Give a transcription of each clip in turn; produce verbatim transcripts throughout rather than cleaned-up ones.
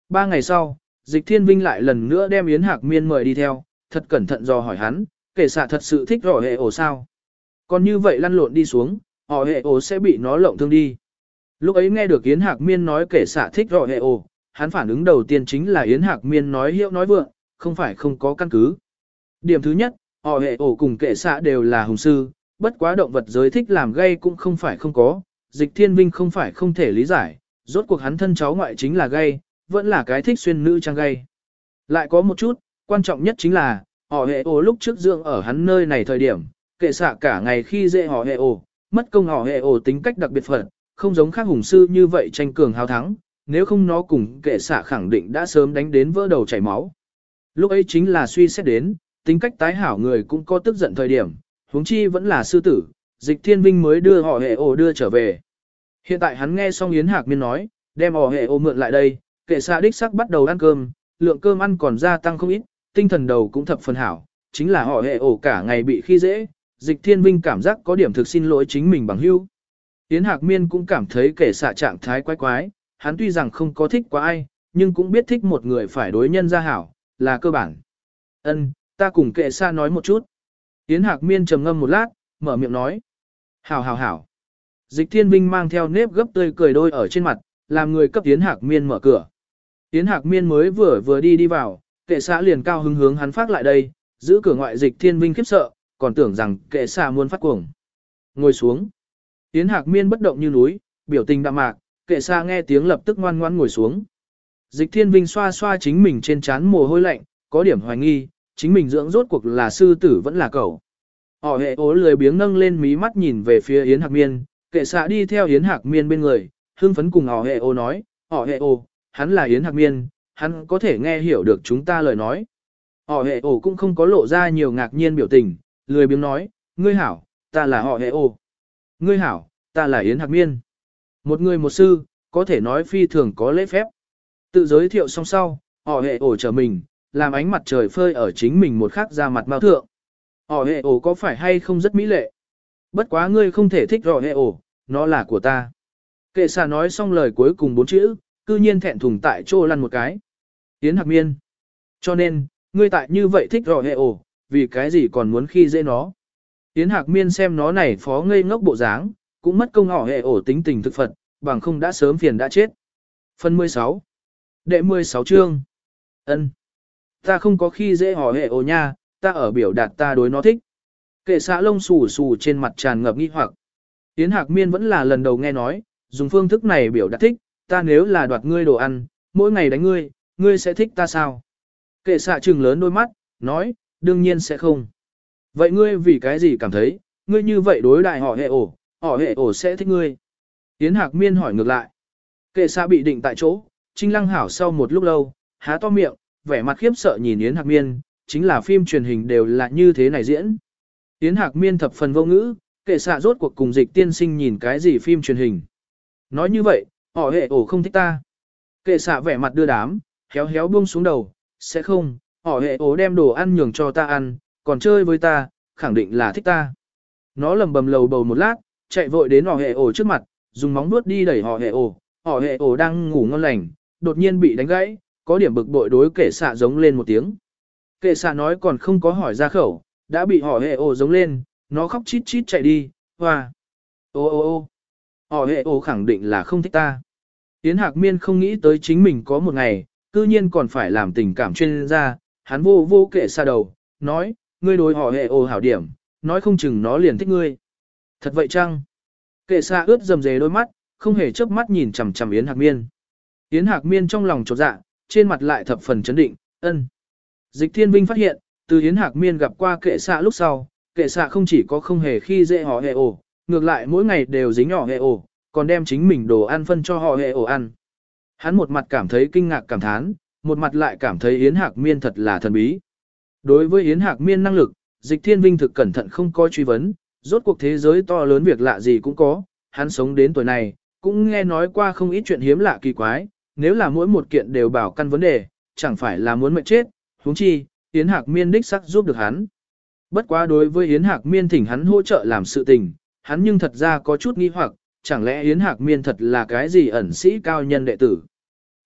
ba ngày sau, Dịch Thiên Vinh lại lần nữa đem Yến Hạc Miên mời đi theo, thật cẩn thận dò hỏi hắn, kệ xạ thật sự thích họ hệ ổ sao. Còn như vậy lăn lộn đi xuống, họ hệ ổ sẽ bị nó lộng thương đi. Lúc ấy nghe được Yến Hạc Miên nói kệ xạ thích họ hệ ổ, hắn phản ứng đầu tiên chính là Yến Hạc Miên nói hiệu nói vượng, không phải không có căn cứ. Điểm thứ nhất, họ hệ ổ cùng kệ xạ đều là hùng sư, bất quá động vật giới thích làm gây cũng không phải không có, Dịch Thiên Vinh không phải không thể lý giải, rốt cuộc hắn thân cháu ngoại chính là gây, vẫn là cái thích xuyên nữ trang gây. Lại có một chút, quan trọng nhất chính là, họ hệ ổ lúc trước dưỡng ở hắn nơi này thời điểm, kệ xạ cả ngày khi dễ họ hệ ổ, mất công họ hệ ổ tính cách đặc biệt phật, không giống khác hùng sư như vậy tranh cường hào thắng, nếu không nó cùng kệ xạ khẳng định đã sớm đánh đến vỡ đầu chảy máu. Lúc ấy chính là suy xét đến, tính cách tái hảo người cũng có tức giận thời điểm, huống chi vẫn là sư tử, Dịch Thiên Vinh mới đưa họ hệ ổ đưa trở về. Hiện tại hắn nghe xong Yến Hạc Miên nói, đem họ hệ ổ mượn lại đây, kệ xạ đích sắc bắt đầu ăn cơm, lượng cơm ăn còn gia tăng không ít, tinh thần đầu cũng thập phần hảo, chính là họ hệ ổ cả ngày bị khi dễ, Dịch Thiên Vinh cảm giác có điểm thực xin lỗi chính mình bằng hữu. Yến Hạc Miên cũng cảm thấy kệ xạ trạng thái quái quái, hắn tuy rằng không có thích quá ai, nhưng cũng biết thích một người phải đối nhân ra hảo, là cơ bản. Ân, ta cùng kệ xạ nói một chút. Yến Hạc Miên trầm ngâm một lát, mở miệng nói. Hảo hảo hảo. Dịch Thiên Vinh mang theo nếp gấp tươi cười đôi ở trên mặt, làm người cấp Yến Hạc Miên mở cửa. Yến Hạc Miên mới vừa vừa đi đi vào, kệ xạ liền cao hứng hướng hắn phát lại đây, giữ cửa ngoại Dịch Thiên Vinh khiếp sợ, còn tưởng rằng kệ xạ muốn phát cuồng. Ngồi xuống. Yến Hạc Miên bất động như núi, biểu tình đạm mạc, kệ xạ nghe tiếng lập tức ngoan ngoãn ngồi xuống. Dịch Thiên Vinh xoa xoa chính mình trên trán mồ hôi lạnh, có điểm hoài nghi, chính mình dưỡng rốt cuộc là sư tử vẫn là cẩu. Họ hệ ố lười biếng nâng lên mí mắt nhìn về phía Yến Hạc Miên, kệ xạ đi theo Yến Hạc Miên bên người, hưng phấn cùng họ hệ ố nói, họ hệ ố, hắn là Yến Hạc Miên, hắn có thể nghe hiểu được chúng ta lời nói. Họ hệ ố cũng không có lộ ra nhiều ngạc nhiên biểu tình, lười biếng nói, ngươi hảo, ta là họ hệ ố. Ngươi hảo, ta là Yến Hạc Miên. Một người một sư, có thể nói phi thường có lễ phép. Tự giới thiệu xong sau, họ hệ ổ trở mình, làm ánh mặt trời phơi ở chính mình một khắc ra mặt mao thượng. Họ hệ ổ có phải hay không rất mỹ lệ? Bất quá ngươi không thể thích họ hệ ổ, nó là của ta. Kệ xạ nói xong lời cuối cùng bốn chữ, cư nhiên thẹn thùng tại chỗ lăn một cái. Yến Hạc Miên. Cho nên, ngươi tại như vậy thích họ hệ ổ, vì cái gì còn muốn khi dễ nó? Yến Hạc Miên xem nó này phó ngây ngốc bộ dáng, cũng mất công họ hệ ổ tính tình thực phật, bằng không đã sớm phiền đã chết. Phần mười sáu. Đệ mười sáu chương. Ân. Ta không có khi dễ họ hệ ổ nha, ta ở biểu đạt ta đối nó thích. Kệ xạ lông xù xù trên mặt tràn ngập nghi hoặc. Yến Hạc Miên vẫn là lần đầu nghe nói, dùng phương thức này biểu đạt thích, ta nếu là đoạt ngươi đồ ăn, mỗi ngày đánh ngươi, ngươi sẽ thích ta sao? Kệ xạ trừng lớn đôi mắt, nói, đương nhiên sẽ không. Vậy ngươi vì cái gì cảm thấy, ngươi như vậy đối đại họ hệ ổ, họ hệ ổ sẽ thích ngươi? Yến Hạc Miên hỏi ngược lại. Kệ xạ bị định tại chỗ, Trinh Lăng Hảo sau một lúc lâu, há to miệng, vẻ mặt khiếp sợ nhìn Yến Hạc Miên, chính là phim truyền hình đều là như thế này diễn. Yến Hạc Miên thập phần vô ngữ, kệ xạ rốt cuộc cùng Dịch tiên sinh nhìn cái gì phim truyền hình. Nói như vậy, họ hệ ổ không thích ta. Kệ xạ vẻ mặt đưa đám, héo héo buông xuống đầu, sẽ không, họ hệ ổ đem đồ ăn nhường cho ta ăn, còn chơi với ta, khẳng định là thích ta. Nó lầm bầm lầu bầu một lát, chạy vội đến họ hệ ổ trước mặt, dùng móng vuốt đi đẩy họ hệ ổ, họ hệ ổ đang ngủ ngon lành, đột nhiên bị đánh gãy, có điểm bực bội đối kệ xạ giống lên một tiếng. Kệ xạ nói còn không có hỏi ra khẩu, đã bị họ hệ ổ giống lên, nó khóc chít chít chạy đi, hoa. Ô ô ô họ hệ ổ khẳng định là không thích ta. Yến Hạc Miên không nghĩ tới chính mình có một ngày, cư nhiên còn phải làm tình cảm chuyên gia, hắn vô vô kệ xạ đầu, nói, ngươi đối họ hệ ổ hảo điểm, nói không chừng nó liền thích ngươi. Thật vậy chăng? Kệ xạ ướt dầm dề đôi mắt, không hề chớp mắt nhìn chằm chằm Yến Hạc Miên. Yến Hạc Miên trong lòng chột dạ, trên mặt lại thập phần chấn định, ân. Dịch Thiên Vinh phát hiện, từ Yến Hạc Miên gặp qua kệ xạ lúc sau, kệ xạ không chỉ có không hề khi dễ họ hệ ổ, ngược lại mỗi ngày đều dính họ hệ ổ, còn đem chính mình đồ ăn phân cho họ hệ ổ ăn. Hắn một mặt cảm thấy kinh ngạc cảm thán, một mặt lại cảm thấy Yến Hạc Miên thật là thần bí. Đối với Yến Hạc Miên năng lực, Dịch Thiên Vinh thực cẩn thận không có truy vấn, rốt cuộc thế giới to lớn việc lạ gì cũng có, hắn sống đến tuổi này, cũng nghe nói qua không ít chuyện hiếm lạ kỳ quái, nếu là mỗi một kiện đều bảo căn vấn đề, chẳng phải là muốn mệnh chết, huống chi, Yến Hạc Miên đích sắc giúp được hắn. Bất quá đối với Yến Hạc Miên thỉnh hắn hỗ trợ làm sự tình, hắn nhưng thật ra có chút nghi hoặc, chẳng lẽ Yến Hạc Miên thật là cái gì ẩn sĩ cao nhân đệ tử.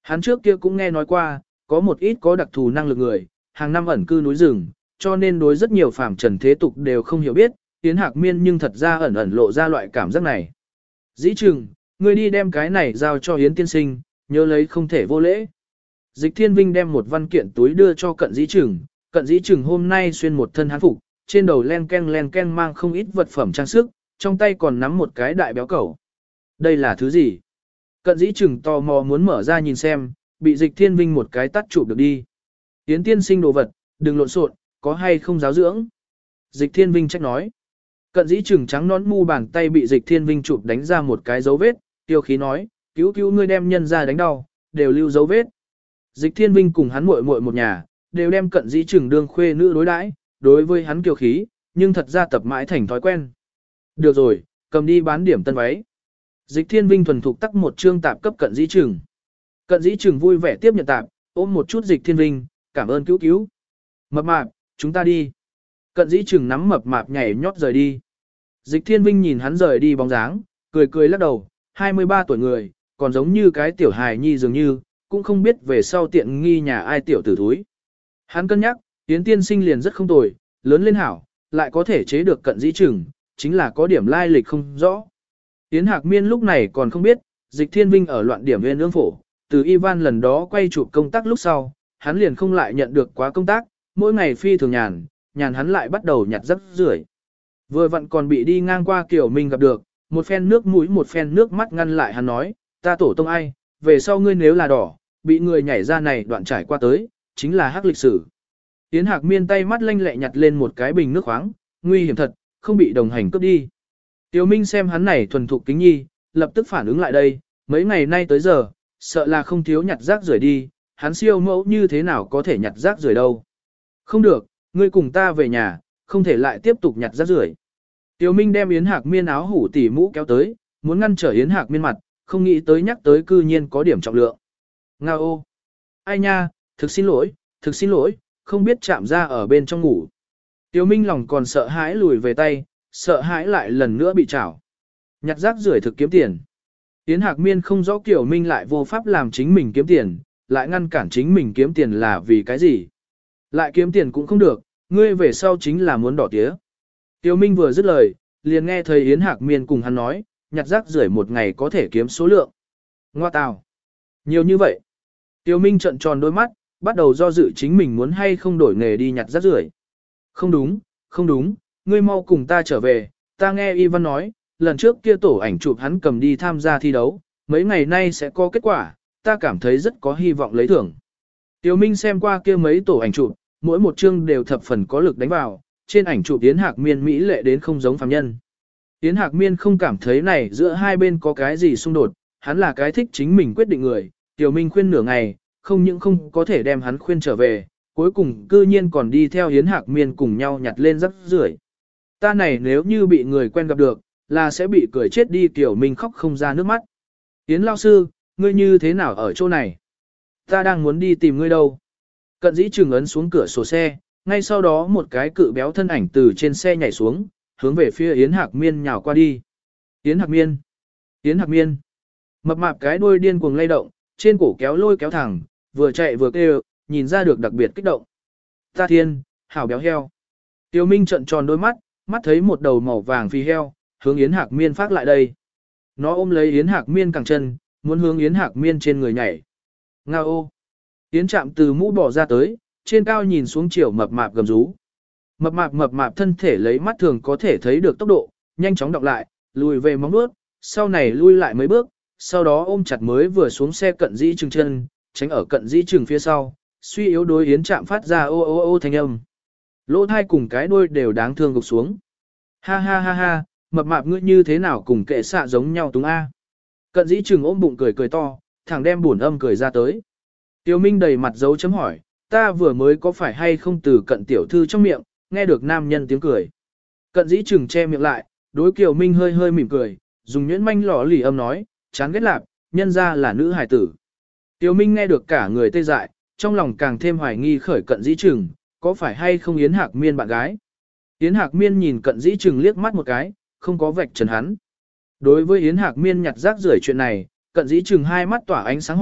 Hắn trước kia cũng nghe nói qua, có một ít có đặc thù năng lực người, hàng năm ẩn cư núi rừng, cho nên đối rất nhiều phàm trần thế tục đều không hiểu biết, Yến Hạc Miên nhưng thật ra ẩn ẩn lộ ra loại cảm giác này. Dĩ Trừng, ngươi đi đem cái này giao cho Yến tiên sinh, nhớ lấy không thể vô lễ. Dịch Thiên Vinh đem một văn kiện túi đưa cho Cận Dĩ Trừng, Cận Dĩ Trừng hôm nay xuyên một thân hán phục, trên đầu len ken len ken mang không ít vật phẩm trang sức, trong tay còn nắm một cái đại béo cẩu. Đây là thứ gì? Cận Dĩ Trừng tò mò muốn mở ra nhìn xem, bị Dịch Thiên Vinh một cái tắt chụp được đi. Yến tiên sinh đồ vật, đừng lộn xộn, có hay không giáo dưỡng? Dịch Thiên Vinh trách nói. Cận Dĩ Trừng trắng nón mu bàn tay bị Dịch Thiên Vinh chụp đánh ra một cái dấu vết, tiêu khí nói, cứu cứu ngươi đem nhân ra đánh đau, đều lưu dấu vết. Dịch Thiên Vinh cùng hắn muội muội một nhà, đều đem Cận Dĩ Trừng đương khuê nữ đối đãi, đối với hắn kiêu khí, nhưng thật ra tập mãi thành thói quen. Được rồi, cầm đi bán điểm tân váy. Dịch Thiên Vinh thuần thục tắc một chương tạp cấp Cận Dĩ Trừng. Cận Dĩ Trừng vui vẻ tiếp nhận tạp, ôm một chút Dịch Thiên Vinh, cảm ơn cứu cứu. Mập mạp, chúng ta đi. Cận Dĩ Trừng nắm mập mạp nhảy nhót rời đi. Dịch Thiên Vinh nhìn hắn rời đi bóng dáng, cười cười lắc đầu, hai mươi ba tuổi người, còn giống như cái tiểu hài nhi dường như, cũng không biết về sau tiện nghi nhà ai tiểu tử thúi. Hắn cân nhắc, Yến tiên sinh liền rất không tồi, lớn lên hảo, lại có thể chế được Cận Dĩ Trừng, chính là có điểm lai lịch không rõ. Yến Hạc Miên lúc này còn không biết, Dịch Thiên Vinh ở loạn điểm nguyên ương phổ, từ Ivan lần đó quay chụp công tác lúc sau, hắn liền không lại nhận được quá công tác, mỗi ngày phi thường nhàn, nhàn hắn lại bắt đầu nhặt rác rưởi. Vừa vặn còn bị đi ngang qua Kiều Minh gặp được, một phen nước mũi một phen nước mắt ngăn lại hắn nói, ta tổ tông ai, về sau ngươi nếu là đỏ, bị người nhảy ra này đoạn trải qua tới, chính là hắc lịch sử. Yến Hạc Miên tay mắt lanh lẹ nhặt lên một cái bình nước khoáng, nguy hiểm thật, không bị đồng hành cướp đi. Tiêu Minh xem hắn này thuần thục kính nhi, lập tức phản ứng lại đây, mấy ngày nay tới giờ, sợ là không thiếu nhặt rác rưởi đi, hắn siêu mẫu như thế nào có thể nhặt rác rưởi đâu. Không được, ngươi cùng ta về nhà, không thể lại tiếp tục nhặt rác rưởi. Tiêu Minh đem Yến Hạc Miên áo hủ tỉ mũ kéo tới, muốn ngăn trở Yến Hạc Miên mặt, không nghĩ tới nhắc tới cư nhiên có điểm trọng lượng. Nga ô! Ai nha, thực xin lỗi, thực xin lỗi, không biết chạm ra ở bên trong ngủ. Tiêu Minh lòng còn sợ hãi lùi về tay, sợ hãi lại lần nữa bị trảo. Nhặt rác rưởi thực kiếm tiền. Yến Hạc Miên không rõ Kiều Minh lại vô pháp làm chính mình kiếm tiền, lại ngăn cản chính mình kiếm tiền là vì cái gì. Lại kiếm tiền cũng không được, ngươi về sau chính là muốn đỏ tía. Tiêu Minh vừa dứt lời, liền nghe thấy Yến Hạc Miên cùng hắn nói, nhặt rác rưởi một ngày có thể kiếm số lượng. Ngoa tào. Nhiều như vậy. Tiêu Minh trợn tròn đôi mắt, bắt đầu do dự chính mình muốn hay không đổi nghề đi nhặt rác rưởi. Không đúng, không đúng, ngươi mau cùng ta trở về, ta nghe Ivan nói, lần trước kia tổ ảnh chụp hắn cầm đi tham gia thi đấu, mấy ngày nay sẽ có kết quả, ta cảm thấy rất có hy vọng lấy thưởng. Tiêu Minh xem qua kia mấy tổ ảnh chụp, mỗi một chương đều thập phần có lực đánh vào, trên ảnh chụp Yến Hạc Miên mỹ lệ đến không giống phàm nhân. Yến Hạc Miên không cảm thấy này giữa hai bên có cái gì xung đột, hắn là cái thích chính mình quyết định người, Tiêu Minh khuyên nửa ngày, không những không có thể đem hắn khuyên trở về, cuối cùng cư nhiên còn đi theo Yến Hạc Miên cùng nhau nhặt lên rác rưởi. Ta này nếu như bị người quen gặp được, là sẽ bị cười chết đi. Tiểu Minh khóc không ra nước mắt. Yến lão sư, ngươi như thế nào ở chỗ này? Ta đang muốn đi tìm ngươi đâu. Cận Dĩ Trừng ấn xuống cửa sổ xe, ngay sau đó một cái cự béo thân ảnh từ trên xe nhảy xuống, hướng về phía Yến Hạc Miên nhào qua đi. Yến Hạc Miên! Yến Hạc Miên! Mập mạp cái đuôi điên cuồng lay động, trên cổ kéo lôi kéo thẳng, vừa chạy vừa kêu, nhìn ra được đặc biệt kích động. Ta thiên, hảo béo heo. Tiêu Minh trợn tròn đôi mắt, mắt thấy một đầu màu vàng phi heo, hướng Yến Hạc Miên phát lại đây. Nó ôm lấy Yến Hạc Miên cẳng chân, muốn hướng Yến Hạc Miên trên người nhảy. Nga ô! Yến Trạm từ mũ bỏ ra tới, trên cao nhìn xuống chiều mập mạp gầm rú. Mập mạp mập mạp thân thể lấy mắt thường có thể thấy được tốc độ, nhanh chóng đọc lại, lùi về móng vuốt, sau này lui lại mấy bước, sau đó ôm chặt mới vừa xuống xe Cận Dĩ Trừng chân, tránh ở Cận Dĩ Trừng phía sau, suy yếu đối Yến Trạm phát ra ô ô ô thanh âm. Lỗ thai cùng cái đuôi đều đáng thương gục xuống. Ha ha ha ha, mập mạp ngươi như thế nào cùng kệ xạ giống nhau túng a. Cận Dĩ Trừng ôm bụng cười cười to, thẳng đem buồn âm cười ra tới. Tiêu Minh đầy mặt dấu chấm hỏi, ta vừa mới có phải hay không từ Cận tiểu thư trong miệng, nghe được nam nhân tiếng cười. Cận Dĩ Trừng che miệng lại, đối Kiều Minh hơi hơi mỉm cười, dùng nhuyễn manh lỏ lì âm nói, chán ghét lạp, nhân ra là nữ hài tử. Tiêu Minh nghe được cả người tê dại, trong lòng càng thêm hoài nghi khởi Cận Dĩ Trừng, có phải hay không Yến Hạc Miên bạn gái. Yến Hạc Miên nhìn Cận Dĩ Trừng liếc mắt một cái, không có vạch trần hắn. Đối với Yến Hạc Miên nhặt rác rưởi chuyện này, Cận Dĩ Trừng hai mắt tỏa ánh sáng hỏi,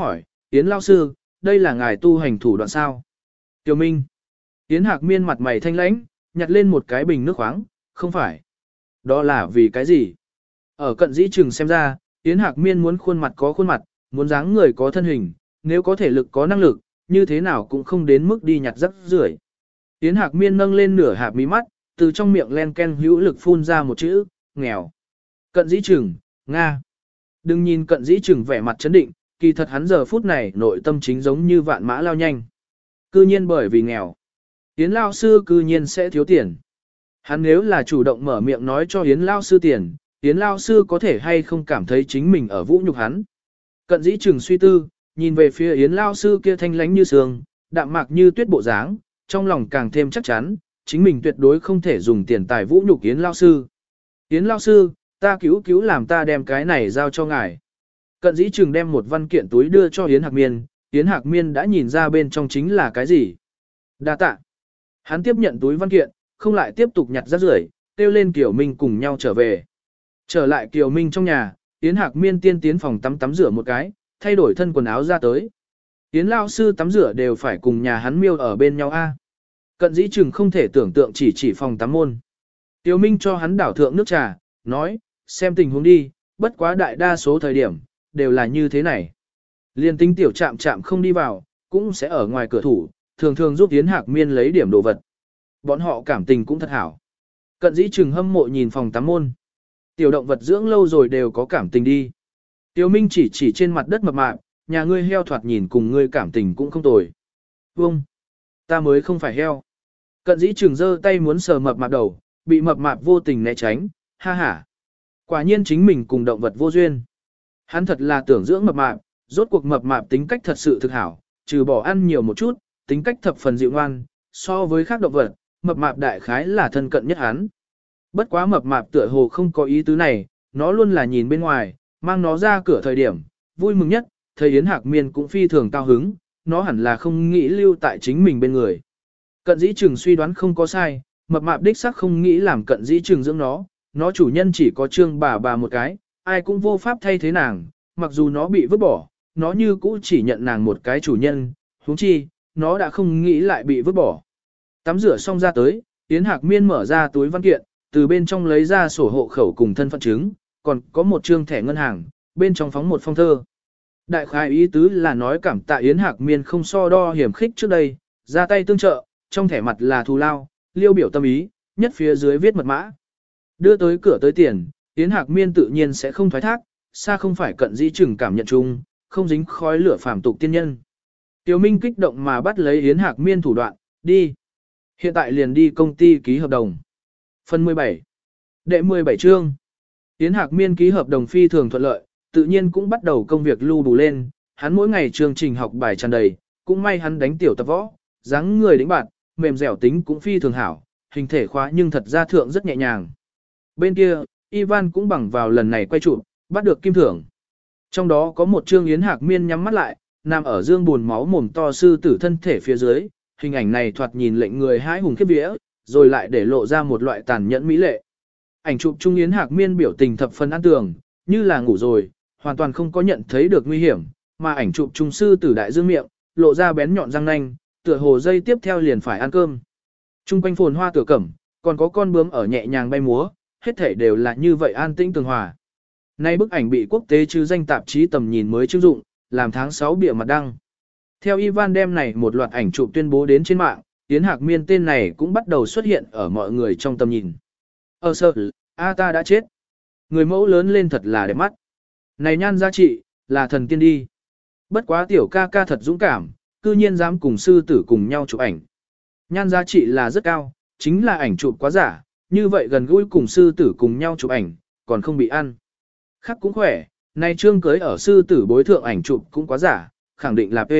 Yến lao sư, đây là ngài tu hành thủ đoạn sao? Tiểu Minh. Yến Hạc Miên mặt mày thanh lãnh, nhặt lên một cái bình nước khoáng, không phải. Đó là vì cái gì? Ở cận dĩ chừng xem ra, Yến Hạc Miên muốn khuôn mặt có khuôn mặt, muốn dáng người có thân hình, nếu có thể lực có năng lực, như thế nào cũng không đến mức đi nhặt rắc rưởi. Yến Hạc Miên nâng lên nửa hạp mí mắt, từ trong miệng len ken hữu lực phun ra một chữ, nghèo. Cận dĩ chừng, Nga. Đừng nhìn cận dĩ chừng vẻ mặt chấn định, kỳ thật hắn giờ phút này nội tâm chính giống như vạn mã lao nhanh. Cư nhiên bởi vì nghèo. Yến lao sư cư nhiên sẽ thiếu tiền. Hắn nếu là chủ động mở miệng nói cho Yến lao sư tiền, Yến lao sư có thể hay không cảm thấy chính mình ở vũ nhục hắn. Cận dĩ chừng suy tư, nhìn về phía Yến lao sư kia thanh lánh như sương, đạm mạc như tuyết bộ dáng, trong lòng càng thêm chắc chắn, chính mình tuyệt đối không thể dùng tiền tài vũ nhục Yến lao sư. Yến lao sư, ta cứu cứu làm ta đem cái này giao cho ngài. Cận dĩ chừng đem một văn kiện túi đưa cho Yến Hạc Miên, Yến Hạc Miên đã nhìn ra bên trong chính là cái gì. Đa tạ. Hắn tiếp nhận túi văn kiện, không lại tiếp tục nhặt rác rưởi, kêu lên Kiều Minh cùng nhau trở về. Trở lại Kiều Minh trong nhà, Yến Hạc Miên tiên tiến phòng tắm tắm rửa một cái, thay đổi thân quần áo ra tới. Yến lao sư tắm rửa đều phải cùng nhà hắn miêu ở bên nhau a. Cận dĩ chừng không thể tưởng tượng chỉ chỉ phòng tắm môn. Kiều Minh cho hắn đảo thượng nước trà, nói, xem tình huống đi, bất quá đại đa số thời điểm, đều là như thế này. Liên tính tiểu chạm chạm không đi vào, cũng sẽ ở ngoài cửa thủ, thường thường giúp Yến Hạc Miên lấy điểm đồ vật. Bọn họ cảm tình cũng thật hảo. Cận dĩ chừng hâm mộ nhìn phòng tắm môn. Tiểu động vật dưỡng lâu rồi đều có cảm tình đi. Tiêu Minh chỉ chỉ trên mặt đất mập mạp, nhà ngươi heo thoạt nhìn cùng ngươi cảm tình cũng không tồi. Vông, ta mới không phải heo. Cận dĩ chừng giơ tay muốn sờ mập mạp đầu, bị mập mạp vô tình né tránh, ha ha. Quả nhiên chính mình cùng động vật vô duyên. Hắn thật là tưởng dưỡng mập mạp, rốt cuộc mập mạp tính cách thật sự thực hảo, trừ bỏ ăn nhiều một chút, tính cách thập phần dịu ngoan, so với khác động vật, mập mạp đại khái là thân cận nhất hắn. Bất quá mập mạp tựa hồ không có ý tứ này, nó luôn là nhìn bên ngoài, mang nó ra cửa thời điểm, vui mừng nhất, thấy Yến Hạc Miên cũng phi thường cao hứng, nó hẳn là không nghĩ lưu tại chính mình bên người. Cận dĩ chừng suy đoán không có sai, mập mạp đích xác không nghĩ làm cận dĩ chừng dưỡng nó, nó chủ nhân chỉ có trương bà bà một cái, ai cũng vô pháp thay thế nàng, mặc dù nó bị vứt bỏ, nó như cũ chỉ nhận nàng một cái chủ nhân, huống chi, nó đã không nghĩ lại bị vứt bỏ. Tắm rửa xong ra tới, Yến Hạc Miên mở ra túi văn kiện, từ bên trong lấy ra sổ hộ khẩu cùng thân phận chứng, còn có một trương thẻ ngân hàng, bên trong phóng một phong thơ. Đại khái ý tứ là nói cảm tạ Yến Hạc Miên không so đo hiểm khích trước đây, ra tay tương trợ, trong thẻ mặt là thù lao, liêu biểu tâm ý, nhất phía dưới viết mật mã. Đưa tới cửa tới tiền, Yến Hạc Miên tự nhiên sẽ không thoái thác, xa không phải cận dĩ chừng cảm nhận chung, không dính khói lửa phàm tục tiên nhân. Tiểu Minh kích động mà bắt lấy Yến Hạc Miên thủ đoạn, đi. Hiện tại liền đi công ty ký hợp đồng. Phần mười bảy. Đệ mười bảy chương. Yến Hạc Miên ký hợp đồng phi thường thuận lợi, tự nhiên cũng bắt đầu công việc lưu đủ lên, hắn mỗi ngày chương trình học bài tràn đầy, cũng may hắn đánh tiểu tập võ, dáng người đánh bạn, mềm dẻo tính cũng phi thường hảo, hình thể khóa nhưng thật ra thượng rất nhẹ nhàng. Bên kia, Ivan cũng bằng vào lần này quay chụp, bắt được kim thưởng. Trong đó có một chương Yến Hạc Miên nhắm mắt lại, nằm ở dương buồn máu mồm to sư tử thân thể phía dưới, hình ảnh này thoạt nhìn lệnh người hái hùng khiếp vía, rồi lại để lộ ra một loại tàn nhẫn mỹ lệ. Ảnh chụp trung Yến Hạc Miên biểu tình thập phần an tường, như là ngủ rồi, hoàn toàn không có nhận thấy được nguy hiểm, mà ảnh chụp trung sư tử đại dương miệng, lộ ra bén nhọn răng nanh, tựa hồ dây tiếp theo liền phải ăn cơm. Trung quanh phồn hoa tựa cẩm, còn có con bướm ở nhẹ nhàng bay múa, hết thể đều là như vậy an tĩnh tường hòa. Nay bức ảnh bị quốc tế chứ danh tạp chí tầm nhìn mới chứng dụng, làm tháng sáu bìa mặt đăng. Theo Ivan đem này một loạt ảnh chụp tuyên bố đến trên mạng, Yến Hạc Miên tên này cũng bắt đầu xuất hiện ở mọi người trong tầm nhìn. Ờ sơ, a ta đã chết. Người mẫu lớn lên thật là đẹp mắt. Này nhan giá trị, là thần tiên đi. Bất quá tiểu ca ca thật dũng cảm, cư nhiên dám cùng sư tử cùng nhau chụp ảnh. Nhan giá trị là rất cao, chính là ảnh chụp quá giả, như vậy gần gũi cùng sư tử cùng nhau chụp ảnh, còn không bị ăn. Khắc cũng khỏe, này trương cưới ở sư tử bối thượng ảnh chụp cũng quá giả, khẳng định là P.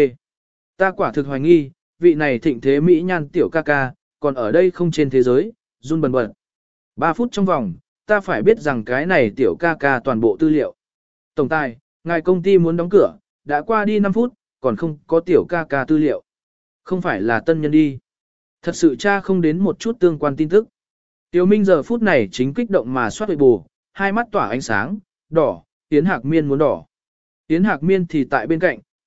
Ta quả thực hoài nghi, vị này thịnh thế Mỹ nhan tiểu ca ca, còn ở đây không trên thế giới, run bần bật. Ba phút trong vòng, ta phải biết rằng cái này tiểu ca ca toàn bộ tư liệu. Tổng tài, ngài công ty muốn đóng cửa, đã qua đi năm phút, còn không có tiểu ca ca tư liệu. Không phải là tân nhân đi. Thật sự cha không đến một chút tương quan tin tức. Tiểu Minh giờ phút này chính kích động mà soát bù, hai mắt tỏa ánh sáng, đỏ, Yến Hạc Miên muốn đỏ. Yến Hạc Miên thì tại bên cạnh,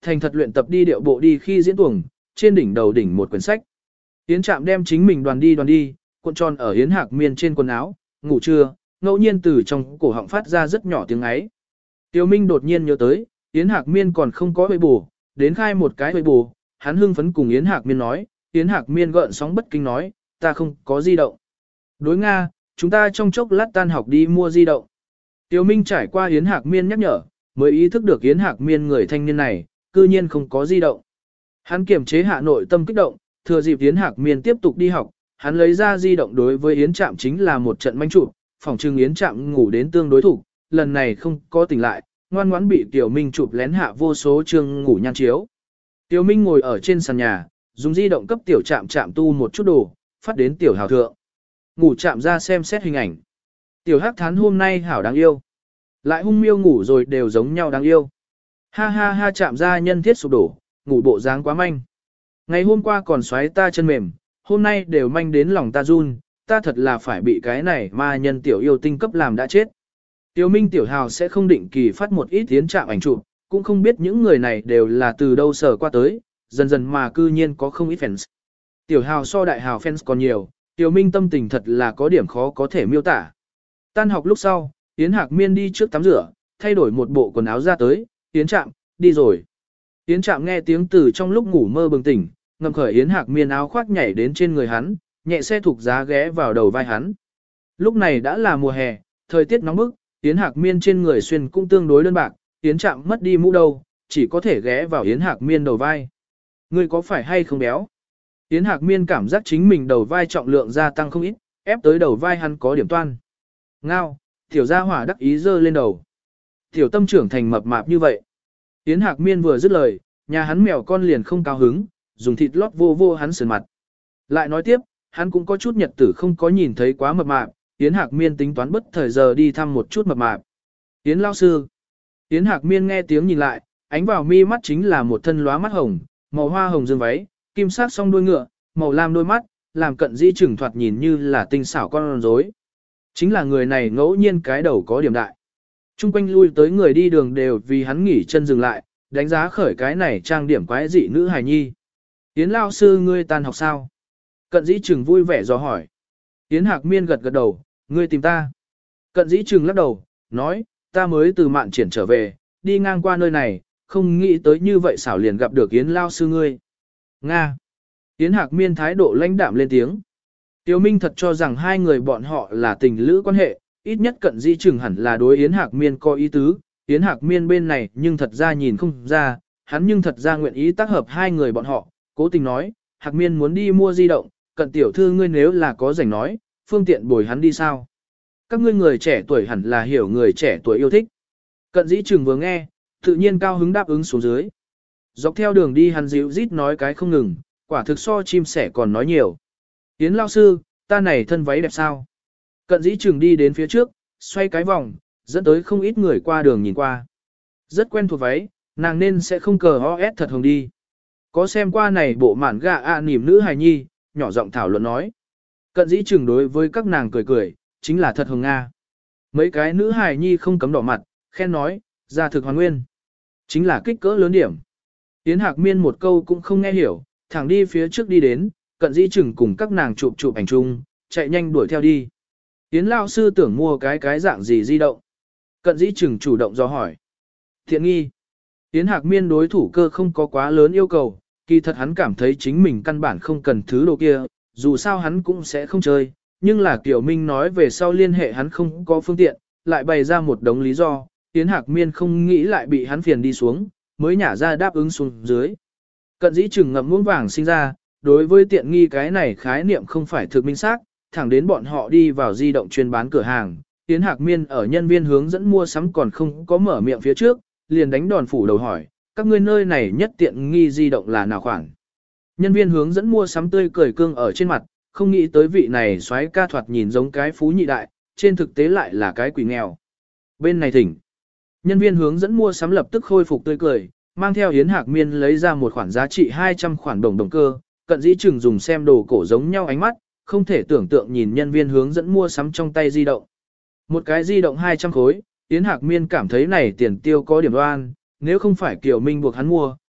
thành thật luyện tập đi điệu bộ đi khi diễn tuồng, trên đỉnh đầu đỉnh một quyển sách. Yến Trạm đem chính mình đoàn đi đoàn đi, cuộn tròn ở Yến Hạc Miên trên quần áo, ngủ trưa, ngẫu nhiên từ trong cổ họng phát ra rất nhỏ tiếng ấy. Tiêu Minh đột nhiên nhớ tới, Yến Hạc Miên còn không có huệ bù, đến khai một cái huệ bù, hắn hưng phấn cùng Yến Hạc Miên nói, Yến Hạc Miên gợn sóng bất kinh nói, ta không có di động. Đối Nga, chúng ta trong chốc lát tan học đi mua di động. Tiêu Minh trải qua Yến Hạc Miên nhắc nhở, mới ý thức được Yến Hạc Miên người thanh niên này, cư nhiên không có di động. Hắn kiềm chế hạ nội tâm kích động, thừa dịp Yến Hạc Miên tiếp tục đi học, hắn lấy ra di động đối với Yến Trạm chính là một trận manh chụp, phòng trưng Yến Trạm ngủ đến tương đối thủ, lần này không có tỉnh lại, ngoan ngoãn bị Tiểu Minh chụp lén hạ vô số chương ngủ nhan chiếu. Tiểu Minh ngồi ở trên sàn nhà, dùng di động cấp Tiểu Trạm Trạm tu một chút đồ, phát đến Tiểu Hào thượng. Ngủ Trạm ra xem xét hình ảnh. Tiểu Hắc Thán hôm nay hảo đáng yêu. Lại hung miêu ngủ rồi đều giống nhau đáng yêu. Ha ha ha Trạm ra nhân thiết sụp đổ, ngủ bộ dáng quá manh. Ngày hôm qua còn xoáy ta chân mềm, hôm nay đều manh đến lòng ta run, ta thật là phải bị cái này ma nhân tiểu yêu tinh cấp làm đã chết. Tiểu Minh Tiểu Hào sẽ không định kỳ phát một ít Yến Trạm ảnh chụp, cũng không biết những người này đều là từ đâu sở qua tới, dần dần mà cư nhiên có không ít fans. Tiểu Hào so đại hào fans còn nhiều, Tiểu Minh tâm tình thật là có điểm khó có thể miêu tả. Tan học lúc sau, Yến Hạc Miên đi trước tắm rửa, thay đổi một bộ quần áo ra tới, Yến Trạm, đi rồi. Yến Trạm nghe tiếng từ trong lúc ngủ mơ bừng tỉnh, ngầm khởi Yến Hạc Miên áo khoác nhảy đến trên người hắn, nhẹ xe thuộc giá ghé vào đầu vai hắn. Lúc này đã là mùa hè, thời tiết nóng bức, Yến Hạc Miên trên người xuyên cũng tương đối đơn bạc, Yến Trạm mất đi mũ đâu, chỉ có thể ghé vào Yến Hạc Miên đầu vai. Ngươi có phải hay không béo? Yến Hạc Miên cảm giác chính mình đầu vai trọng lượng gia tăng không ít, ép tới đầu vai hắn có điểm toan. Ngao, tiểu gia hỏa đắc ý giơ lên đầu. Tiểu tâm trưởng thành mập mạp như vậy. Yến Hạc Miên vừa dứt lời, nhà hắn mèo con liền không cao hứng, dùng thịt lót vô vô hắn sườn mặt. Lại nói tiếp, hắn cũng có chút nhật tử không có nhìn thấy quá mập mạp, Yến Hạc Miên tính toán bất thời giờ đi thăm một chút mập mạp. Yến lao sư. Yến Hạc Miên nghe tiếng nhìn lại, ánh vào mi mắt chính là một thân lóa mắt hồng, màu hoa hồng dương váy, kim sắc song đuôi ngựa, màu lam đôi mắt, làm cận di trừng thoạt nhìn như là tinh xảo con rối. Chính là người này ngẫu nhiên cái đầu có điểm đại. Trung quanh lui tới người đi đường đều vì hắn nghỉ chân dừng lại, đánh giá khởi cái này trang điểm quái dị nữ hài nhi. Yến lao sư ngươi tan học sao? Cận dĩ trừng vui vẻ dò hỏi. Yến Hạc Miên gật gật đầu, ngươi tìm ta. Cận dĩ trừng lắc đầu, nói, ta mới từ mạn triển trở về, đi ngang qua nơi này, không nghĩ tới như vậy xảo liền gặp được Yến lao sư ngươi. Nga. Yến Hạc Miên thái độ lãnh đạm lên tiếng. Tiêu Minh thật cho rằng hai người bọn họ là tình lữ quan hệ, ít nhất cận dĩ trừng hẳn là đối Yến Hạc Miên có ý tứ, Yến Hạc Miên bên này nhưng thật ra nhìn không ra, hắn nhưng thật ra nguyện ý tác hợp hai người bọn họ, cố tình nói, Hạc Miên muốn đi mua di động, cận tiểu thư ngươi nếu là có rảnh nói, phương tiện bồi hắn đi sao. Các ngươi người trẻ tuổi hẳn là hiểu người trẻ tuổi yêu thích. Cận dĩ trừng vừa nghe, tự nhiên cao hứng đáp ứng xuống dưới. Dọc theo đường đi hắn dịu rít nói cái không ngừng, quả thực so chim sẻ còn nói nhiều. Yến lao sư, ta này thân váy đẹp sao? Cận dĩ trừng đi đến phía trước, xoay cái vòng, dẫn tới không ít người qua đường nhìn qua. Rất quen thuộc váy, nàng nên sẽ không cờ o ét thật hồng đi. Có xem qua này bộ mản gà ạ à nỉm nữ hài nhi, nhỏ giọng thảo luận nói. Cận dĩ trừng đối với các nàng cười cười, chính là thật hồng Nga. Mấy cái nữ hài nhi không cấm đỏ mặt, khen nói, ra thực hoàn nguyên. Chính là kích cỡ lớn điểm. Yến Hạc Miên một câu cũng không nghe hiểu, thẳng đi phía trước đi đến, cận dĩ trừng cùng các nàng chụp chụp ảnh chung, chạy nhanh đuổi theo đi. Yến lao sư tưởng mua cái cái dạng gì di động. Cận dĩ trừng chủ động do hỏi. Thiện nghi. Yến Hạc Miên đối thủ cơ không có quá lớn yêu cầu, kỳ thật hắn cảm thấy chính mình căn bản không cần thứ đồ kia, dù sao hắn cũng sẽ không chơi, nhưng là Kiều Minh nói về sau liên hệ hắn không có phương tiện, lại bày ra một đống lý do, Yến Hạc Miên không nghĩ lại bị hắn phiền đi xuống, mới nhả ra đáp ứng xuống dưới. Cận dĩ trừng ngậm muỗng vàng sinh ra, đối với tiện nghi cái này khái niệm không phải thực minh xác, thẳng đến bọn họ đi vào di động chuyên bán cửa hàng, Yến Hạc Miên ở nhân viên hướng dẫn mua sắm còn không có mở miệng phía trước, liền đánh đòn phủ đầu hỏi, các ngươi nơi này nhất tiện nghi di động là nào khoản. Nhân viên hướng dẫn mua sắm tươi cười cương ở trên mặt, không nghĩ tới vị này soái ca thoạt nhìn giống cái phú nhị đại, trên thực tế lại là cái quỷ nghèo. Bên này thỉnh. Nhân viên hướng dẫn mua sắm lập tức khôi phục tươi cười, mang theo Yến Hạc Miên lấy ra một khoản giá trị hai trăm khoản đồng đồng cơ, cận dĩ trừng dùng xem đồ cổ giống nhau ánh mắt, không thể tưởng tượng nhìn nhân viên hướng dẫn mua sắm trong tay di động. Một cái di động hai trăm khối, Yến Hạc Miên cảm thấy này tiền tiêu có điểm đoan, nếu không phải Kiều Minh buộc hắn mua,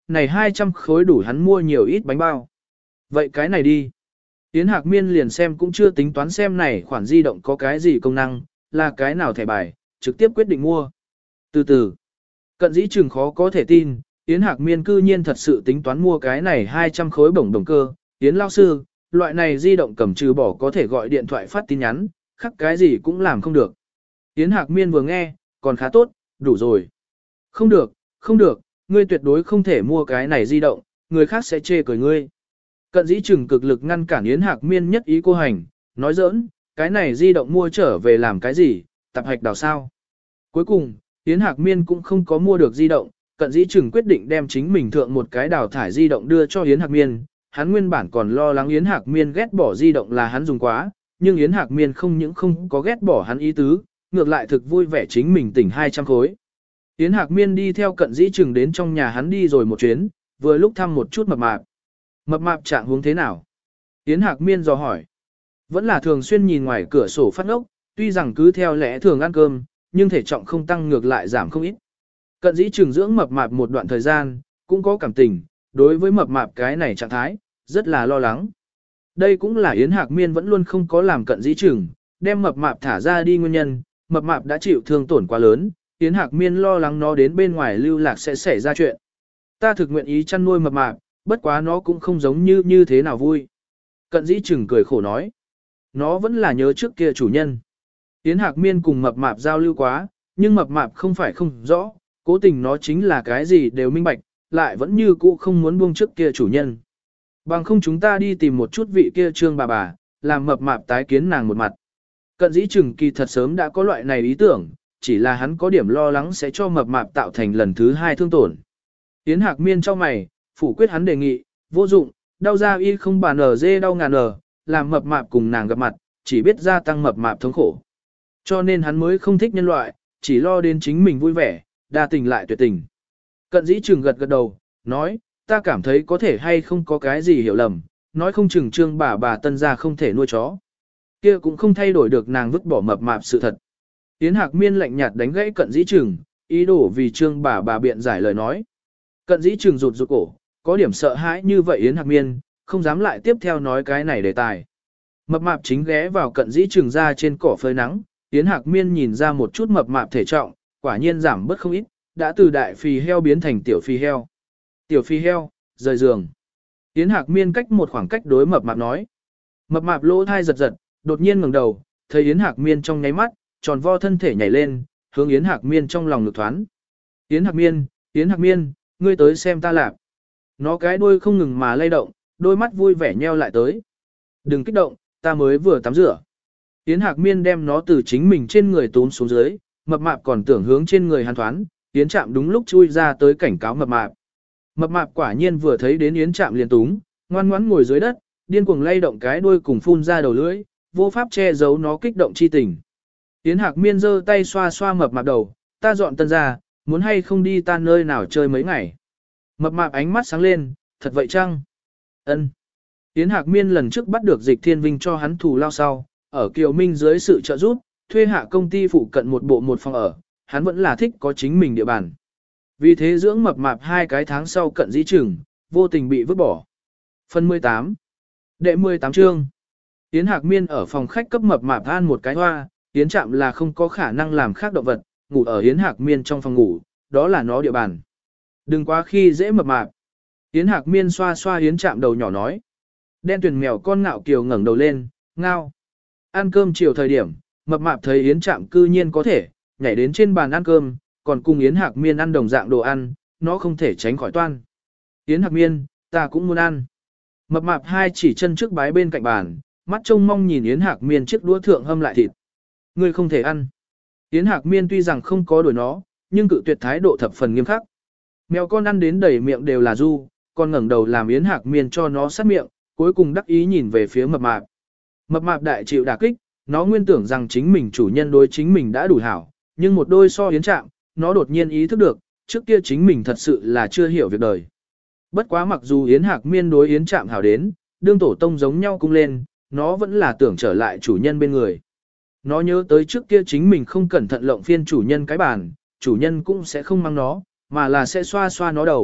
này hai trăm khối đủ hắn mua nhiều ít bánh bao. Vậy cái này đi. Yến Hạc Miên liền xem cũng chưa tính toán xem này khoản di động có cái gì công năng, là cái nào thẻ bài, trực tiếp quyết định mua. Từ từ, cận dĩ chừng khó có thể tin, Yến Hạc Miên cư nhiên thật sự tính toán mua cái này hai trăm khối bổng đồng cơ. Yến lao sư, loại này di động cầm trừ bỏ có thể gọi điện thoại phát tin nhắn, khắc cái gì cũng làm không được. Yến Hạc Miên vừa nghe, còn khá tốt, đủ rồi. Không được, không được, ngươi tuyệt đối không thể mua cái này di động, người khác sẽ chê cười ngươi. Cận dĩ chừng cực lực ngăn cản Yến Hạc Miên nhất ý cô hành, nói giỡn, cái này di động mua trở về làm cái gì, tập hạch đào sao. Cuối cùng, Yến Hạc Miên cũng không có mua được di động, cận dĩ chừng quyết định đem chính mình thượng một cái đào thải di động đưa cho Yến Hạc Miên. Hắn nguyên bản còn lo lắng Yến Hạc Miên ghét bỏ di động là hắn dùng quá, nhưng Yến Hạc Miên không những không có ghét bỏ hắn ý tứ, ngược lại thực vui vẻ chính mình tỉnh hai trăm khối. Yến Hạc Miên đi theo cận dĩ chừng đến trong nhà hắn đi rồi một chuyến, vừa lúc thăm một chút mập mạp. Mập mạp trạng huống thế nào? Yến Hạc Miên dò hỏi. Vẫn là thường xuyên nhìn ngoài cửa sổ phát ngốc, tuy rằng cứ theo lẽ thường ăn cơm, nhưng thể trọng không tăng ngược lại giảm không ít. Cận dĩ chừng dưỡng mập mạp một đoạn thời gian, cũng có cảm tình, đối với mập mạp cái này trạng thái, rất là lo lắng. Đây cũng là Yến Hạc Miên vẫn luôn không có làm cận dĩ chừng, đem mập mạp thả ra đi nguyên nhân, mập mạp đã chịu thương tổn quá lớn, Yến Hạc Miên lo lắng nó đến bên ngoài lưu lạc sẽ xảy ra chuyện. Ta thực nguyện ý chăn nuôi mập mạp, bất quá nó cũng không giống như như thế nào vui. Cận dĩ chừng cười khổ nói. Nó vẫn là nhớ trước kia chủ nhân. Yến Hạc Miên cùng mập mạp giao lưu quá, nhưng mập mạp không phải không rõ, cố tình nó chính là cái gì đều minh bạch, lại vẫn như cũ không muốn buông trước kia chủ nhân. Bằng không chúng ta đi tìm một chút vị kia trương bà bà, làm mập mạp tái kiến nàng một mặt. Cận dĩ chừng kỳ thật sớm đã có loại này ý tưởng, chỉ là hắn có điểm lo lắng sẽ cho mập mạp tạo thành lần thứ hai thương tổn. Yến Hạc Miên cho mày, phủ quyết hắn đề nghị, vô dụng, đau da y không bàn ở dê đau ngàn ở, làm mập mạp cùng nàng gặp mặt, chỉ biết gia tăng mập mạp thống khổ. Cho nên hắn mới không thích nhân loại, chỉ lo đến chính mình vui vẻ, đa tình lại tuyệt tình. Cận dĩ chừng gật gật đầu, nói, ta cảm thấy có thể hay không có cái gì hiểu lầm, nói không chừng trương bà bà tân gia không thể nuôi chó. Kia cũng không thay đổi được nàng vứt bỏ mập mạp sự thật. Yến Hạc Miên lạnh nhạt đánh gãy cận dĩ chừng, ý đồ vì trương bà bà biện giải lời nói. Cận dĩ chừng rụt rụt cổ, có điểm sợ hãi như vậy Yến Hạc Miên, không dám lại tiếp theo nói cái này đề tài. Mập mạp chính ghé vào cận dĩ chừng ra trên cỏ phơi nắng, Yến Hạc Miên nhìn ra một chút mập mạp thể trọng, quả nhiên giảm bớt không ít, đã từ đại phì heo biến thành tiểu phì heo. Tiểu phì heo, rời giường. Yến Hạc Miên cách một khoảng cách đối mập mạp nói. Mập mạp lỗ thai giật giật, đột nhiên ngẩng đầu, thấy Yến Hạc Miên trong nháy mắt, tròn vo thân thể nhảy lên, hướng Yến Hạc Miên trong lòng ngực thoán. Yến Hạc Miên, Yến Hạc Miên, ngươi tới xem ta lạp. Nó cái đuôi không ngừng mà lay động, đôi mắt vui vẻ nheo lại tới. Đừng kích động, ta mới vừa tắm rửa. Yến Hạc Miên đem nó từ chính mình trên người tốn xuống dưới, mập mạp còn tưởng hướng trên người hắn thoán, Yến Trạm đúng lúc chui ra tới cảnh cáo mập mạp. Mập mạp quả nhiên vừa thấy đến Yến Trạm liền túng, ngoan ngoãn ngồi dưới đất, điên cuồng lay động cái đuôi cùng phun ra đầu lưỡi, vô pháp che giấu nó kích động chi tình. Yến Hạc Miên giơ tay xoa xoa mập mạp đầu, ta dọn tân ra, muốn hay không đi ta nơi nào chơi mấy ngày. Mập mạp ánh mắt sáng lên, thật vậy chăng? Ân. Yến Hạc Miên lần trước bắt được Dịch Thiên Vinh cho hắn thù lao sau, ở Kiều Minh dưới sự trợ giúp, thuê hạ công ty phụ cận một bộ một phòng ở, hắn vẫn là thích có chính mình địa bàn. Vì thế dưỡng mập mạp hai cái tháng sau cận dĩ chừng, vô tình bị vứt bỏ. Phần mười tám. Đệ mười tám chương. Yến Hạc Miên ở phòng khách cấp mập mạp an một cái hoa, Yến Trạm là không có khả năng làm khác động vật, ngủ ở Yến Hạc Miên trong phòng ngủ, đó là nó địa bàn. Đừng quá khi dễ mập mạp. Yến Hạc Miên xoa xoa Yến Trạm đầu nhỏ nói. Đen tuyền mèo con ngạo kiều ngẩng đầu lên, ngao. Ăn cơm chiều thời điểm, mập mạp thấy Yến Trạm cư nhiên có thể, nhảy đến trên bàn ăn cơm, còn cùng Yến Hạc Miên ăn đồng dạng đồ ăn, nó không thể tránh khỏi toan. Yến Hạc Miên, ta cũng muốn ăn. Mập mạp hai chỉ chân trước bái bên cạnh bàn, mắt trông mong nhìn Yến Hạc Miên chiếc đũa thượng hâm lại thịt. Ngươi không thể ăn. Yến Hạc Miên tuy rằng không có đuổi nó, nhưng cự tuyệt thái độ thập phần nghiêm khắc. Mèo con ăn đến đầy miệng đều là du, con ngẩng đầu làm Yến Hạc Miên cho nó sát miệng, cuối cùng đắc ý nhìn về phía mập mạp. Mập mạp đại chịu đả kích, nó nguyên tưởng rằng chính mình chủ nhân đối chính mình đã đủ hảo, nhưng một đôi so Yến Trạm, nó đột nhiên ý thức được, trước kia chính mình thật sự là chưa hiểu việc đời. Bất quá mặc dù Yến Hạc Miên đối Yến Trạm hảo đến, đương tổ tông giống nhau cung lên, nó vẫn là tưởng trở lại chủ nhân bên người. Nó nhớ tới trước kia chính mình không cẩn thận lộng phiên chủ nhân cái bàn, chủ nhân cũng sẽ không mang nó, mà là sẽ xoa xoa nó đầu,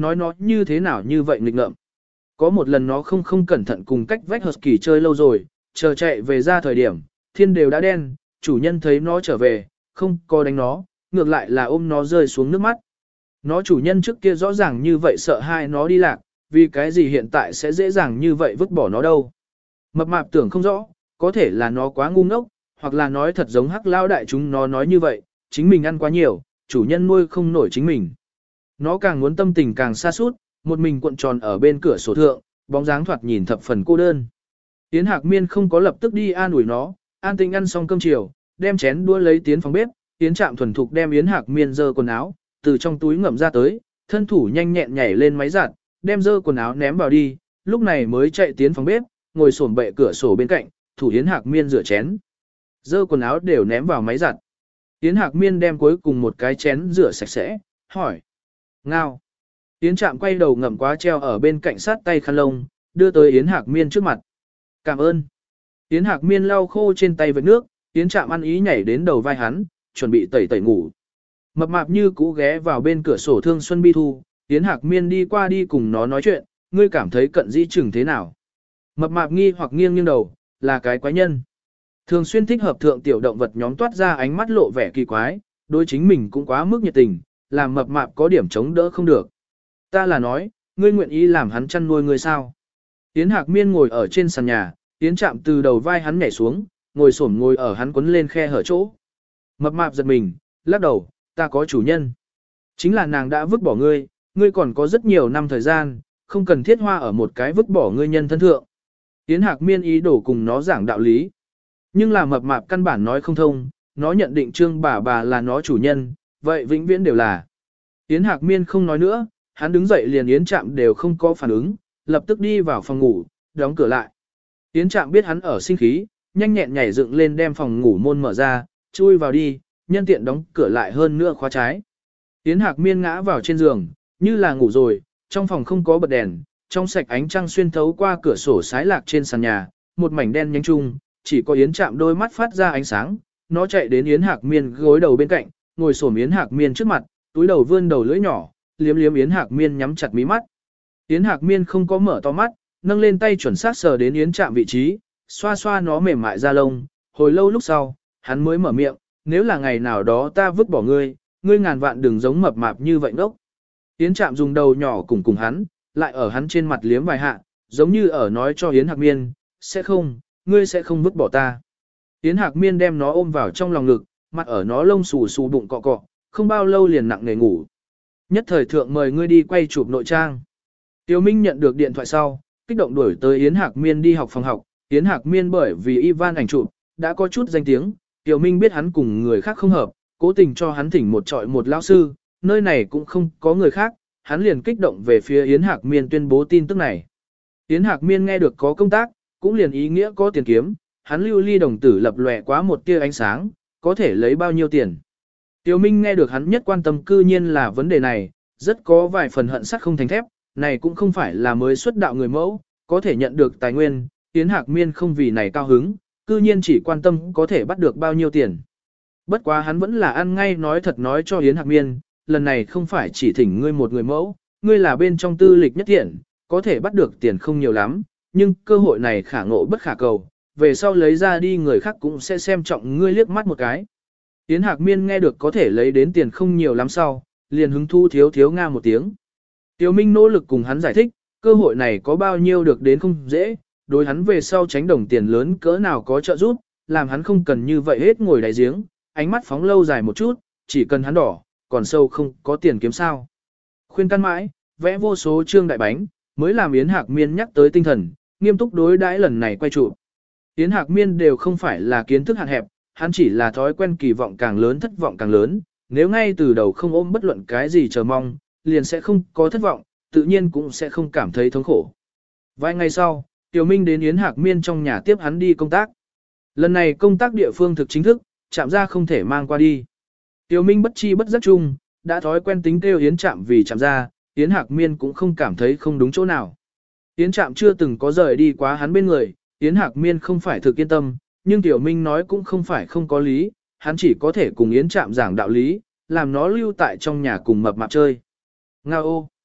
nói nó như thế nào như vậy nghịch ngợm. Có một lần nó không không cẩn thận cùng cách vách Husky chơi lâu rồi, chờ chạy về ra thời điểm, thiên đều đã đen, chủ nhân thấy nó trở về, không có đánh nó, ngược lại là ôm nó rơi xuống nước mắt. Nó chủ nhân trước kia rõ ràng như vậy sợ hai nó đi lạc, vì cái gì hiện tại sẽ dễ dàng như vậy vứt bỏ nó đâu. Mập mạp tưởng không rõ, có thể là nó quá ngu ngốc, hoặc là nói thật giống hắc lao đại chúng nó nói như vậy, chính mình ăn quá nhiều, chủ nhân nuôi không nổi chính mình. Nó càng muốn tâm tình càng xa suốt, một mình cuộn tròn ở bên cửa sổ thượng, bóng dáng thoạt nhìn thập phần cô đơn. Yến Hạc Miên không có lập tức đi an ủi nó, an tĩnh ăn xong cơm chiều, đem chén đũa lấy tiến phòng bếp, Yến Trạm thuần thục đem Yến Hạc Miên dơ quần áo, từ trong túi ngậm ra tới, thân thủ nhanh nhẹn nhảy lên máy giặt, đem dơ quần áo ném vào đi, lúc này mới chạy tiến phòng bếp, ngồi xổm bệ cửa sổ bên cạnh, thủ Yến Hạc Miên rửa chén. Dơ quần áo đều ném vào máy giặt. Yến Hạc Miên đem cuối cùng một cái chén rửa sạch sẽ, hỏi. Ngao. Yến Trạm quay đầu ngậm quá treo ở bên cạnh sát tay khăn lông, đưa tới Yến Hạc Miên trước mặt. Cảm ơn. Yến Hạc Miên lau khô trên tay với nước, Yến Trạm ăn ý nhảy đến đầu vai hắn, chuẩn bị tẩy tẩy ngủ. Mập mạp như cũ ghé vào bên cửa sổ Thương Xuân Bi Thu, Yến Hạc Miên đi qua đi cùng nó nói chuyện, ngươi cảm thấy cận dĩ chừng thế nào? Mập mạp nghi hoặc nghiêng nghiêng đầu, là cái quái nhân. Thường xuyên thích hợp thượng tiểu động vật nhóm toát ra ánh mắt lộ vẻ kỳ quái, đối chính mình cũng quá mức nhiệt tình, làm mập mạp có điểm chống đỡ không được. Ta là nói, ngươi nguyện ý làm hắn chăn nuôi ngươi sao? Yến Hạc Miên ngồi ở trên sàn nhà, Yến Trạm từ đầu vai hắn nhảy xuống, ngồi xổm ngồi ở hắn quấn lên khe hở chỗ. Mập mạp giật mình, lắc đầu, ta có chủ nhân. Chính là nàng đã vứt bỏ ngươi, ngươi còn có rất nhiều năm thời gian, không cần thiết hoa ở một cái vứt bỏ ngươi nhân thân thượng. Yến Hạc Miên ý đồ cùng nó giảng đạo lý. Nhưng là mập mạp căn bản nói không thông, nó nhận định Trương bà bà là nó chủ nhân, vậy vĩnh viễn đều là. Yến Hạc Miên không nói nữa, hắn đứng dậy liền Yến Trạm đều không có phản ứng, lập tức đi vào phòng ngủ, đóng cửa lại. Yến Trạm biết hắn ở sinh khí, nhanh nhẹn nhảy dựng lên đem phòng ngủ môn mở ra, chui vào đi, nhân tiện đóng cửa lại hơn nữa khóa trái. Yến Hạc Miên ngã vào trên giường, như là ngủ rồi, trong phòng không có bật đèn, trong sạch ánh trăng xuyên thấu qua cửa sổ sái lạc trên sàn nhà, một mảnh đen nhánh chung, chỉ có Yến Trạm đôi mắt phát ra ánh sáng, nó chạy đến Yến Hạc Miên gối đầu bên cạnh, ngồi xổm Yến Hạc Miên trước mặt, túi đầu vươn đầu lưỡi nhỏ, liếm liếm Yến Hạc Miên nhắm chặt mí mắt. Yến Hạc Miên không có mở to mắt, nâng lên tay chuẩn xác sờ đến Yến Trạm vị trí, xoa xoa nó mềm mại da lông, hồi lâu lúc sau, hắn mới mở miệng, nếu là ngày nào đó ta vứt bỏ ngươi, ngươi ngàn vạn đừng giống mập mạp như vậy ngốc. Yến Trạm dùng đầu nhỏ cùng cùng hắn, lại ở hắn trên mặt liếm vài hạ, giống như ở nói cho Yến Hạc Miên, sẽ không, ngươi sẽ không vứt bỏ ta. Yến Hạc Miên đem nó ôm vào trong lòng ngực, mặt ở nó lông xù xù bụng cọ cọ, không bao lâu liền nặng nề ngủ. Nhất thời thượng mời ngươi đi quay chụp nội trang. Tiêu Minh nhận được điện thoại sau, kích động đuổi tới Yến Hạc Miên đi học phòng học. Yến Hạc Miên bởi vì Ivan ảnh chụp, đã có chút danh tiếng, Tiêu Minh biết hắn cùng người khác không hợp, cố tình cho hắn thỉnh một trọi một lão sư, nơi này cũng không có người khác, hắn liền kích động về phía Yến Hạc Miên tuyên bố tin tức này. Yến Hạc Miên nghe được có công tác, cũng liền ý nghĩa có tiền kiếm, hắn lưu ly đồng tử lập lòe quá một tia ánh sáng, có thể lấy bao nhiêu tiền. Tiêu Minh nghe được hắn nhất quan tâm cư nhiên là vấn đề này, rất có vài phần hận sắt không thành thép, này cũng không phải là mới xuất đạo người mẫu, có thể nhận được tài nguyên, Yến Hạc Miên không vì này cao hứng, cư nhiên chỉ quan tâm có thể bắt được bao nhiêu tiền. Bất quá hắn vẫn là ăn ngay nói thật nói cho Yến Hạc Miên, lần này không phải chỉ thỉnh ngươi một người mẫu, ngươi là bên trong tư lịch nhất thiện, có thể bắt được tiền không nhiều lắm, nhưng cơ hội này khả ngộ bất khả cầu, về sau lấy ra đi người khác cũng sẽ xem trọng ngươi liếc mắt một cái. Yến Hạc Miên nghe được có thể lấy đến tiền không nhiều lắm sau, liền hứng thu thiếu thiếu nga một tiếng. Tiêu Minh nỗ lực cùng hắn giải thích, cơ hội này có bao nhiêu được đến không dễ, đối hắn về sau tránh đồng tiền lớn cỡ nào có trợ giúp, làm hắn không cần như vậy hết ngồi đáy giếng, ánh mắt phóng lâu dài một chút, chỉ cần hắn đỏ, còn sâu không có tiền kiếm sao. Khuyên can mãi, vẽ vô số trương đại bánh, mới làm Yến Hạc Miên nhắc tới tinh thần, nghiêm túc đối đãi lần này quay trụ. Yến Hạc Miên đều không phải là kiến thức hạn hẹp, hắn chỉ là thói quen kỳ vọng càng lớn thất vọng càng lớn, nếu ngay từ đầu không ôm bất luận cái gì chờ mong, liền sẽ không có thất vọng, tự nhiên cũng sẽ không cảm thấy thống khổ. Vài ngày sau, Tiểu Minh đến Yến Hạc Miên trong nhà tiếp hắn đi công tác. Lần này công tác địa phương thực chính thức, chạm ra không thể mang qua đi. Tiểu Minh bất chi bất giác chung, đã thói quen tính kêu Yến Trạm vì chạm ra, Yến Hạc Miên cũng không cảm thấy không đúng chỗ nào. Yến Trạm chưa từng có rời đi quá hắn bên người, Yến Hạc Miên không phải thực yên tâm, nhưng Tiểu Minh nói cũng không phải không có lý, hắn chỉ có thể cùng Yến Trạm giảng đạo lý, làm nó lưu tại trong nhà cùng mập mạp chơi. Nga ô!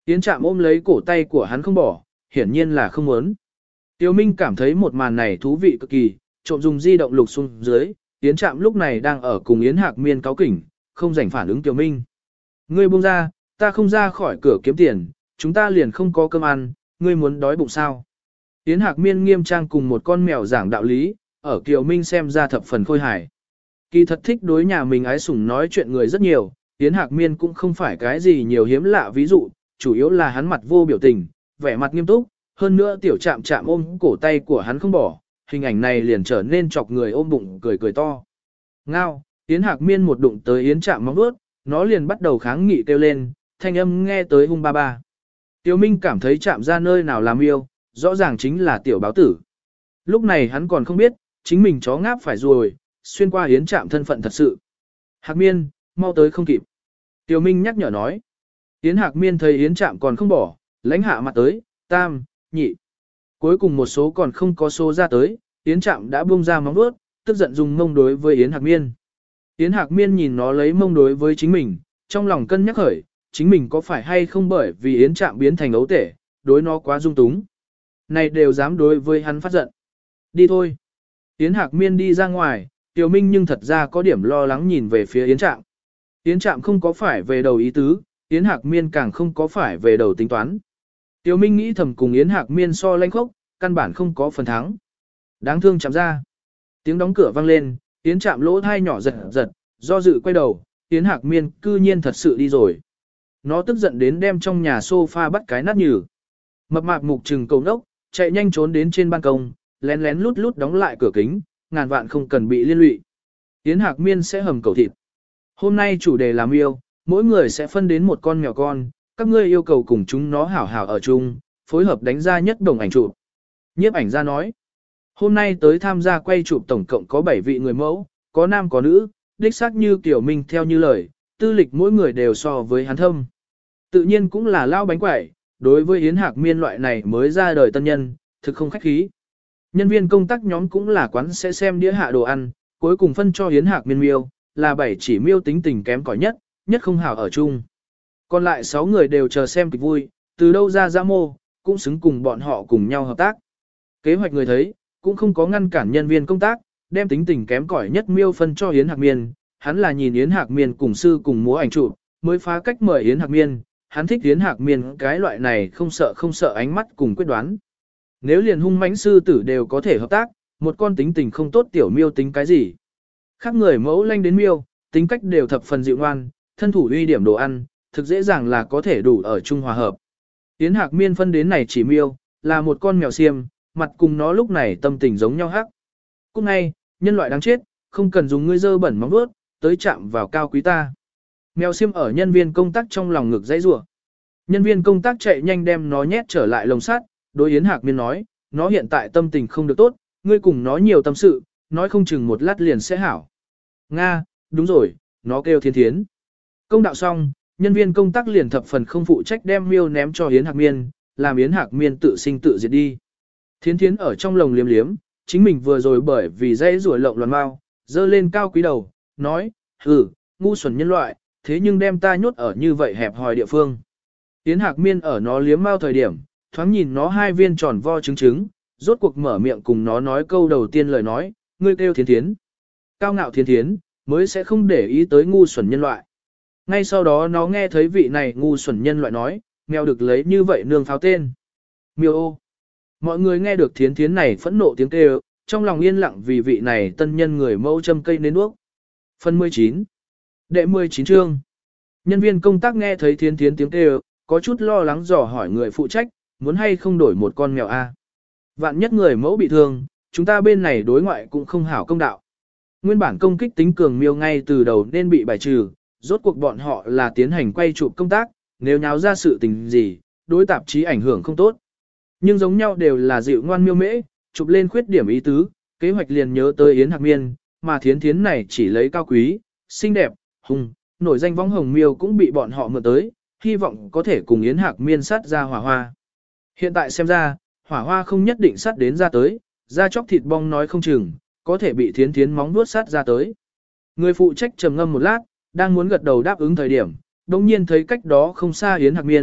Yến Trạm ôm lấy cổ tay của hắn không bỏ, hiển nhiên là không muốn. Tiêu Minh cảm thấy một màn này thú vị cực kỳ, trộm dùng di động lục xuống dưới, Yến Trạm lúc này đang ở cùng Yến Hạc Miên cáu kỉnh, không rảnh phản ứng Tiêu Minh. Ngươi buông ra, ta không ra khỏi cửa kiếm tiền, chúng ta liền không có cơm ăn, ngươi muốn đói bụng sao? Yến Hạc Miên nghiêm trang cùng một con mèo giảng đạo lý, ở Kiều Minh xem ra thập phần khôi hài. Kỳ thật thích đối nhà mình ái sủng nói chuyện người rất nhiều, Yến Hạc Miên cũng không phải cái gì nhiều hiếm lạ ví dụ, chủ yếu là hắn mặt vô biểu tình, vẻ mặt nghiêm túc, hơn nữa tiểu Trạm Trạm ôm cổ tay của hắn không bỏ, hình ảnh này liền trở nên chọc người ôm bụng cười cười to. Ngao, Yến Hạc Miên một đụng tới Yến Trạm móng vuốt, nó liền bắt đầu kháng nghị kêu lên, thanh âm nghe tới hung ba ba. Tiêu Minh cảm thấy chạm ra nơi nào làm yêu, rõ ràng chính là tiểu báo tử. Lúc này hắn còn không biết, chính mình chó ngáp phải rồi, xuyên qua Yến Trạm thân phận thật sự. Hạc Miên, mau tới không kịp. Tiêu Minh nhắc nhở nói. Yến Hạc Miên thấy Yến Trạm còn không bỏ, lãnh hạ mặt tới, tam, nhị. Cuối cùng một số còn không có số ra tới, Yến Trạm đã buông ra móng vuốt, tức giận dùng mông đối với Yến Hạc Miên. Yến Hạc Miên nhìn nó lấy mông đối với chính mình, trong lòng cân nhắc khởi, chính mình có phải hay không bởi vì Yến Trạm biến thành ấu tể, đối nó quá dung túng. Này đều dám đối với hắn phát giận. Đi thôi. Yến Hạc Miên đi ra ngoài, Tiểu Minh nhưng thật ra có điểm lo lắng nhìn về phía Yến Trạm. Yến Trạm không có phải về đầu ý tứ, Yến Hạc Miên càng không có phải về đầu tính toán. Tiểu Minh nghĩ thầm cùng Yến Hạc Miên so lanh khốc, căn bản không có phần thắng. Đáng thương Trạm ra. Tiếng đóng cửa vang lên, Yến Trạm lỗ thai nhỏ giật giật, do dự quay đầu, Yến Hạc Miên cư nhiên thật sự đi rồi. Nó tức giận đến đem trong nhà sofa bắt cái nát nhừ. Mập mạp mục trừng cầu nốc, chạy nhanh trốn đến trên ban công, lén lén lút lút đóng lại cửa kính, ngàn vạn không cần bị liên lụy. Yến Hạc Miên sẽ hầm cầu thịt. Hôm nay chủ đề làm yêu, mỗi người sẽ phân đến một con mèo con, các ngươi yêu cầu cùng chúng nó hảo hảo ở chung, phối hợp đánh ra nhất đồng ảnh chụp. Nhiếp ảnh ra nói, hôm nay tới tham gia quay chụp tổng cộng có bảy vị người mẫu, có nam có nữ, đích xác như Kiều Minh theo như lời, tư lịch mỗi người đều so với hắn thâm. Tự nhiên cũng là lao bánh quẩy, đối với Yến Hạc Miên loại này mới ra đời tân nhân, thực không khách khí. Nhân viên công tác nhóm cũng là quán sẽ xem đĩa hạ đồ ăn, cuối cùng phân cho Yến Hạc Miên miêu, là bảy chỉ miêu tính tình kém cỏi nhất, nhất không hảo ở chung. Còn lại sáu người đều chờ xem kịch vui, từ đâu ra ra mô, cũng xứng cùng bọn họ cùng nhau hợp tác. Kế hoạch người thấy, cũng không có ngăn cản nhân viên công tác, đem tính tình kém cỏi nhất miêu phân cho Yến Hạc Miên, hắn là nhìn Yến Hạc Miên cùng sư cùng múa ảnh chụp, mới phá cách mời Yến Hạc Miên, hắn thích Yến Hạc Miên cái loại này không sợ không sợ ánh mắt cùng quyết đoán. Nếu liền hung mãnh sư tử đều có thể hợp tác, một con tính tình không tốt tiểu miêu tính cái gì. Khác người mẫu lanh đến miêu, tính cách đều thập phần dịu ngoan, thân thủ uy điểm đồ ăn, thực dễ dàng là có thể đủ ở chung hòa hợp. Yến Hạc Miên phân đến này chỉ miêu, là một con mèo xiêm, mặt cùng nó lúc này tâm tình giống nhau hắc. Cũng ngay, nhân loại đáng chết, không cần dùng ngươi dơ bẩn móng vuốt, tới chạm vào cao quý ta. Mèo xiêm ở nhân viên công tác trong lòng ngực dãy rủa. Nhân viên công tác chạy nhanh đem nó nhét trở lại lồng sắt, đối Yến Hạc Miên nói, nó hiện tại tâm tình không được tốt, ngươi cùng nó nhiều tâm sự, nói không chừng một lát liền sẽ hảo. Nga, đúng rồi, nó kêu Thiên Thiến. Công đạo xong, nhân viên công tác liền thập phần không phụ trách đem miêu ném cho Yến Hạc Miên, làm Yến Hạc Miên tự sinh tự diệt đi. Thiến Thiến ở trong lồng liếm liếm, chính mình vừa rồi bởi vì dãy rủa lộng loạn mau, dơ lên cao quý đầu, nói, hừ, ngu xuẩn nhân loại, thế nhưng đem ta nhốt ở như vậy hẹp hòi địa phương. Yến Hạc Miên ở nó liếm mau thời điểm, thoáng nhìn nó hai viên tròn vo trứng trứng, rốt cuộc mở miệng cùng nó nói câu đầu tiên lời nói, ngươi kêu Thiến Thiến. Cao ngạo Thiến Thiến, mới sẽ không để ý tới ngu xuẩn nhân loại. Ngay sau đó nó nghe thấy vị này ngu xuẩn nhân loại nói, mèo được lấy như vậy nương pháo tên. Miêu ô. Mọi người nghe được Thiến Thiến này phẫn nộ tiếng kêu, trong lòng yên lặng vì vị này tân nhân người mẫu châm cây nến đuốc. Phần mười chín. Đệ mười chín chương. Nhân viên công tác nghe thấy Thiến Thiến tiếng kêu, có chút lo lắng dò hỏi người phụ trách, muốn hay không đổi một con mèo a? Vạn nhất người mẫu bị thương, chúng ta bên này đối ngoại cũng không hảo công đạo. Nguyên bản công kích tính cường miêu ngay từ đầu nên bị bài trừ, rốt cuộc bọn họ là tiến hành quay chụp công tác, nếu nháo ra sự tình gì, đối tạp chí ảnh hưởng không tốt. Nhưng giống nhau đều là dịu ngoan miêu mễ, chụp lên khuyết điểm ý tứ, kế hoạch liền nhớ tới Yến Hạc Miên, mà Thiến Thiến này chỉ lấy cao quý, xinh đẹp, hùng, nổi danh võng hồng miêu cũng bị bọn họ mượn tới, hy vọng có thể cùng Yến Hạc Miên sát ra hỏa hoa. Hiện tại xem ra, hỏa hoa không nhất định sát đến ra tới, ra chóc thịt bong nói không chừng, có thể bị Thiến Thiến móng vuốt sát ra tới. Người phụ trách trầm ngâm một lát, đang muốn gật đầu đáp ứng thời điểm, đồng nhiên thấy cách đó không xa Yến Hạc Miên,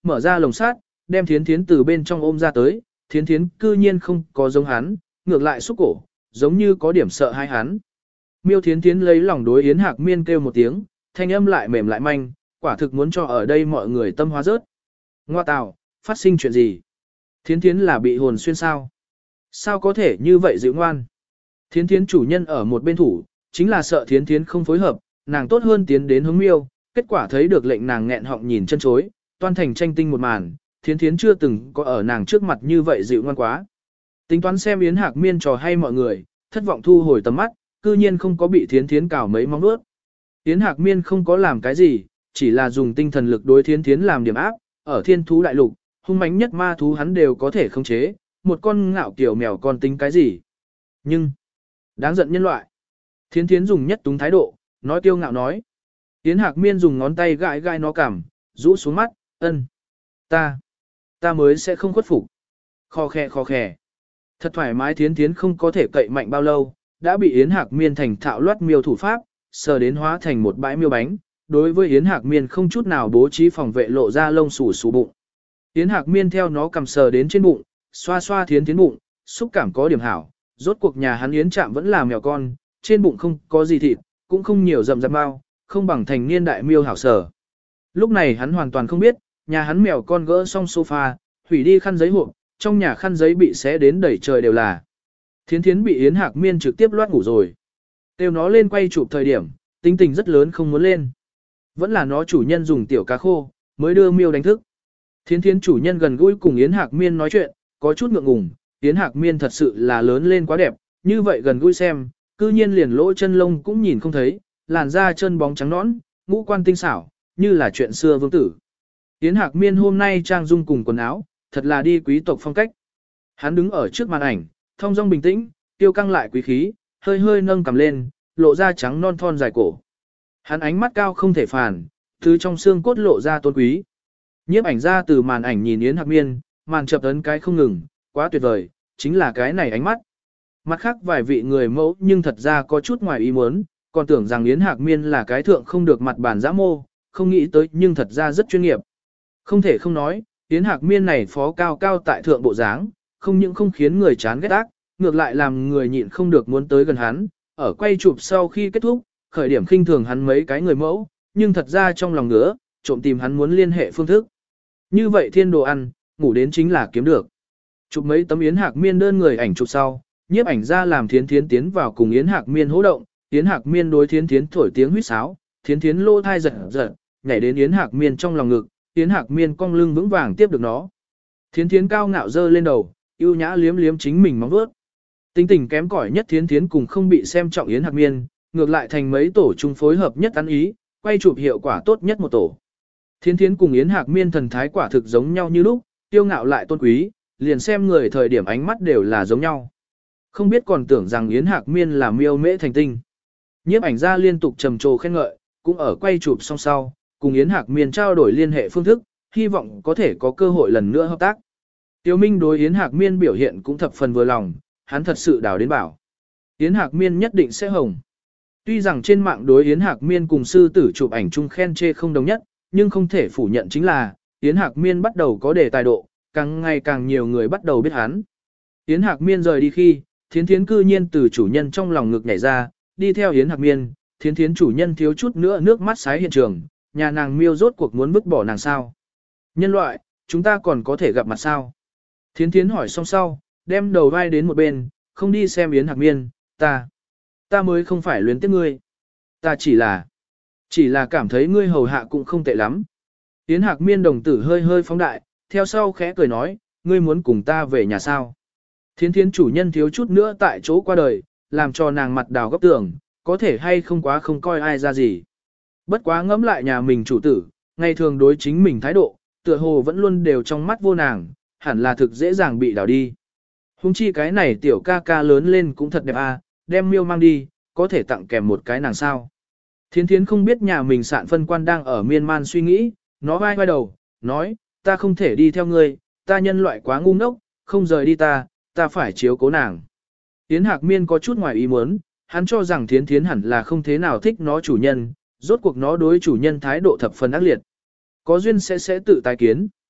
mở ra lồng sát, đem thiến thiến từ bên trong ôm ra tới, thiến thiến cư nhiên không có giống hắn, ngược lại xúc cổ, giống như có điểm sợ hai hắn. Miêu thiến thiến lấy lòng đối Yến Hạc Miên kêu một tiếng, thanh âm lại mềm lại manh, quả thực muốn cho ở đây mọi người tâm hóa rớt. Ngoa tào, phát sinh chuyện gì? Thiến thiến là bị hồn xuyên sao? Sao có thể như vậy dịu ngoan? Thiến thiến chủ nhân ở một bên thủ, chính là sợ thiến thiến không phối hợp, nàng tốt hơn tiến đến hướng miêu, kết quả thấy được lệnh nàng nghẹn họng nhìn chân chối, toan thành tranh tinh một màn, thiến thiến chưa từng có ở nàng trước mặt như vậy dịu ngoan quá. Tính toán xem Yến Hạc Miên trò hay mọi người, thất vọng thu hồi tầm mắt, cư nhiên không có bị thiến thiến cào mấy móng vuốt. Yến Hạc Miên không có làm cái gì, chỉ là dùng tinh thần lực đối thiến thiến làm điểm áp, ở thiên thú đại lục, hung mãnh nhất ma thú hắn đều có thể khống chế, một con ngạo kiểu mèo con tính cái gì. Nhưng, đáng giận nhân loại. Thiến thiến dùng nhất túng thái độ, nói kiêu ngạo nói. Yến Hạc Miên dùng ngón tay gãi gãi nó cằm, rũ xuống mắt, ân. Ta, ta mới sẽ không khuất phục. Khò khè khò khè. Thật thoải mái thiến thiến không có thể cậy mạnh bao lâu, đã bị Yến Hạc Miên thành thạo loát miêu thủ pháp, sờ đến hóa thành một bãi miêu bánh. Đối với Yến Hạc Miên không chút nào bố trí phòng vệ lộ ra lông xù xù bụng. Yến Hạc Miên theo nó cầm sờ đến trên bụng, xoa xoa thiến thiến bụng, xúc cảm có điểm hảo. Rốt cuộc nhà hắn Yến Trạm vẫn là mèo con, trên bụng không có gì thịt, cũng không nhiều rậm rạp bao, không bằng thành niên đại miêu hảo sở. Lúc này hắn hoàn toàn không biết, nhà hắn mèo con gỡ xong sofa, hủy đi khăn giấy hộp, trong nhà khăn giấy bị xé đến đẩy trời đều là. Thiến thiến bị Yến Hạc Miên trực tiếp loát ngủ rồi. Tiêu nó lên quay chụp thời điểm, tính tình rất lớn không muốn lên. Vẫn là nó chủ nhân dùng tiểu cá khô, mới đưa miêu đánh thức. Thiến thiến chủ nhân gần gũi cùng Yến Hạc Miên nói chuyện, có chút ngượng ngùng, Yến Hạc Miên thật sự là lớn lên quá đẹp, như vậy gần gũi xem, cư nhiên liền lỗ chân lông cũng nhìn không thấy, làn da chân bóng trắng nõn, ngũ quan tinh xảo, như là chuyện xưa vương tử. Yến Hạc Miên hôm nay trang dung cùng quần áo, thật là đi quý tộc phong cách. Hắn đứng ở trước màn ảnh, thong dong bình tĩnh, tiêu căng lại quý khí, hơi hơi nâng cầm lên, lộ ra trắng non thon dài cổ. Hắn ánh mắt cao không thể phản, từ trong xương cốt lộ ra tôn quý. Nhiếp ảnh ra từ màn ảnh nhìn Yến Hạc Miên, màn chập ấn cái không ngừng, quá tuyệt vời, chính là cái này ánh mắt. Mặt khác vài vị người mẫu nhưng thật ra có chút ngoài ý muốn, còn tưởng rằng Yến Hạc Miên là cái thượng không được mặt bản giã mô, không nghĩ tới nhưng thật ra rất chuyên nghiệp. Không thể không nói, Yến Hạc Miên này phó cao cao tại thượng bộ dáng, không những không khiến người chán ghét ác, ngược lại làm người nhịn không được muốn tới gần hắn, ở quay chụp sau khi kết thúc, khởi điểm khinh thường hắn mấy cái người mẫu, nhưng thật ra trong lòng ngứa, trộm tìm hắn muốn liên hệ phương thức. Như vậy thiên đồ ăn, ngủ đến chính là kiếm được. Chụp mấy tấm Yến Hạc Miên đơn người ảnh chụp sau, nhiếp ảnh ra làm Thiến Thiến tiến vào cùng Yến Hạc Miên hỗ động, Yến Hạc Miên đối Thiến Thiến thổi tiếng huýt sáo, Thiến Thiến lô thai giật giật, nhảy đến Yến Hạc Miên trong lòng ngực, Yến Hạc Miên cong lưng vững vàng tiếp được nó. Thiến Thiến cao ngạo dơ lên đầu, yêu nhã liếm liếm chính mình móng vuốt. Tính tình kém cỏi nhất Thiến Thiến cùng không bị xem trọng Yến Hạc Miên, ngược lại thành mấy tổ chung phối hợp nhất ăn ý, quay chụp hiệu quả tốt nhất một tổ. Thiến Thiến cùng Yến Hạc Miên thần thái quả thực giống nhau như lúc, tiêu ngạo lại tôn quý, liền xem người thời điểm ánh mắt đều là giống nhau. Không biết còn tưởng rằng Yến Hạc Miên là miêu mễ thành tinh. Nhiếp ảnh ra liên tục trầm trồ khen ngợi, cũng ở quay chụp song sau, cùng Yến Hạc Miên trao đổi liên hệ phương thức, hy vọng có thể có cơ hội lần nữa hợp tác. Tiêu Minh đối Yến Hạc Miên biểu hiện cũng thập phần vừa lòng, hắn thật sự đào đến bảo. Yến Hạc Miên nhất định sẽ hồng. Tuy rằng trên mạng đối Yến Hạc Miên cùng sư tử chụp ảnh chung khen chê không đồng nhất, nhưng không thể phủ nhận chính là, Yến Hạc Miên bắt đầu có đề tài độ, càng ngày càng nhiều người bắt đầu biết hắn. Yến Hạc Miên rời đi khi, Thiến Thiến cư nhiên từ chủ nhân trong lòng ngực nhảy ra, đi theo Yến Hạc Miên, Thiến Thiến chủ nhân thiếu chút nữa nước mắt sái hiện trường, nhà nàng miêu rốt cuộc muốn vứt bỏ nàng sao. Nhân loại, chúng ta còn có thể gặp mặt sao? Thiến Thiến hỏi xong sau, đem đầu vai đến một bên, không đi xem Yến Hạc Miên, ta, ta mới không phải luyến tiếc ngươi. Ta chỉ là, chỉ là cảm thấy ngươi hầu hạ cũng không tệ lắm. Yến Hạc Miên đồng tử hơi hơi phóng đại, theo sau khẽ cười nói, ngươi muốn cùng ta về nhà sao? Thiến Thiến chủ nhân thiếu chút nữa tại chỗ qua đời, làm cho nàng mặt đào góc tường, có thể hay không quá không coi ai ra gì. Bất quá ngẫm lại nhà mình chủ tử, ngày thường đối chính mình thái độ, tựa hồ vẫn luôn đều trong mắt vô nàng, hẳn là thực dễ dàng bị đảo đi. Hùng chi cái này tiểu ca ca lớn lên cũng thật đẹp à, đem miêu mang đi, có thể tặng kèm một cái nàng sao. Thiến Thiến không biết nhà mình sạn phân quan đang ở miên man suy nghĩ, nó vai vai đầu, nói, ta không thể đi theo ngươi, ta nhân loại quá ngu ngốc, không rời đi ta, ta phải chiếu cố nàng. Yến Hạc Miên có chút ngoài ý muốn, hắn cho rằng Thiến Thiến hẳn là không thế nào thích nó chủ nhân, rốt cuộc nó đối chủ nhân thái độ thập phần ác liệt. Có duyên sẽ sẽ tự tái kiến.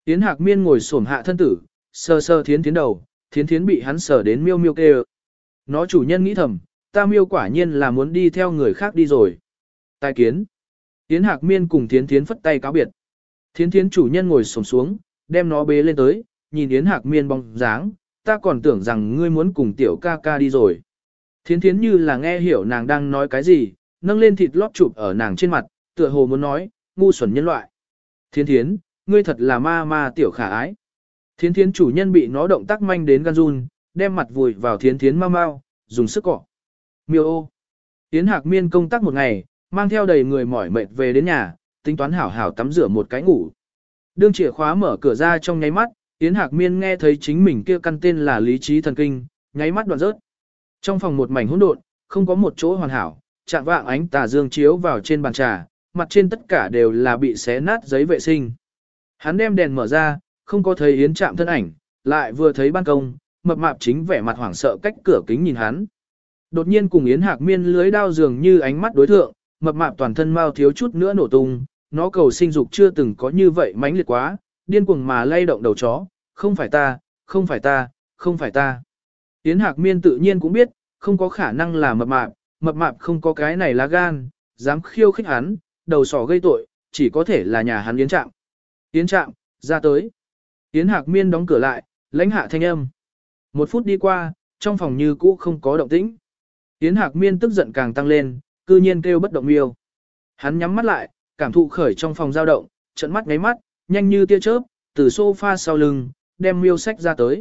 Yến Hạc Miên ngồi xổm hạ thân tử, sờ sờ thiến thiến đầu, thiến thiến bị hắn sờ đến miêu miêu kêu. Nó chủ nhân nghĩ thầm, ta miêu quả nhiên là muốn đi theo người khác đi rồi. Tài kiến. Yến Hạc Miên cùng thiến thiến phất tay cáo biệt. Thiến thiến chủ nhân ngồi xổm xuống, đem nó bế lên tới, nhìn Yến Hạc Miên bóng dáng, ta còn tưởng rằng ngươi muốn cùng tiểu ca ca đi rồi. Thiến thiến như là nghe hiểu nàng đang nói cái gì, nâng lên thịt lót chụp ở nàng trên mặt, tựa hồ muốn nói, ngu xuẩn nhân loại. Thiến thiến, ngươi thật là ma ma tiểu khả ái. Thiến thiến chủ nhân bị nó động tác manh đến gan run, đem mặt vùi vào thiến thiến mau mau, dùng sức cọ. Miêu ô. Yến Hạc Miên công tác một ngày, mang theo đầy người mỏi mệt về đến nhà, tính toán hảo hảo tắm rửa một cái ngủ. Đương chìa khóa mở cửa ra trong nháy mắt, Yến Hạc Miên nghe thấy chính mình kia căn tên là lý trí thần kinh, nháy mắt đoạn rớt. Trong phòng một mảnh hỗn độn, không có một chỗ hoàn hảo, chạm vạng ánh tà dương chiếu vào trên bàn trà, mặt trên tất cả đều là bị xé nát giấy vệ sinh. Hắn đem đèn mở ra, không có thấy Yến Trạm thân ảnh, lại vừa thấy ban công, mập mạp chính vẻ mặt hoảng sợ cách cửa kính nhìn hắn. Đột nhiên cùng Yến Hạc Miên lưới đao dường như ánh mắt đối thượng, mập mạp toàn thân mau thiếu chút nữa nổ tung, nó cầu sinh dục chưa từng có như vậy mãnh liệt quá, điên cuồng mà lay động đầu chó, không phải ta, không phải ta, không phải ta. Yến Hạc Miên tự nhiên cũng biết, không có khả năng là mập mạp, mập mạp không có cái này lá gan, dám khiêu khích hắn, đầu sỏ gây tội, chỉ có thể là nhà hắn Yến Trạm. Yến Trạm, ra tới. Yến Hạc Miên đóng cửa lại, lãnh hạ thanh âm. Một phút đi qua, trong phòng như cũ không có động tĩnh. Yến Hạc Miên tức giận càng tăng lên, cư nhiên kêu bất động miêu. Hắn nhắm mắt lại, cảm thụ khởi trong phòng dao động, trận mắt ngáy mắt, nhanh như tia chớp, từ sofa sau lưng, đem miêu sách ra tới.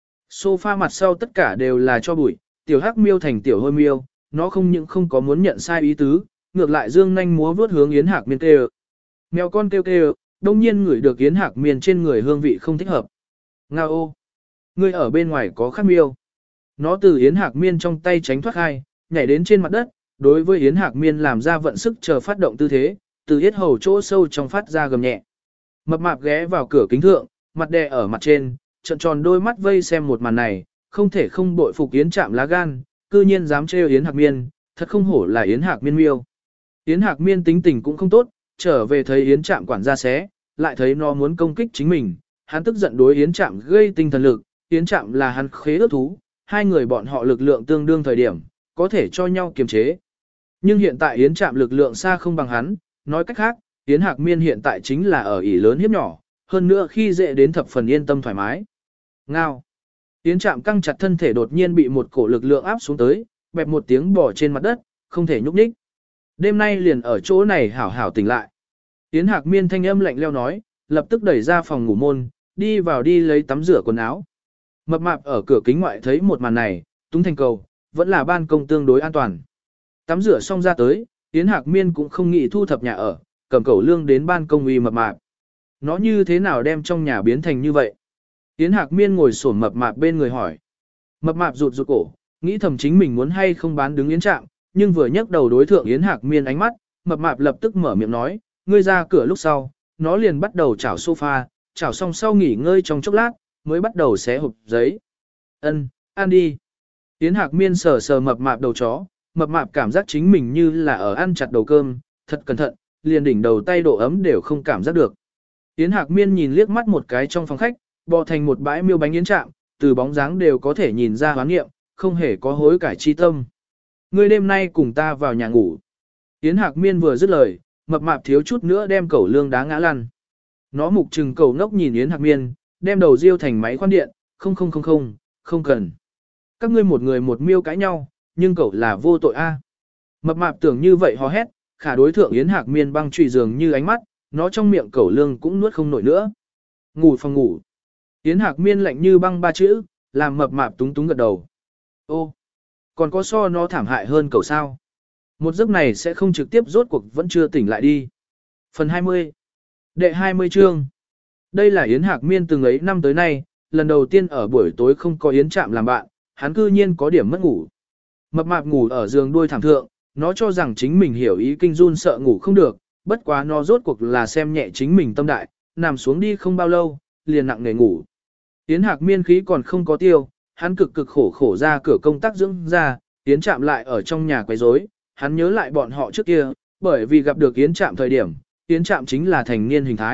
Sofa mặt sau tất cả đều là cho bụi, tiểu hắc miêu thành tiểu hôi miêu, nó không những không có muốn nhận sai ý tứ, ngược lại dương nhanh múa vướt hướng Yến Hạc Miên kêu. Mèo con kêu kêu, đông nhiên ngửi được Yến Hạc Miên trên người hương vị không thích hợp. Ngao ô! Ngươi ở bên ngoài có khác miêu. Nó từ Yến Hạc Miên trong tay tránh thoát hai, nhảy đến trên mặt đất, đối với Yến Hạc Miên làm ra vận sức chờ phát động tư thế, từ yết hầu chỗ sâu trong phát ra gầm nhẹ. Mập mạp ghé vào cửa kính thượng, mặt đè ở mặt trên, trợn tròn đôi mắt vây xem một màn này, không thể không bội phục Yến Trạm lá gan, cư nhiên dám trêu Yến Hạc Miên, thật không hổ là Yến Hạc Miên miêu. Yến Hạc Miên tính tình cũng không tốt, trở về thấy Yến Trạm quản gia xé, lại thấy nó muốn công kích chính mình, hắn tức giận đối Yến Trạm gây tinh thần lực, Yến Trạm là hắn khế ước thú, hai người bọn họ lực lượng tương đương thời điểm, có thể cho nhau kiềm chế. Nhưng hiện tại Yến Trạm lực lượng xa không bằng hắn, nói cách khác, Yến Hạc Miên hiện tại chính là ở ỷ lớn hiếp nhỏ, hơn nữa khi dễ đến thập phần yên tâm thoải mái. Ngao. Yến Trạm căng chặt thân thể đột nhiên bị một cổ lực lượng áp xuống tới, bẹp một tiếng bỏ trên mặt đất, không thể nhúc nhích. Đêm nay liền ở chỗ này hảo hảo tỉnh lại. Yến Hạc Miên thanh âm lạnh leo nói, lập tức đẩy ra phòng ngủ môn, đi vào đi lấy tắm rửa quần áo. Mập mạp ở cửa kính ngoại thấy một màn này, túng thành cầu, vẫn là ban công tương đối an toàn. Tắm rửa xong ra tới, Yến Hạc Miên cũng không nghĩ thu thập nhà ở, cầm cẩu lương đến ban công uy mập mạp. Nó như thế nào đem trong nhà biến thành như vậy? Yến Hạc Miên ngồi xổm mập mạp bên người hỏi. Mập mạp rụt rụt cổ, nghĩ thầm chính mình muốn hay không bán đứng Yến Trạm, nhưng vừa nhấc đầu đối thượng Yến Hạc Miên ánh mắt, mập mạp lập tức mở miệng nói, ngươi ra cửa lúc sau, nó liền bắt đầu chảo sofa, chảo xong sau nghỉ ngơi trong chốc lát, mới bắt đầu xé hộp giấy. Ân, ăn đi. Yến Hạc Miên sờ sờ mập mạp đầu chó, mập mạp cảm giác chính mình như là ở ăn chặt đầu cơm, thật cẩn thận, liền đỉnh đầu tay độ ấm đều không cảm giác được. Yến Hạc Miên nhìn liếc mắt một cái trong phòng khách, bò thành một bãi miêu bánh Yến Trạm, từ bóng dáng đều có thể nhìn ra hoán nghiệm, không hề có hối cải chi tâm. Ngươi đêm nay cùng ta vào nhà ngủ. Yến Hạc Miên vừa dứt lời, mập mạp thiếu chút nữa đem cẩu lương đá ngã lăn. Nó mục trừng cẩu ngốc nhìn Yến Hạc Miên, đem đầu riêu thành máy khoan điện, không không không không, không cần. Các ngươi một người một miêu cãi nhau, nhưng cậu là vô tội a. Mập mạp tưởng như vậy hò hét, khả đối thượng Yến Hạc Miên băng trụy dường như ánh mắt, nó trong miệng cẩu lương cũng nuốt không nổi nữa. Ngủ phòng ngủ. Yến Hạc Miên lạnh như băng ba chữ, làm mập mạp túng túng gật đầu. Ô, còn có so nó thảm hại hơn cậu sao? Một giấc này sẽ không trực tiếp rốt cuộc vẫn chưa tỉnh lại đi. Phần hai mươi. Đệ hai mươi chương. Đây là Yến Hạc Miên từng ấy năm tới nay, lần đầu tiên ở buổi tối không có Yến Trạm làm bạn, hắn cư nhiên có điểm mất ngủ. Mập mạp ngủ ở giường đuôi thảm thượng, nó cho rằng chính mình hiểu ý kinh run sợ ngủ không được, bất quá nó rốt cuộc là xem nhẹ chính mình tâm đại, nằm xuống đi không bao lâu, liền nặng nề ngủ. Yến Hạc Miên khí còn không có tiêu, hắn cực cực khổ khổ ra cửa công tác dưỡng ra, Yến Trạm lại ở trong nhà quấy rối, hắn nhớ lại bọn họ trước kia, bởi vì gặp được Yến Trạm thời điểm, Yến Trạm chính là thành niên hình thái,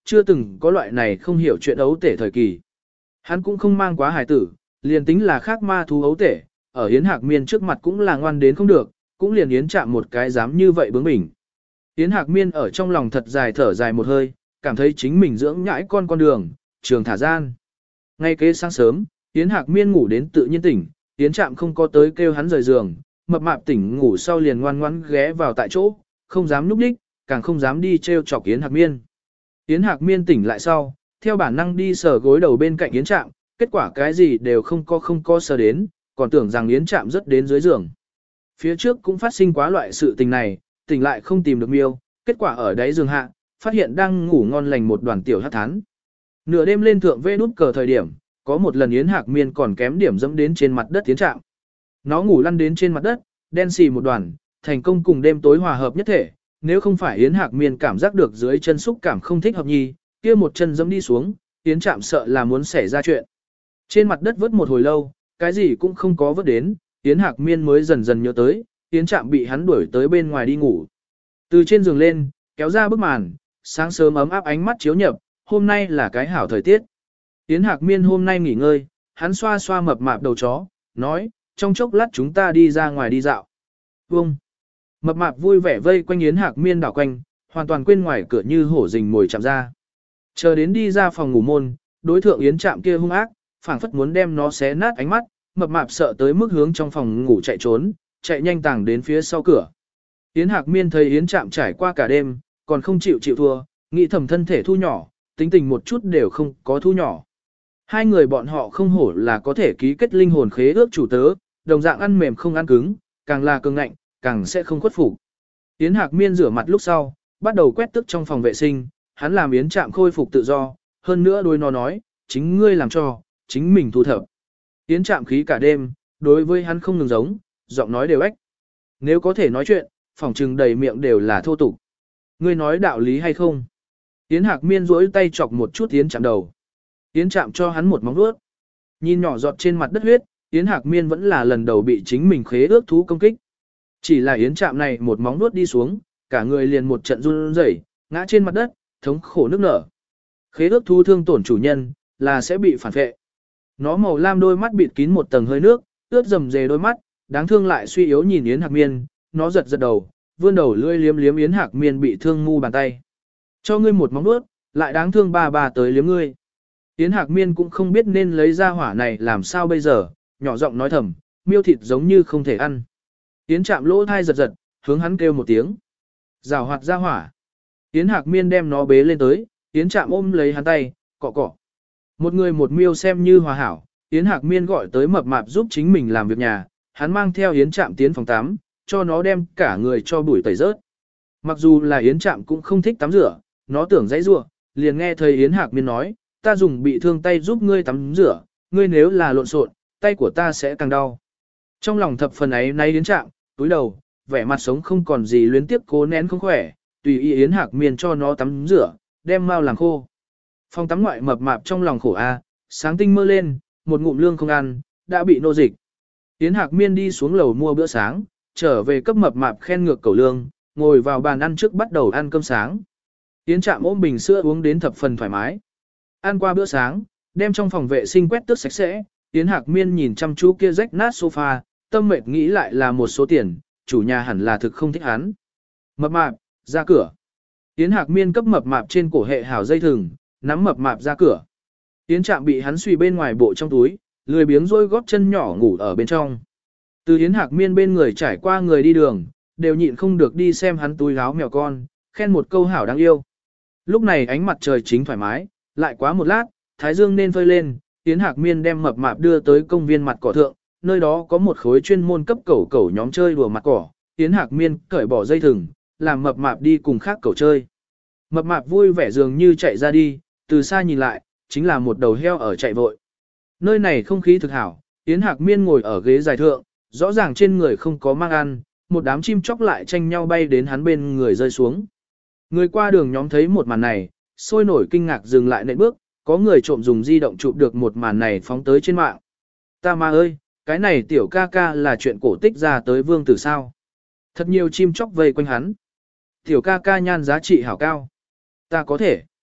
chưa từng có loại này không hiểu chuyện ấu tể thời kỳ. Hắn cũng không mang quá hài tử, liền tính là khác ma thú ấu tể, ở Yến Hạc Miên trước mặt cũng là ngoan đến không được, cũng liền Yến chạm một cái dám như vậy bướng bỉnh. Yến Hạc Miên ở trong lòng thật dài thở dài một hơi, cảm thấy chính mình dưỡng nhãi con con đường, trường thả gian. Ngay kế sáng sớm, Yến Hạc Miên ngủ đến tự nhiên tỉnh, Yến Trạm không có tới kêu hắn rời giường, mập mạp tỉnh ngủ sau liền ngoan ngoãn ghé vào tại chỗ, không dám núp đích, càng không dám đi trêu chọc Yến Hạc Miên. Yến Hạc Miên tỉnh lại sau, theo bản năng đi sờ gối đầu bên cạnh Yến Trạm, kết quả cái gì đều không có không có sờ đến, còn tưởng rằng Yến Trạm rất đến dưới giường. Phía trước cũng phát sinh quá loại sự tình này, tỉnh lại không tìm được miêu, kết quả ở đáy giường hạ, phát hiện đang ngủ ngon lành một đoàn tiểu hắc thán. Nửa đêm lên thượng vê nút cờ thời điểm, có một lần Yến Hạc Miên còn kém điểm dẫm đến trên mặt đất Yến Trạm. Nó ngủ lăn đến trên mặt đất, đen xì một đoàn, thành công cùng đêm tối hòa hợp nhất thể, nếu không phải Yến Hạc Miên cảm giác được dưới chân xúc cảm không thích hợp nhi, kia một chân dẫm đi xuống, Yến Trạm sợ là muốn xảy ra chuyện. Trên mặt đất vớt một hồi lâu, cái gì cũng không có vớt đến, Yến Hạc Miên mới dần dần nhớ tới, Yến Trạm bị hắn đuổi tới bên ngoài đi ngủ. Từ trên giường lên, kéo ra bức màn, sáng sớm ấm áp ánh mắt chiếu nhập, hôm nay là cái hảo thời tiết. Yến Hạc Miên hôm nay nghỉ ngơi, hắn xoa xoa mập mạp đầu chó, nói, trong chốc lát chúng ta đi ra ngoài đi dạo. Vâng. Mập mạp vui vẻ vây quanh Yến Hạc Miên đảo quanh, hoàn toàn quên ngoài cửa như hổ rình mồi chạm ra. Chờ đến đi ra phòng ngủ môn, đối thượng Yến Trạm kia hung ác, phảng phất muốn đem nó xé nát ánh mắt, mập mạp sợ tới mức hướng trong phòng ngủ chạy trốn, chạy nhanh tàng đến phía sau cửa. Yến Hạc Miên thấy Yến Trạm trải qua cả đêm, còn không chịu chịu thua, nghĩ thầm thân thể thu nhỏ, tính tình một chút đều không có thu nhỏ. Hai người bọn họ không hổ là có thể ký kết linh hồn khế ước chủ tớ, đồng dạng ăn mềm không ăn cứng, càng là cường ngạnh, càng sẽ không khuất phục. Yến Hạc Miên rửa mặt lúc sau, bắt đầu quét tức trong phòng vệ sinh, hắn làm Yến Trạm khôi phục tự do, hơn nữa đôi nó nói, chính ngươi làm cho, chính mình thu thập. Yến Trạm khí cả đêm, đối với hắn không ngừng giống, giọng nói đều ếch. Nếu có thể nói chuyện, phỏng trừng đầy miệng đều là thô tục. Ngươi nói đạo lý hay không? Yến Hạc Miên duỗi tay chọc một chút Yến Trạm đầu. Yến Trạm cho hắn một móng vuốt. Nhìn nhỏ giọt trên mặt đất huyết, Yến Hạc Miên vẫn là lần đầu bị chính mình khế ước thú công kích. Chỉ là Yến Trạm này một móng vuốt đi xuống, cả người liền một trận run rẩy, ngã trên mặt đất, thống khổ nức nở. Khế ước thú thương tổn chủ nhân, là sẽ bị phản vệ. Nó màu lam đôi mắt bịt kín một tầng hơi nước, ướt rầm rề đôi mắt, đáng thương lại suy yếu nhìn Yến Hạc Miên, nó giật giật đầu, vươn đầu lưỡi liếm liếm Yến Hạc Miên bị thương mu bàn tay. Cho ngươi một móng vuốt, lại đáng thương ba ba tới liếm ngươi. Yến Hạc Miên cũng không biết nên lấy ra hỏa này làm sao bây giờ, nhỏ giọng nói thầm, miêu thịt giống như không thể ăn. Yến Trạm lỗ thai giật giật, hướng hắn kêu một tiếng. Rào hoạt ra hỏa. Yến Hạc Miên đem nó bế lên tới, Yến Trạm ôm lấy hắn tay, cọ cọ. Một người một miêu xem như hòa hảo, Yến Hạc Miên gọi tới mập mạp giúp chính mình làm việc nhà, hắn mang theo Yến Trạm tiến phòng tắm, cho nó đem cả người cho bụi tẩy rớt. Mặc dù là Yến Trạm cũng không thích tắm rửa, nó tưởng dãy rủa, liền nghe thấy Yến Hạc Miên nói, ta dùng bị thương tay giúp ngươi tắm rửa, ngươi nếu là lộn xộn, tay của ta sẽ càng đau. Trong lòng thập phần ấy nay Yến Trạm, túi đầu, vẻ mặt sống không còn gì luyến tiếp cố nén không khỏe, tùy ý Yến Hạc Miên cho nó tắm rửa, đem mau làm khô. Phòng tắm ngoại mập mạp trong lòng khổ a, sáng tinh mơ lên, một ngụm lương không ăn, đã bị nô dịch. Yến Hạc Miên đi xuống lầu mua bữa sáng, trở về cấp mập mạp khen ngược cẩu lương, ngồi vào bàn ăn trước bắt đầu ăn cơm sáng. Yến Trạm ôm bình sữa uống đến thập phần thoải mái. Ăn qua bữa sáng, đem trong phòng vệ sinh quét tước sạch sẽ, Yến Hạc Miên nhìn chăm chú kia rách nát sofa, tâm mệt nghĩ lại là một số tiền, chủ nhà hẳn là thực không thích hắn. Mập mạp, ra cửa. Yến Hạc Miên cấp mập mạp trên cổ hệ hảo dây thừng, nắm mập mạp ra cửa. Yến Trạm bị hắn suy bên ngoài bộ trong túi, lười biếng rôi góp chân nhỏ ngủ ở bên trong. Từ Yến Hạc Miên bên người trải qua người đi đường, đều nhịn không được đi xem hắn túi áo mèo con, khen một câu hảo đáng yêu. Lúc này ánh mặt trời chính thoải mái, lại quá một lát, thái dương nên phơi lên, Yến Hạc Miên đem mập mạp đưa tới công viên mặt cỏ thượng, nơi đó có một khối chuyên môn cấp cẩu cẩu nhóm chơi đùa mặt cỏ. Yến Hạc Miên cởi bỏ dây thừng, làm mập mạp đi cùng khác cẩu chơi. Mập mạp vui vẻ dường như chạy ra đi, từ xa nhìn lại, chính là một đầu heo ở chạy vội. Nơi này không khí thực hảo, Yến Hạc Miên ngồi ở ghế dài thượng, rõ ràng trên người không có mang ăn, một đám chim chóc lại tranh nhau bay đến hắn bên người rơi xuống. Người qua đường nhóm thấy một màn này, sôi nổi kinh ngạc dừng lại nện bước, có người trộm dùng di động chụp được một màn này phóng tới trên mạng. Ta ma ơi, cái này tiểu ca ca là chuyện cổ tích ra tới vương tử sao. Thật nhiều chim chóc vây quanh hắn. Tiểu ca ca nhan giá trị hảo cao. Ta có thể.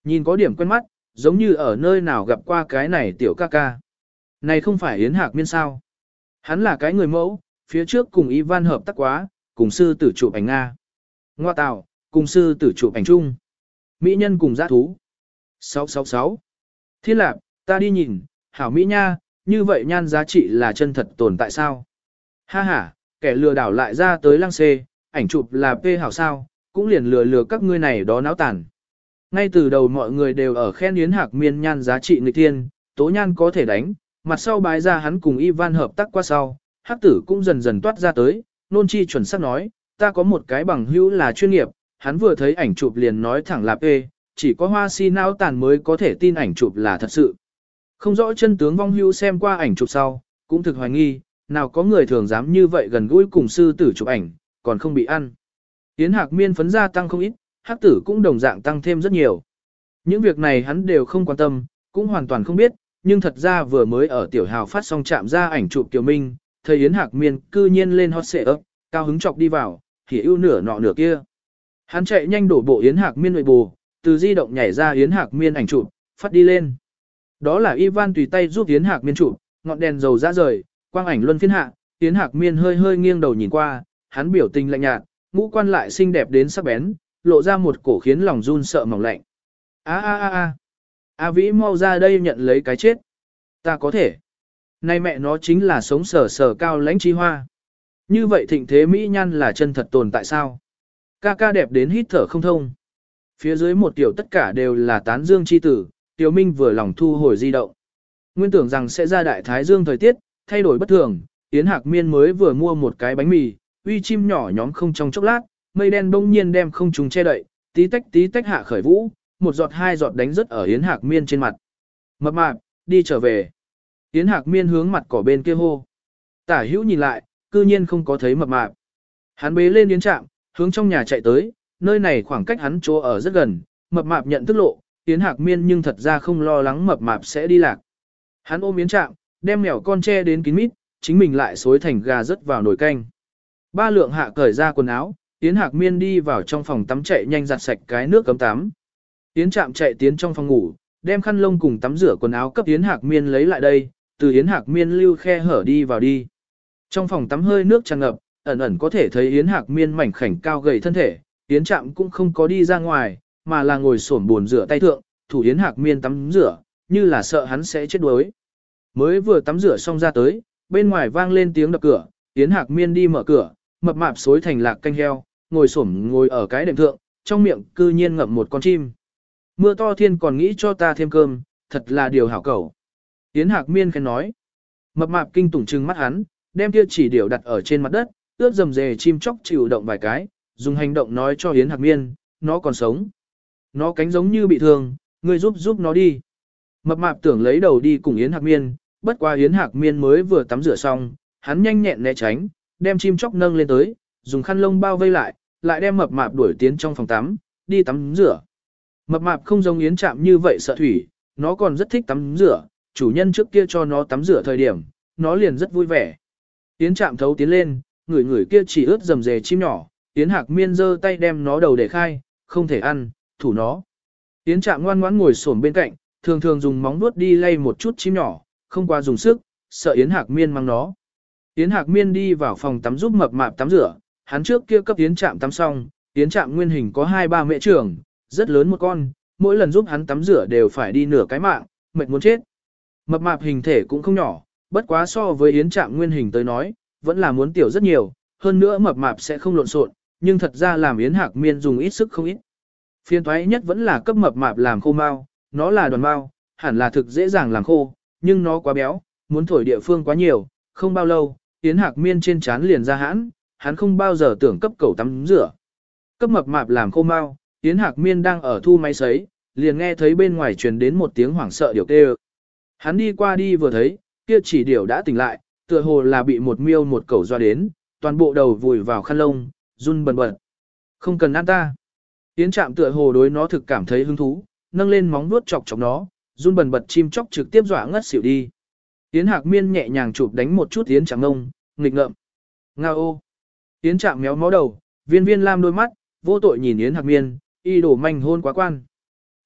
Nhìn có điểm quen mắt, giống như ở nơi nào gặp qua cái này tiểu ca ca. Này không phải Yến Hạc Miên sao? Hắn là cái người mẫu, phía trước cùng Ivan hợp tác quá, cùng sư tử chụp ảnh Nga. Ngoa tạo, cùng sư tử chụp ảnh chung. Mỹ nhân cùng giã thú. sáu sáu sáu. Thiên Lạp, ta đi nhìn, hảo Mỹ nha, như vậy nhan giá trị là chân thật tồn tại sao? Ha ha, kẻ lừa đảo lại ra tới lăng xê, ảnh chụp là P hảo sao, cũng liền lừa lừa các ngươi này đó náo tàn. Ngay từ đầu mọi người đều ở khen Yến Hạc Miên nhan giá trị nghịch thiên, tố nhan có thể đánh, mặt sau bái ra hắn cùng Ivan hợp tác qua sau, hắc tử cũng dần dần toát ra tới, nôn chi chuẩn xác nói, ta có một cái bằng hữu là chuyên nghiệp, hắn vừa thấy ảnh chụp liền nói thẳng là P, chỉ có hoa si não tàn mới có thể tin ảnh chụp là thật sự. Không rõ chân tướng vong hữu xem qua ảnh chụp sau, cũng thực hoài nghi, nào có người thường dám như vậy gần gũi cùng sư tử chụp ảnh, còn không bị ăn. Yến Hạc Miên phấn gia tăng không ít, hắc tử cũng đồng dạng tăng thêm rất nhiều. Những việc này hắn đều không quan tâm, cũng hoàn toàn không biết, nhưng thật ra vừa mới ở tiểu hào phát xong chạm ra ảnh chụp Tiểu Minh, thấy Yến Hạc Miên cư nhiên lên hot xệ ấp, cao hứng chọc đi vào, thì ưu nửa nọ nửa kia. Hắn chạy nhanh đổ bộ Yến Hạc Miên nội bù, từ di động nhảy ra Yến Hạc Miên ảnh chụp, phát đi lên. Đó là Ivan tùy tay giúp Yến Hạc Miên chụp, ngọn đèn dầu ra rời, quang ảnh luân phiên hạ, Yến Hạc Miên hơi hơi nghiêng đầu nhìn qua, hắn biểu tình lạnh nhạt, ngũ quan lại xinh đẹp đến sắc bén, lộ ra một cổ khiến lòng run sợ mỏng lạnh. A a a a. A Vĩ mau ra đây nhận lấy cái chết. Ta có thể. Nay mẹ nó chính là sống sở sở cao lãnh chi hoa. Như vậy thịnh thế mỹ nhan là chân thật tồn tại sao? Ca ca đẹp đến hít thở không thông. Phía dưới một tiểu tất cả đều là tán dương chi tử, Tiểu Minh vừa lòng thu hồi di động. Nguyên tưởng rằng sẽ ra đại thái dương thời tiết, thay đổi bất thường, Yến Hạc Miên mới vừa mua một cái bánh mì, uy chim nhỏ nhóm không trong chốc lát, mây đen bỗng nhiên đem không trùng che đậy, tí tách tí tách hạ khởi vũ, một giọt hai giọt đánh rớt ở Yến Hạc Miên trên mặt. Mập mạp, đi trở về. Yến Hạc Miên hướng mặt cỏ bên kia hô. Tả hữu nhìn lại, cư nhiên không có thấy mập mạp. Hắn bế lên Yến Trạm, hướng trong nhà chạy tới, nơi này khoảng cách hắn chỗ ở rất gần, mập mạp nhận thức lộ, Yến Hạc Miên nhưng thật ra không lo lắng mập mạp sẽ đi lạc. Hắn ôm Yến Trạm, đem mèo con che đến kín mít, chính mình lại xối thành gà rớt vào nồi canh. Ba lượng hạ cởi ra quần áo, Yến Hạc Miên đi vào trong phòng tắm chạy nhanh giặt sạch cái nước cấm tắm. Yến Trạm chạy tiến trong phòng ngủ, đem khăn lông cùng tắm rửa quần áo cấp Yến Hạc Miên lấy lại đây, từ Yến Hạc Miên lưu khe hở đi vào đi. Trong phòng tắm hơi nước tràn ngập, ẩn ẩn có thể thấy Yến Hạc Miên mảnh khảnh cao gầy thân thể, Yến Trạm cũng không có đi ra ngoài, mà là ngồi xổm bồn rửa tay thượng, thủ Yến Hạc Miên tắm rửa, như là sợ hắn sẽ chết đuối. Mới vừa tắm rửa xong ra tới, bên ngoài vang lên tiếng đập cửa, Yến Hạc Miên đi mở cửa, mập mạp xối thành lạc canh heo, ngồi xổm ngồi ở cái đệm thượng, trong miệng cư nhiên ngậm một con chim. Mưa to thiên còn nghĩ cho ta thêm cơm, thật là điều hảo cẩu. Yến Hạc Miên khen nói. Mập mạp kinh tủng trừng mắt hắn, đem kia chỉ điều đặt ở trên mặt đất, ướt dầm dề chim chóc chịu động vài cái, dùng hành động nói cho Yến Hạc Miên, nó còn sống. Nó cánh giống như bị thương, ngươi giúp giúp nó đi. Mập mạp tưởng lấy đầu đi cùng Yến Hạc Miên, bất qua Yến Hạc Miên mới vừa tắm rửa xong, hắn nhanh nhẹn né tránh, đem chim chóc nâng lên tới, dùng khăn lông bao vây lại, lại đem mập mạp đuổi tiến trong phòng tắm, đi tắm rửa. Mập mạp không giống Yến Trạm như vậy sợ thủy, nó còn rất thích tắm rửa, chủ nhân trước kia cho nó tắm rửa thời điểm, nó liền rất vui vẻ. Yến Trạm thấu tiến lên, người người kia chỉ ướt dầm dề chim nhỏ, Yến Hạc Miên giơ tay đem nó đầu để khai, không thể ăn, thủ nó. Yến Trạm ngoan ngoãn ngồi xổm bên cạnh, thường thường dùng móng vuốt đi lay một chút chim nhỏ, không qua dùng sức, sợ Yến Hạc Miên mang nó. Yến Hạc Miên đi vào phòng tắm giúp mập mạp tắm rửa, hắn trước kia cấp Yến Trạm tắm xong, Yến Trạm nguyên hình có hai ba mẹ trưởng, rất lớn một con, mỗi lần giúp hắn tắm rửa đều phải đi nửa cái mạng, mệt muốn chết. Mập mạp hình thể cũng không nhỏ, bất quá so với Yến Trạm nguyên hình tới nói, vẫn là muốn tiểu rất nhiều, hơn nữa mập mạp sẽ không lộn xộn, nhưng thật ra làm Yến Hạc Miên dùng ít sức không ít. Phiên toái nhất vẫn là cấp mập mạp làm khô mao, nó là đoàn mao, hẳn là thực dễ dàng làm khô, nhưng nó quá béo, muốn thổi địa phương quá nhiều, không bao lâu, Yến Hạc Miên trên trán liền ra hãn, hắn không bao giờ tưởng cấp cầu tắm rửa. Cấp mập mạp làm khô mao, Yến Hạc Miên đang ở thu máy sấy, liền nghe thấy bên ngoài truyền đến một tiếng hoảng sợ điểu kêu. Hắn đi qua đi vừa thấy, kia chỉ điểu đã tỉnh lại, tựa hồ là bị một miêu một cẩu doa đến, toàn bộ đầu vùi vào khăn lông, run bần bật. Không cần ăn ta. Yến Trạm tựa hồ đối nó thực cảm thấy hứng thú, nâng lên móng vuốt chọc chọc nó, run bần bật chim chóc trực tiếp dọa ngất xỉu đi. Yến Hạc Miên nhẹ nhàng chụp đánh một chút Yến Trạm ngông, nghịch ngợm. Nga ô. Yến Trạm méo mó đầu, viên viên lam đôi mắt, vô tội nhìn Yến Hạc Miên, y đổ manh hôn quá quan.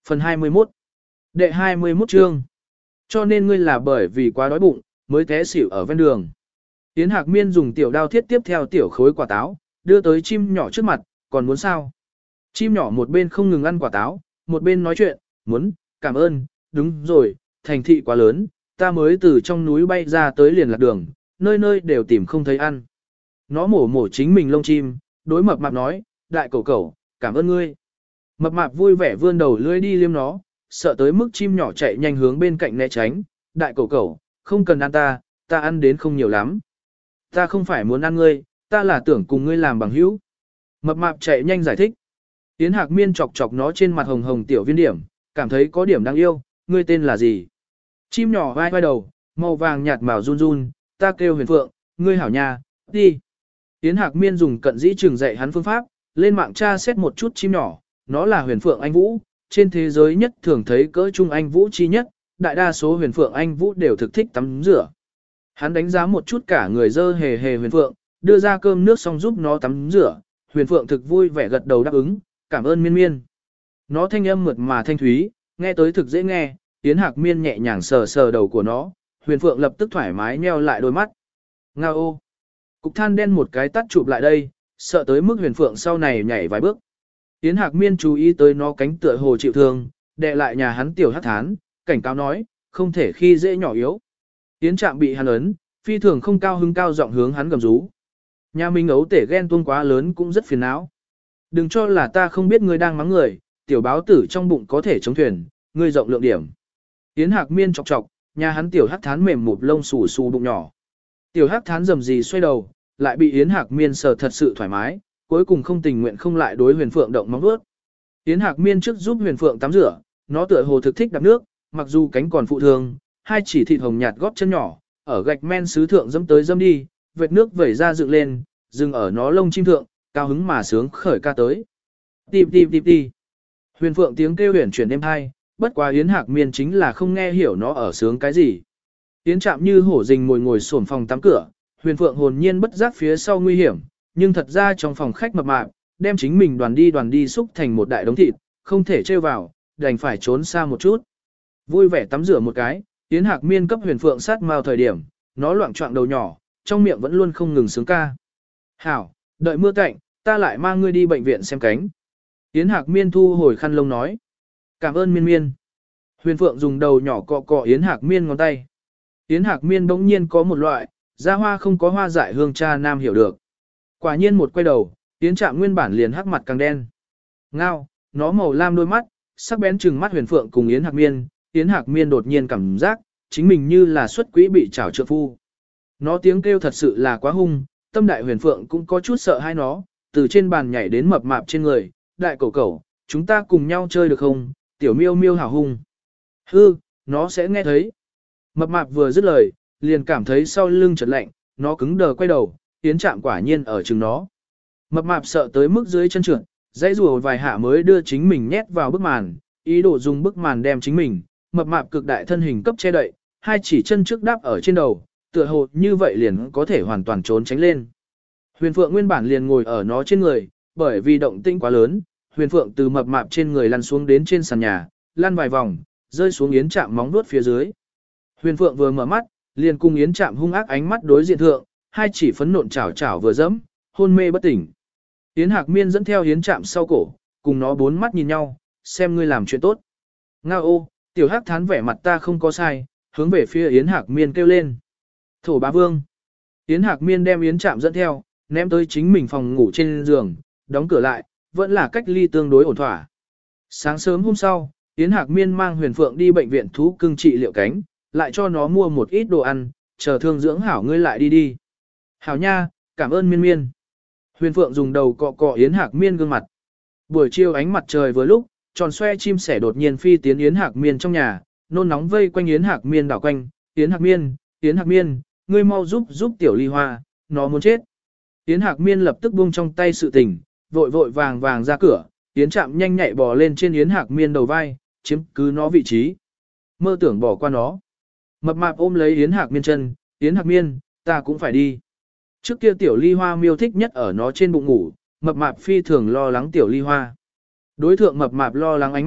Phần hai mươi mốt. Đệ hai mươi mốt chương. Cho nên ngươi là bởi vì quá đói bụng, mới té xỉu ở ven đường. Yến Hạc Miên dùng tiểu đao thiết tiếp theo tiểu khối quả táo, đưa tới chim nhỏ trước mặt, còn muốn sao? Chim nhỏ một bên không ngừng ăn quả táo, một bên nói chuyện, muốn, cảm ơn, đúng rồi, thành thị quá lớn, ta mới từ trong núi bay ra tới liền lạc đường, nơi nơi đều tìm không thấy ăn. Nó mổ mổ chính mình lông chim, đối mập mạp nói, đại cẩu cẩu, cảm ơn ngươi. Mập mạp vui vẻ vươn đầu lưỡi đi liếm nó, sợ tới mức chim nhỏ chạy nhanh hướng bên cạnh né tránh, đại cẩu cẩu, không cần ăn ta, ta ăn đến không nhiều lắm. Ta không phải muốn ăn ngươi, ta là tưởng cùng ngươi làm bằng hữu. Mập mạp chạy nhanh giải thích. Yến Hạc Miên chọc chọc nó trên mặt hồng hồng tiểu viên điểm, cảm thấy có điểm đáng yêu, ngươi tên là gì? Chim nhỏ vai vai đầu, màu vàng nhạt màu run run, ta kêu Huyền Phượng, ngươi hảo nha, đi. Yến Hạc Miên dùng cận dĩ trường dạy hắn phương pháp, lên mạng tra xét một chút chim nhỏ, nó là Huyền Phượng Anh Vũ, trên thế giới nhất thường thấy cỡ trung Anh Vũ chi nhất, đại đa số Huyền Phượng Anh Vũ đều thực thích tắm rửa. Hắn đánh giá một chút cả người dơ hề hề Huyền Phượng, đưa ra cơm nước xong giúp nó tắm rửa, Huyền Phượng thực vui vẻ gật đầu đáp ứng, cảm ơn Miên Miên. Nó thanh âm mượt mà thanh thúy, nghe tới thực dễ nghe, Yến Hạc Miên nhẹ nhàng sờ sờ đầu của nó, Huyền Phượng lập tức thoải mái nheo lại đôi mắt. Nga ô! Cục than đen một cái tắt chụp lại đây, sợ tới mức Huyền Phượng sau này nhảy vài bước. Yến Hạc Miên chú ý tới nó cánh tựa hồ chịu thương, đè lại nhà hắn tiểu hắc thán, cảnh cáo nói, không thể khi dễ nhỏ yếu. Yến Trạm bị hắn ấn, phi thường không cao hứng cao giọng hướng hắn gầm rú. Nhà mình ấu tể ghen tuông quá lớn cũng rất phiền não. Đừng cho là ta không biết ngươi đang mắng người, tiểu báo tử trong bụng có thể chống thuyền, ngươi rộng lượng điểm. Yến Hạc Miên chọc chọc, nhà hắn tiểu hắc thán mềm mụp lông xù xù bụng nhỏ. Tiểu hắc thán rầm rì xoay đầu, lại bị Yến Hạc Miên sờ thật sự thoải mái, cuối cùng không tình nguyện không lại đối Huyền Phượng động móng vuốt. Yến Hạc Miên trước giúp Huyền Phượng tắm rửa, nó tựa hồ thực thích đạp nước, mặc dù cánh còn phụ thương, hai chỉ thịt hồng nhạt gót chân nhỏ, ở gạch men sứ thượng dẫm tới dẫm đi, vệt nước vẩy ra dựng lên, dừng ở nó lông chim thượng, cao hứng mà sướng khởi ca tới. Tìm tìm tìm tìm. Huyền Phượng tiếng kêu huyền chuyển êm hai, bất quá Yến Hạc Miên chính là không nghe hiểu nó ở sướng cái gì. Yến Trạm như hổ rình ngồi ngồi xổm phòng tắm cửa, Huyền Phượng hồn nhiên bất giác phía sau nguy hiểm, nhưng thật ra trong phòng khách mập mạp, đem chính mình đoàn đi đoàn đi xúc thành một đại đống thịt, không thể trêu vào, đành phải trốn xa một chút. Vui vẻ tắm rửa một cái, Yến Hạc Miên cấp Huyền Phượng sát mao thời điểm, nó loạng choạng đầu nhỏ, trong miệng vẫn luôn không ngừng sướng ca. Hảo, đợi mưa cạnh, ta lại mang ngươi đi bệnh viện xem cánh. Yến Hạc Miên thu hồi khăn lông nói. Cảm ơn Miên Miên. Huyền Phượng dùng đầu nhỏ cọ cọ Yến Hạc Miên ngón tay. Yến Hạc Miên bỗng nhiên có một loại, ra hoa không có hoa dại hương cha nam hiểu được. Quả nhiên một quay đầu, Yến Trạm nguyên bản liền hắc mặt càng đen. Ngao, nó màu lam đôi mắt, sắc bén trừng mắt Huyền Phượng cùng Yến Hạc Miên. Yến Hạc Miên đột nhiên cảm giác, chính mình như là xuất quỹ bị chảo trượng phu. Nó tiếng kêu thật sự là quá hung, tâm đại Huyền Phượng cũng có chút sợ hai nó, từ trên bàn nhảy đến mập mạp trên người, đại cẩu cẩu, chúng ta cùng nhau chơi được không, tiểu miêu miêu hảo hung. Hư, nó sẽ nghe thấy. Mập mạp vừa dứt lời, liền cảm thấy sau lưng chợt lạnh, nó cứng đờ quay đầu, Yến Trạm quả nhiên ở chừng nó. Mập mạp sợ tới mức dưới chân trượt, dãy rùa vài hạ mới đưa chính mình nhét vào bức màn, ý đồ dùng bức màn đem chính mình, mập mạp cực đại thân hình cấp che đậy, hai chỉ chân trước đáp ở trên đầu, tựa hồ như vậy liền có thể hoàn toàn trốn tránh lên. Huyền Phượng nguyên bản liền ngồi ở nó trên người, bởi vì động tĩnh quá lớn, Huyền Phượng từ mập mạp trên người lăn xuống đến trên sàn nhà, lăn vài vòng, rơi xuống Yến Trạm móng vuốt phía dưới. Huyền Phượng vừa mở mắt, liền cùng Yến Trạm hung ác ánh mắt đối diện thượng, hai chỉ phấn nộn chảo chảo vừa dẫm, hôn mê bất tỉnh. Yến Hạc Miên dẫn theo Yến Trạm sau cổ, cùng nó bốn mắt nhìn nhau, xem ngươi làm chuyện tốt. Ngao ô, tiểu hắc thán vẻ mặt ta không có sai, hướng về phía Yến Hạc Miên kêu lên. Thổ bá vương. Yến Hạc Miên đem Yến Trạm dẫn theo, ném tới chính mình phòng ngủ trên giường, đóng cửa lại, vẫn là cách ly tương đối ổn thỏa. Sáng sớm hôm sau, Yến Hạc Miên mang Huyền Phượng đi bệnh viện thú cưng trị liệu cánh, lại cho nó mua một ít đồ ăn, chờ thương dưỡng hảo ngươi lại đi đi. Hảo nha, cảm ơn Miên Miên. Huyền Phượng dùng đầu cọ cọ Yến Hạc Miên gương mặt. Buổi chiều ánh mặt trời vừa lúc, tròn xoe chim sẻ đột nhiên phi tiến Yến Hạc Miên trong nhà, nôn nóng vây quanh Yến Hạc Miên đảo quanh. Yến Hạc Miên, Yến Hạc Miên, ngươi mau giúp giúp tiểu ly hoa, nó muốn chết. Yến Hạc Miên lập tức buông trong tay sự tình, vội vội vàng vàng ra cửa, Yến Trạm nhanh nhạy bò lên trên Yến Hạc Miên đầu vai, chiếm cứ nó vị trí. Mơ tưởng bỏ qua nó. Mập mạp ôm lấy Yến Hạc Miên chân, Yến Hạc Miên, ta cũng phải đi. Trước kia tiểu ly hoa miêu thích nhất ở nó trên bụng ngủ, mập mạp phi thường lo lắng tiểu ly hoa. Đối thượng mập mạp lo lắng ánh mắt,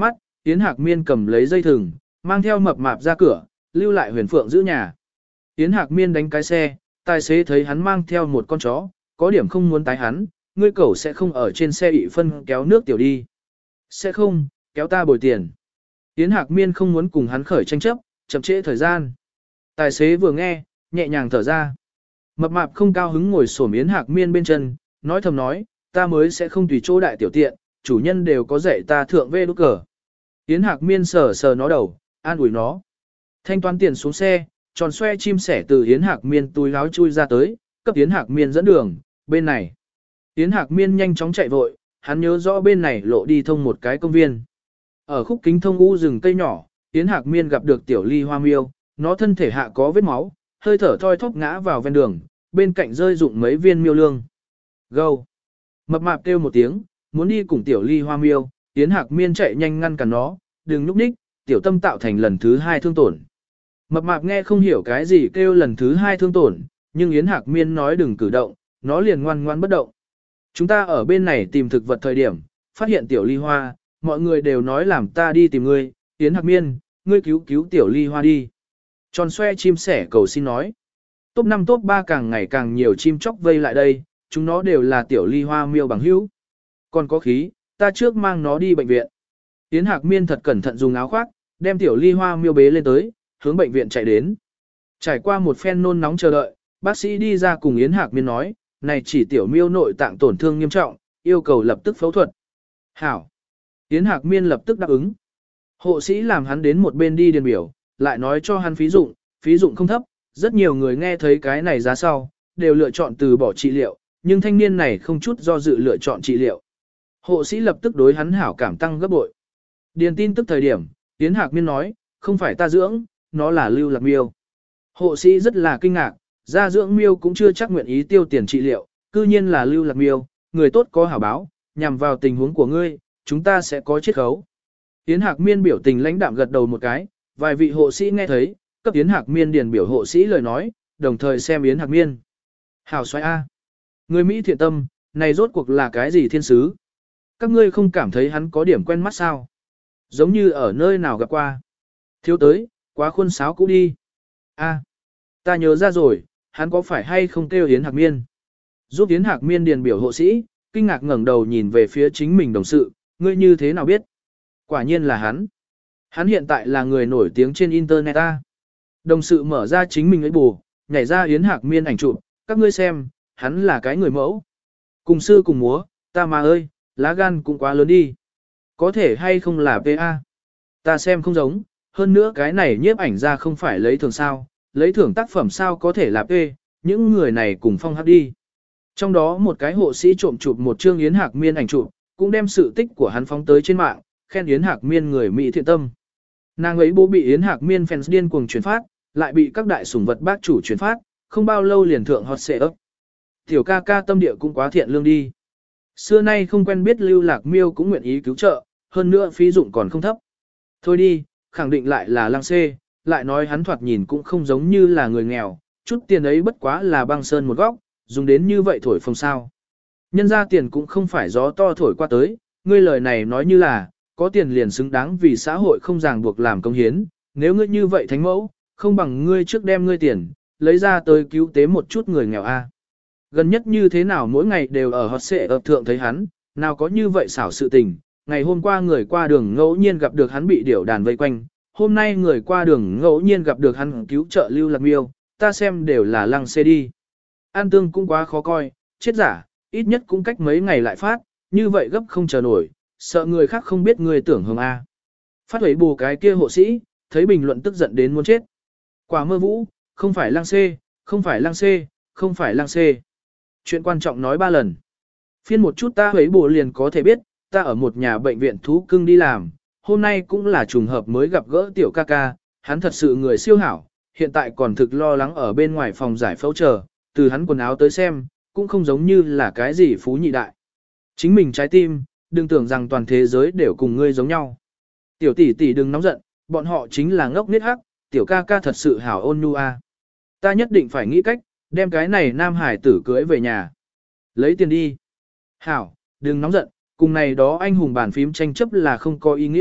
Yến Hạc Miên cầm lấy dây thừng, mang theo mập mạp ra cửa, lưu lại Huyền Phượng giữ nhà. Yến Hạc Miên đánh cái xe, tài xế thấy hắn mang theo một con chó, có điểm không muốn tái hắn, ngươi cẩu sẽ không ở trên xe ị phân kéo nước tiểu đi. Sẽ không, kéo ta bồi tiền. Yến Hạc Miên không muốn cùng hắn khởi tranh chấp, chậm trễ thời gian. Tài xế vừa nghe, nhẹ nhàng thở ra. Mập mạp không cao hứng ngồi xổm Yến Hạc Miên bên chân, nói thầm nói, ta mới sẽ không tùy chỗ đại tiểu tiện, chủ nhân đều có dạy ta thượng vê đút cờ. Yến Hạc Miên sờ sờ nó đầu, an ủi nó. Thanh toán tiền xuống xe, tròn xoe chim sẻ từ Yến Hạc Miên túi áo chui ra tới, cấp Yến Hạc Miên dẫn đường, bên này. Yến Hạc Miên nhanh chóng chạy vội, hắn nhớ rõ bên này lộ đi thông một cái công viên. Ở khúc kính thông u rừng cây nhỏ, Yến Hạc Miên gặp được tiểu ly hoa miêu, nó thân thể hạ có vết máu, hơi thở thoi thóp ngã vào ven đường, bên cạnh rơi rụng mấy viên miêu lương. Gâu! Mập mạp kêu một tiếng, muốn đi cùng tiểu ly hoa miêu, Yến Hạc Miên chạy nhanh ngăn cản nó, đừng núp ních, tiểu tâm tạo thành lần thứ hai thương tổn. Mập mạp nghe không hiểu cái gì kêu lần thứ hai thương tổn, nhưng Yến Hạc Miên nói đừng cử động, nó liền ngoan ngoan bất động. Chúng ta ở bên này tìm thực vật thời điểm, phát hiện tiểu ly hoa, mọi người đều nói làm ta đi tìm ngươi, Yến Hạc Miên, ngươi cứu cứu tiểu ly hoa đi. Tròn xoe chim sẻ cầu xin nói. Top năm top ba càng ngày càng nhiều chim chóc vây lại đây, chúng nó đều là tiểu ly hoa miêu bằng hữu. Còn có khí, ta trước mang nó đi bệnh viện. Yến Hạc Miên thật cẩn thận dùng áo khoác, đem tiểu ly hoa miêu bế lên tới, hướng bệnh viện chạy đến. Trải qua một phen nôn nóng chờ đợi, bác sĩ đi ra cùng Yến Hạc Miên nói, này chỉ tiểu miêu nội tạng tổn thương nghiêm trọng, yêu cầu lập tức phẫu thuật. Hảo. Yến Hạc Miên lập tức đáp ứng. Hộ sĩ làm hắn đến một bên đi điền biểu, lại nói cho hắn phí dụng, phí dụng không thấp, rất nhiều người nghe thấy cái này giá sau, đều lựa chọn từ bỏ trị liệu, nhưng thanh niên này không chút do dự lựa chọn trị liệu. Hộ sĩ lập tức đối hắn hảo cảm tăng gấp bội. Điền tin tức thời điểm, Yến Hạc Miên nói, không phải ta dưỡng, nó là lưu lạc miêu. Hộ sĩ rất là kinh ngạc, gia dưỡng miêu cũng chưa chắc nguyện ý tiêu tiền trị liệu, cư nhiên là lưu lạc miêu, người tốt có hảo báo, nhằm vào tình huống của ngươi, chúng ta sẽ có chiết khấu. Yến Hạc Miên biểu tình lãnh đạm gật đầu một cái, vài vị hộ sĩ nghe thấy, cấp Yến Hạc Miên điền biểu hộ sĩ lời nói, đồng thời xem Yến Hạc Miên. Hảo xoay A. Người Mỹ thiện tâm, này rốt cuộc là cái gì thiên sứ? Các ngươi không cảm thấy hắn có điểm quen mắt sao? Giống như ở nơi nào gặp qua. Thiếu tới, quá khuôn sáo cũ đi. A. Ta nhớ ra rồi, hắn có phải hay không kêu Yến Hạc Miên? Giúp Yến Hạc Miên điền biểu hộ sĩ, kinh ngạc ngẩng đầu nhìn về phía chính mình đồng sự, ngươi như thế nào biết? Quả nhiên là hắn. Hắn hiện tại là người nổi tiếng trên internet a. Đồng sự mở ra chính mình ấy bù, nhảy ra Yến Hạc Miên ảnh chụp, các ngươi xem, hắn là cái người mẫu. Cùng sư cùng múa, ta mà ơi, lá gan cũng quá lớn đi. Có thể hay không là pê a? Ta xem không giống, hơn nữa cái này nhiếp ảnh ra không phải lấy thưởng sao, lấy thưởng tác phẩm sao có thể là P, những người này cùng phong hắc đi. Trong đó một cái hộ sĩ trộm chụp một chương Yến Hạc Miên ảnh chụp, cũng đem sự tích của hắn phóng tới trên mạng, khen Yến Hạc Miên người Mỹ thiện tâm. Nàng ấy bố bị Yến Hạc Miên fans điên cuồng truyền phát, lại bị các đại sủng vật bác chủ truyền phát, không bao lâu liền thượng hot xệ ấp. Tiểu ca ca tâm địa cũng quá thiện lương đi. Xưa nay không quen biết lưu lạc miêu cũng nguyện ý cứu trợ, hơn nữa phí dụng còn không thấp. Thôi đi, khẳng định lại là lăng xê, lại nói hắn thoạt nhìn cũng không giống như là người nghèo, chút tiền ấy bất quá là băng sơn một góc, dùng đến như vậy thổi phồng sao. Nhân ra tiền cũng không phải gió to thổi qua tới, ngươi lời này nói như là, có tiền liền xứng đáng vì xã hội không ràng buộc làm công hiến, nếu ngươi như vậy thánh mẫu, không bằng ngươi trước đem ngươi tiền, lấy ra tới cứu tế một chút người nghèo a. Gần nhất như thế nào mỗi ngày đều ở hot xệ ập thượng thấy hắn, nào có như vậy xảo sự tình, ngày hôm qua người qua đường ngẫu nhiên gặp được hắn bị điểu đàn vây quanh, hôm nay người qua đường ngẫu nhiên gặp được hắn cứu trợ lưu lạc miêu, ta xem đều là lăng xê đi. An tương cũng quá khó coi, chết giả, ít nhất cũng cách mấy ngày lại phát, như vậy gấp không chờ nổi, sợ người khác không biết người tưởng hồng A. Phát huấy bù cái kia hộ sĩ, thấy bình luận tức giận đến muốn chết. Quả mơ vũ, không phải lăng xê, không phải lăng xê, không phải lăng xê. Chuyện quan trọng nói ba lần. Phiên một chút ta huấy bù liền có thể biết, ta ở một nhà bệnh viện thú cưng đi làm, hôm nay cũng là trùng hợp mới gặp gỡ tiểu ca ca, hắn thật sự người siêu hảo, hiện tại còn thực lo lắng ở bên ngoài phòng giải phẫu chờ, từ hắn quần áo tới xem, cũng không giống như là cái gì phú nhị đại. Chính mình trái tim, đừng tưởng rằng toàn thế giới đều cùng ngươi giống nhau. Tiểu tỷ tỷ đừng nóng giận, bọn họ chính là ngốc nết hắc, tiểu ca ca thật sự hảo ôn nhu a. Ta nhất định phải nghĩ cách, đem cái này nam hải tử cưới về nhà. Lấy tiền đi. Hảo, đừng nóng giận, cùng này đó anh hùng bàn phím tranh chấp là không có ý nghĩa,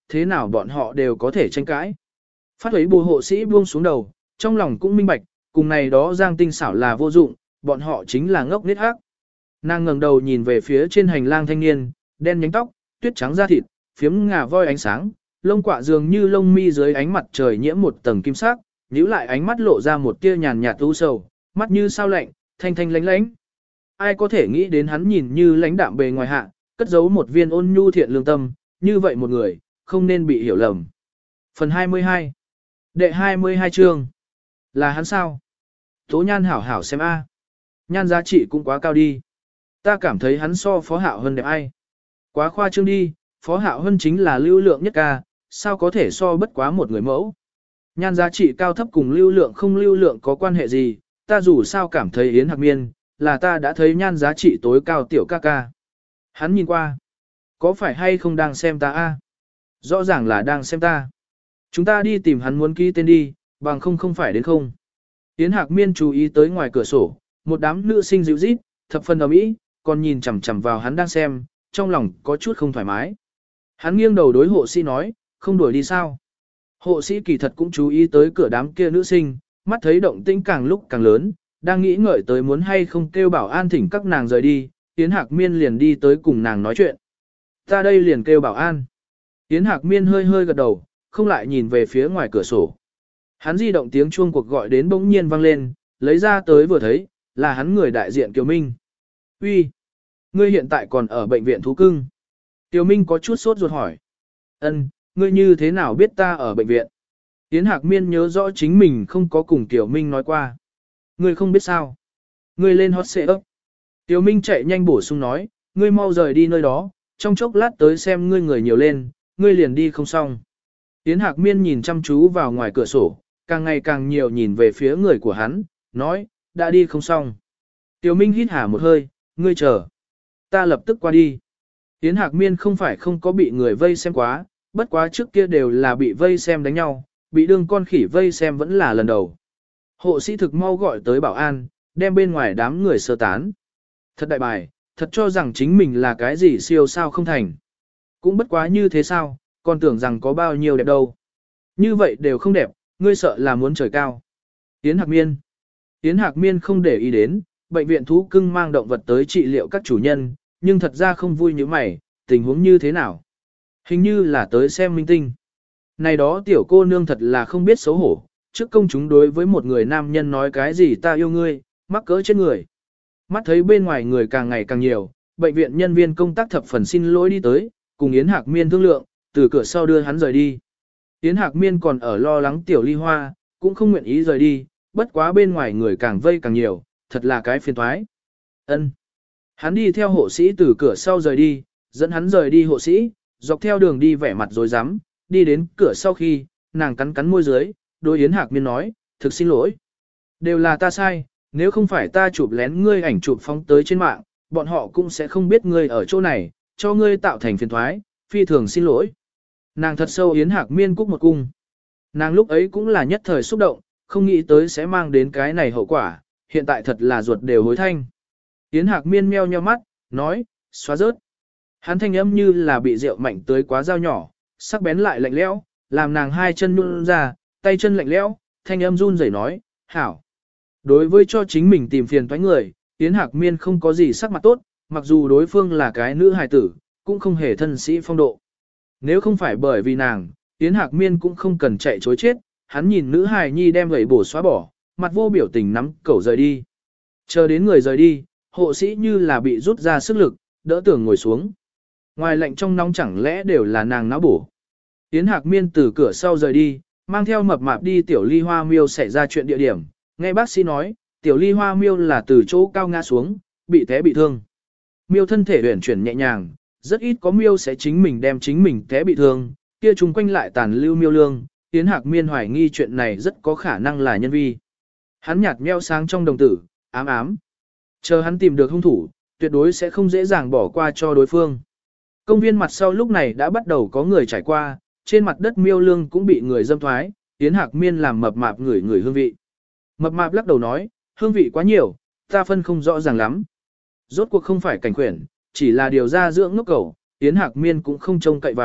thế nào bọn họ đều có thể tranh cãi. Phát ấy bù hộ sĩ buông xuống đầu, trong lòng cũng minh bạch, cùng này đó giang tinh xảo là vô dụng, bọn họ chính là ngốc nết hắc. Nàng ngẩng đầu nhìn về phía trên hành lang thanh niên, đen nhánh tóc, tuyết trắng da thịt, phiếm ngà voi ánh sáng, lông quạ dường như lông mi dưới ánh mặt trời nhiễm một tầng kim sắc, nhíu lại ánh mắt lộ ra một tia nhàn nhạt u sầu, mắt như sao lạnh, thanh thanh lánh lánh. Ai có thể nghĩ đến hắn nhìn như lãnh đạm bề ngoài hạ, cất giấu một viên ôn nhu thiện lương tâm, như vậy một người, không nên bị hiểu lầm. Phần hai mươi hai. Đệ hai mươi hai chương. Là hắn sao? Tố Nhan hảo hảo xem a. Nhan giá trị cũng quá cao đi. Ta cảm thấy hắn so Phó Hạo Hân đẹp ai. Quá khoa trương đi, Phó Hạo Hân chính là lưu lượng nhất ca, sao có thể so bất quá một người mẫu. Nhan giá trị cao thấp cùng lưu lượng không lưu lượng có quan hệ gì, ta dù sao cảm thấy Yến Hạc Miên, là ta đã thấy nhan giá trị tối cao tiểu ca ca. Hắn nhìn qua, có phải hay không đang xem ta a? Rõ ràng là đang xem ta. Chúng ta đi tìm hắn muốn ký tên đi, bằng không không phải đến không. Yến Hạc Miên chú ý tới ngoài cửa sổ, một đám nữ sinh dịu rít, thập phần ầm ĩ, còn nhìn chằm chằm vào hắn đang xem, trong lòng có chút không thoải mái. Hắn nghiêng đầu đối hộ sĩ nói, không đuổi đi sao? Hộ sĩ kỳ thật cũng chú ý tới cửa đám kia nữ sinh, mắt thấy động tĩnh càng lúc càng lớn, đang nghĩ ngợi tới muốn hay không kêu bảo an thỉnh các nàng rời đi, Yến Hạc Miên liền đi tới cùng nàng nói chuyện. Ta đây liền kêu bảo an. Yến Hạc Miên hơi hơi gật đầu, không lại nhìn về phía ngoài cửa sổ. Hắn di động tiếng chuông cuộc gọi đến bỗng nhiên vang lên, lấy ra tới vừa thấy, là hắn người đại diện Kiều Minh. Uy, ngươi hiện tại còn ở bệnh viện thú cưng. Kiều Minh có chút sốt ruột hỏi. Ân, ngươi như thế nào biết ta ở bệnh viện? Yến Hạc Miên nhớ rõ chính mình không có cùng Kiều Minh nói qua. Ngươi không biết sao? Ngươi lên hot xệ ấp. Kiều Minh chạy nhanh bổ sung nói, ngươi mau rời đi nơi đó, trong chốc lát tới xem ngươi người nhiều lên, ngươi liền đi không xong. Yến Hạc Miên nhìn chăm chú vào ngoài cửa sổ, càng ngày càng nhiều nhìn về phía người của hắn, nói, đã đi không xong. Kiều Minh hít hà một hơi, ngươi chờ. Ta lập tức qua đi. Yến Hạc Miên không phải không có bị người vây xem quá, bất quá trước kia đều là bị vây xem đánh nhau, bị đương con khỉ vây xem vẫn là lần đầu. Hộ sĩ thực mau gọi tới bảo an, đem bên ngoài đám người sơ tán. Thật đại bài, thật cho rằng chính mình là cái gì siêu sao không thành. Cũng bất quá như thế sao, còn tưởng rằng có bao nhiêu đẹp đâu. Như vậy đều không đẹp, ngươi sợ là muốn trời cao. Yến Hạc Miên. Yến Hạc Miên không để ý đến, bệnh viện thú cưng mang động vật tới trị liệu các chủ nhân, nhưng thật ra không vui như mày, tình huống như thế nào. Hình như là tới xem minh tinh. Này đó tiểu cô nương thật là không biết xấu hổ, trước công chúng đối với một người nam nhân nói cái gì ta yêu ngươi, mắc cỡ chết người. Mắt thấy bên ngoài người càng ngày càng nhiều, bệnh viện nhân viên công tác thập phần xin lỗi đi tới, cùng Yến Hạc Miên thương lượng, từ cửa sau đưa hắn rời đi. Yến Hạc Miên còn ở lo lắng tiểu ly hoa, cũng không nguyện ý rời đi, bất quá bên ngoài người càng vây càng nhiều, thật là cái phiền toái. Ân. Hắn đi theo hộ sĩ từ cửa sau rời đi, dẫn hắn rời đi hộ sĩ, dọc theo đường đi vẻ mặt rồi rắm, đi đến cửa sau khi, nàng cắn cắn môi dưới, đối Yến Hạc Miên nói, thực xin lỗi. Đều là ta sai, nếu không phải ta chụp lén ngươi ảnh chụp phóng tới trên mạng, bọn họ cũng sẽ không biết ngươi ở chỗ này, cho ngươi tạo thành phiền thoái, phi thường xin lỗi. Nàng thật sâu Yến Hạc Miên cúc một cung. Nàng lúc ấy cũng là nhất thời xúc động, không nghĩ tới sẽ mang đến cái này hậu quả, hiện tại thật là ruột đều hối thanh. Yến Hạc Miên meo nheo mắt, nói, xóa rớt. Hắn thanh âm như là bị rượu mạnh tới quá dao nhỏ, sắc bén lại lạnh lẽo, làm nàng hai chân nhún ra, tay chân lạnh lẽo, thanh âm run rẩy nói, hảo. Đối với cho chính mình tìm phiền toái người, Yến Hạc Miên không có gì sắc mặt tốt, mặc dù đối phương là cái nữ hài tử, cũng không hề thân sĩ phong độ. Nếu không phải bởi vì nàng, Yến Hạc Miên cũng không cần chạy chối chết, hắn nhìn nữ hài nhi đem gậy bổ xóa bỏ, mặt vô biểu tình nắm cẩu rời đi. Chờ đến người rời đi, hộ sĩ như là bị rút ra sức lực, đỡ tưởng ngồi xuống. Ngoài lạnh trong nóng chẳng lẽ đều là nàng náo bổ. Yến Hạc Miên từ cửa sau rời đi, mang theo mập mạp đi tiểu ly hoa miêu xảy ra chuyện địa điểm. Nghe bác sĩ nói, tiểu ly hoa miêu là từ chỗ cao ngã xuống, bị té bị thương. Miêu thân thể uyển chuyển nhẹ nhàng, rất ít có miêu sẽ chính mình đem chính mình té bị thương, kia chung quanh lại tàn lưu miêu lương. Yến Hạc Miên hoài nghi chuyện này rất có khả năng là nhân vi. Hắn nhạt nheo sáng trong đồng tử, ám ám. Chờ hắn tìm được hung thủ, tuyệt đối sẽ không dễ dàng bỏ qua cho đối phương. Công viên mặt sau lúc này đã bắt đầu có người trải qua, trên mặt đất miêu lương cũng bị người dâm thoái, Yến Hạc Miên làm mập mạp ngửi ngửi hương vị. Mập mạp lắc đầu nói, hương vị quá nhiều, ta phân không rõ ràng lắm. Rốt cuộc không phải cảnh khuyển, chỉ là điều ra dưỡng ngốc cầu, Yến Hạc Miên cũng không trông cậy vào,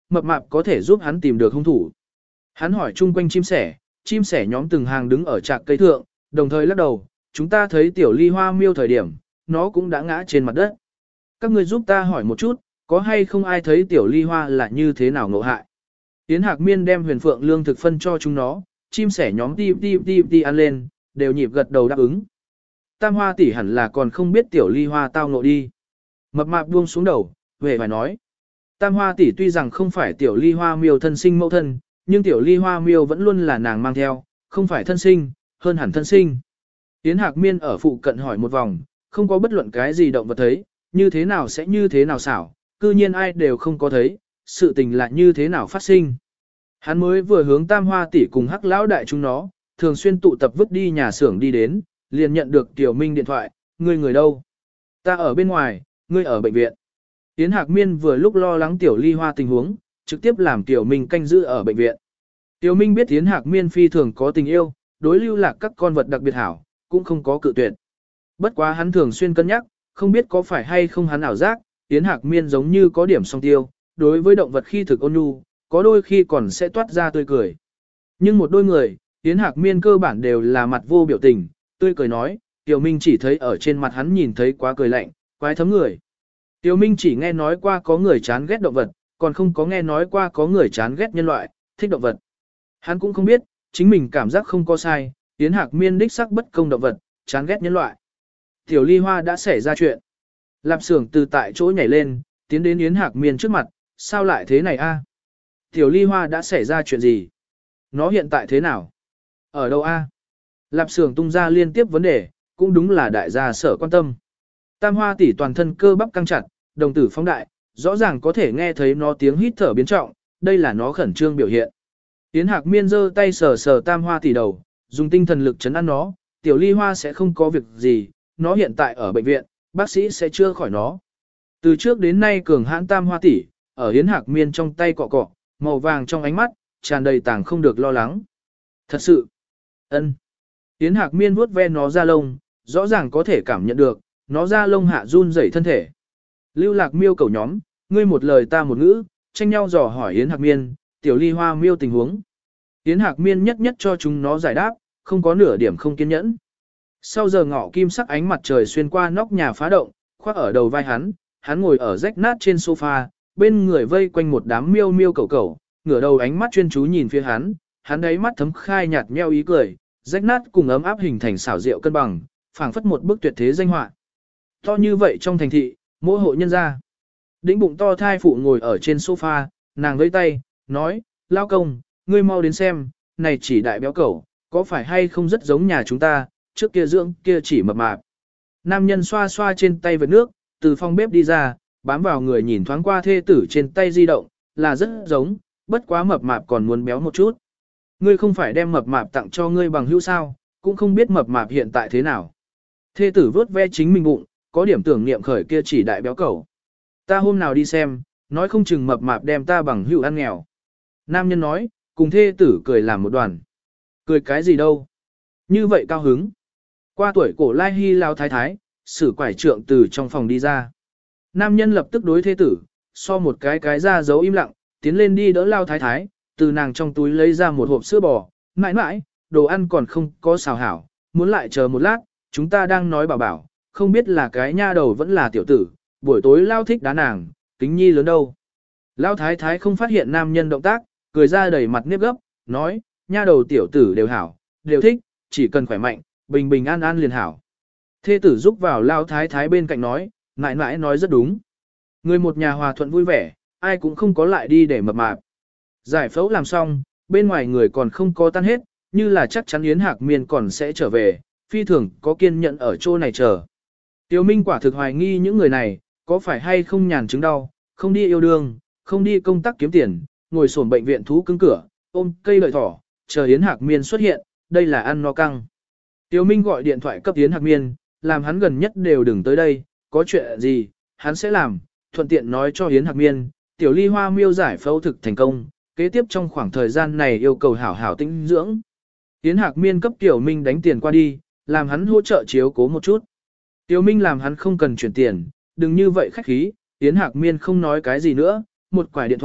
mập mạp có thể giúp hắn tìm được hung thủ. Hắn hỏi chung quanh chim sẻ, chim sẻ nhóm từng hàng đứng ở trạc cây thượng, đồng thời lắc đầu, chúng ta thấy tiểu ly hoa miêu thời điểm, nó cũng đã ngã trên mặt đất. Các người giúp ta hỏi một chút, có hay không ai thấy tiểu ly hoa là như thế nào ngộ hại. Yến Hạc Miên đem huyền phượng lương thực phân cho chúng nó, chim sẻ nhóm ti ti ti ti ăn lên, đều nhịp gật đầu đáp ứng. Tam Hoa tỷ hẳn là còn không biết tiểu ly hoa tao ngộ đi. Mập mạp buông xuống đầu, về phải nói. Tam Hoa tỷ tuy rằng không phải tiểu ly hoa miêu thân sinh mẫu thân, nhưng tiểu ly hoa miêu vẫn luôn là nàng mang theo, không phải thân sinh, hơn hẳn thân sinh. Yến Hạc Miên ở phụ cận hỏi một vòng, không có bất luận cái gì động vật thấy, như thế nào sẽ như thế nào xảo, cư nhiên ai đều không có thấy, sự tình là như thế nào phát sinh. Hắn mới vừa hướng Tam Hoa tỷ cùng Hắc lão đại chúng nó, thường xuyên tụ tập vứt đi nhà xưởng đi đến, liền nhận được Tiểu Minh điện thoại, ngươi người đâu? Ta ở bên ngoài, ngươi ở bệnh viện. Yến Hạc Miên vừa lúc lo lắng Tiểu Ly Hoa tình huống, trực tiếp làm Tiểu Minh canh giữ ở bệnh viện. Tiểu Minh biết Yến Hạc Miên phi thường có tình yêu, đối lưu lạc các con vật đặc biệt hảo, cũng không có cự tuyệt. Bất quá hắn thường xuyên cân nhắc, không biết có phải hay không hắn ảo giác, Yến Hạc Miên giống như có điểm song tiêu, đối với động vật khi thực ôn nhu, có đôi khi còn sẽ toát ra tươi cười. Nhưng một đôi người, Yến Hạc Miên cơ bản đều là mặt vô biểu tình, tươi cười nói, Tiểu Minh chỉ thấy ở trên mặt hắn nhìn thấy quá cười lạnh, quái thấm người. Tiểu Minh chỉ nghe nói qua có người chán ghét động vật, còn không có nghe nói qua có người chán ghét nhân loại, thích động vật. Hắn cũng không biết, chính mình cảm giác không có sai, Yến Hạc Miên đích sắc bất công động vật, chán ghét nhân loại. Tiểu Ly Hoa đã xảy ra chuyện. Lạp Xưởng từ tại chỗ nhảy lên, tiến đến Yến Hạc Miên trước mặt, sao lại thế này a? Tiểu Ly Hoa đã xảy ra chuyện gì? Nó hiện tại thế nào? Ở đâu a? Lạp Xưởng tung ra liên tiếp vấn đề, cũng đúng là đại gia sở quan tâm. Tam Hoa tỷ toàn thân cơ bắp căng chặt, đồng tử phóng đại, rõ ràng có thể nghe thấy nó tiếng hít thở biến trọng, đây là nó khẩn trương biểu hiện. Yến Hạc Miên giơ tay sờ sờ Tam Hoa tỷ đầu, dùng tinh thần lực chấn an nó, Tiểu Ly Hoa sẽ không có việc gì, nó hiện tại ở bệnh viện, bác sĩ sẽ chữa khỏi nó. Từ trước đến nay cường hãn Tam Hoa tỷ, ở Yến Hạc Miên trong tay cọ cọ, màu vàng trong ánh mắt, tràn đầy tàng không được lo lắng. Thật sự, ân. Yến Hạc Miên vuốt ve nó da lông, rõ ràng có thể cảm nhận được, nó da lông hạ run rẩy thân thể. Lưu Lạc Miêu cầu nhóm, ngươi một lời ta một ngữ, tranh nhau dò hỏi Yến Hạc Miên, Tiểu Ly Hoa miêu tình huống. Yến Hạc Miên nhất nhất cho chúng nó giải đáp, không có nửa điểm không kiên nhẫn. Sau giờ ngọ kim sắc ánh mặt trời xuyên qua nóc nhà phá động, khoác ở đầu vai hắn, hắn ngồi ở rách nát trên sofa, bên người vây quanh một đám miêu miêu cầu cầu, ngửa đầu ánh mắt chuyên chú nhìn phía hắn, hắn đáy mắt thấm khai nhạt nheo ý cười, rách nát cùng ấm áp hình thành xảo diệu cân bằng, phảng phất một bức tuyệt thế danh họa. To như vậy trong thành thị, mỗi hộ nhân gia. Đĩnh bụng to thai phụ ngồi ở trên sofa, nàng vẫy tay, nói, lao công, ngươi mau đến xem, này chỉ đại béo cẩu, có phải hay không rất giống nhà chúng ta, trước kia dưỡng kia chỉ mập mạp. Nam nhân xoa xoa trên tay vệt nước, từ phòng bếp đi ra, bám vào người nhìn thoáng qua thê tử trên tay di động, là rất giống, bất quá mập mạp còn muốn béo một chút. Ngươi không phải đem mập mạp tặng cho ngươi bằng hữu sao, cũng không biết mập mạp hiện tại thế nào. Thê tử vớt ve chính mình bụng, có điểm tưởng niệm khởi kia chỉ đại béo cẩu. Ta hôm nào đi xem, nói không chừng mập mạp đem ta bằng hữu ăn nghèo. Nam nhân nói, cùng thê tử cười làm một đoàn. Cười cái gì đâu? Như vậy cao hứng. Qua tuổi cổ lai hy lao thái thái, sử quải trượng từ trong phòng đi ra. Nam nhân lập tức đối thê tử, so một cái cái ra giấu im lặng, tiến lên đi đỡ lao thái thái, từ nàng trong túi lấy ra một hộp sữa bò, mãi mãi, đồ ăn còn không có xào hảo, muốn lại chờ một lát, chúng ta đang nói bảo bảo, không biết là cái nha đầu vẫn là tiểu tử, buổi tối lao thích đá nàng, kính nhi lớn đâu. Lao thái thái không phát hiện nam nhân động tác, cười ra đầy mặt nếp gấp, nói, nha đầu tiểu tử đều hảo, đều thích, chỉ cần khỏe mạnh, bình bình an an liền hảo. Thê tử giúp vào lao thái thái bên cạnh nói, mãi mãi nói rất đúng. Người một nhà hòa thuận vui vẻ, ai cũng không có lại đi để mập mạp. Giải phẫu làm xong, bên ngoài người còn không có tan hết, như là chắc chắn Yến Hạc Miên còn sẽ trở về, phi thường có kiên nhẫn ở chỗ này chờ. Tiêu Minh quả thực hoài nghi những người này, có phải hay không nhàn chứng đau, không đi yêu đương, không đi công tác kiếm tiền, ngồi sổm bệnh viện thú cứng cửa, ôm cây lợi thỏ, chờ Yến Hạc Miên xuất hiện, đây là ăn no căng. Tiêu Minh gọi điện thoại cấp Yến Hạc Miên, làm hắn gần nhất đều đừng tới đây, có chuyện gì, hắn sẽ làm, thuận tiện nói cho Yến Hạc Miên, Tiểu Ly Hoa miêu giải phẫu thực thành công, kế tiếp trong khoảng thời gian này yêu cầu hảo hảo tĩnh dưỡng. Yến Hạc Miên cấp Tiểu Minh đánh tiền qua đi, làm hắn hỗ trợ chiếu cố một chút. Tiểu Minh làm hắn không cần chuyển tiền, đừng như vậy khách khí, Yến Hạc Miên không nói cái gì nữa, một quải điện thoại,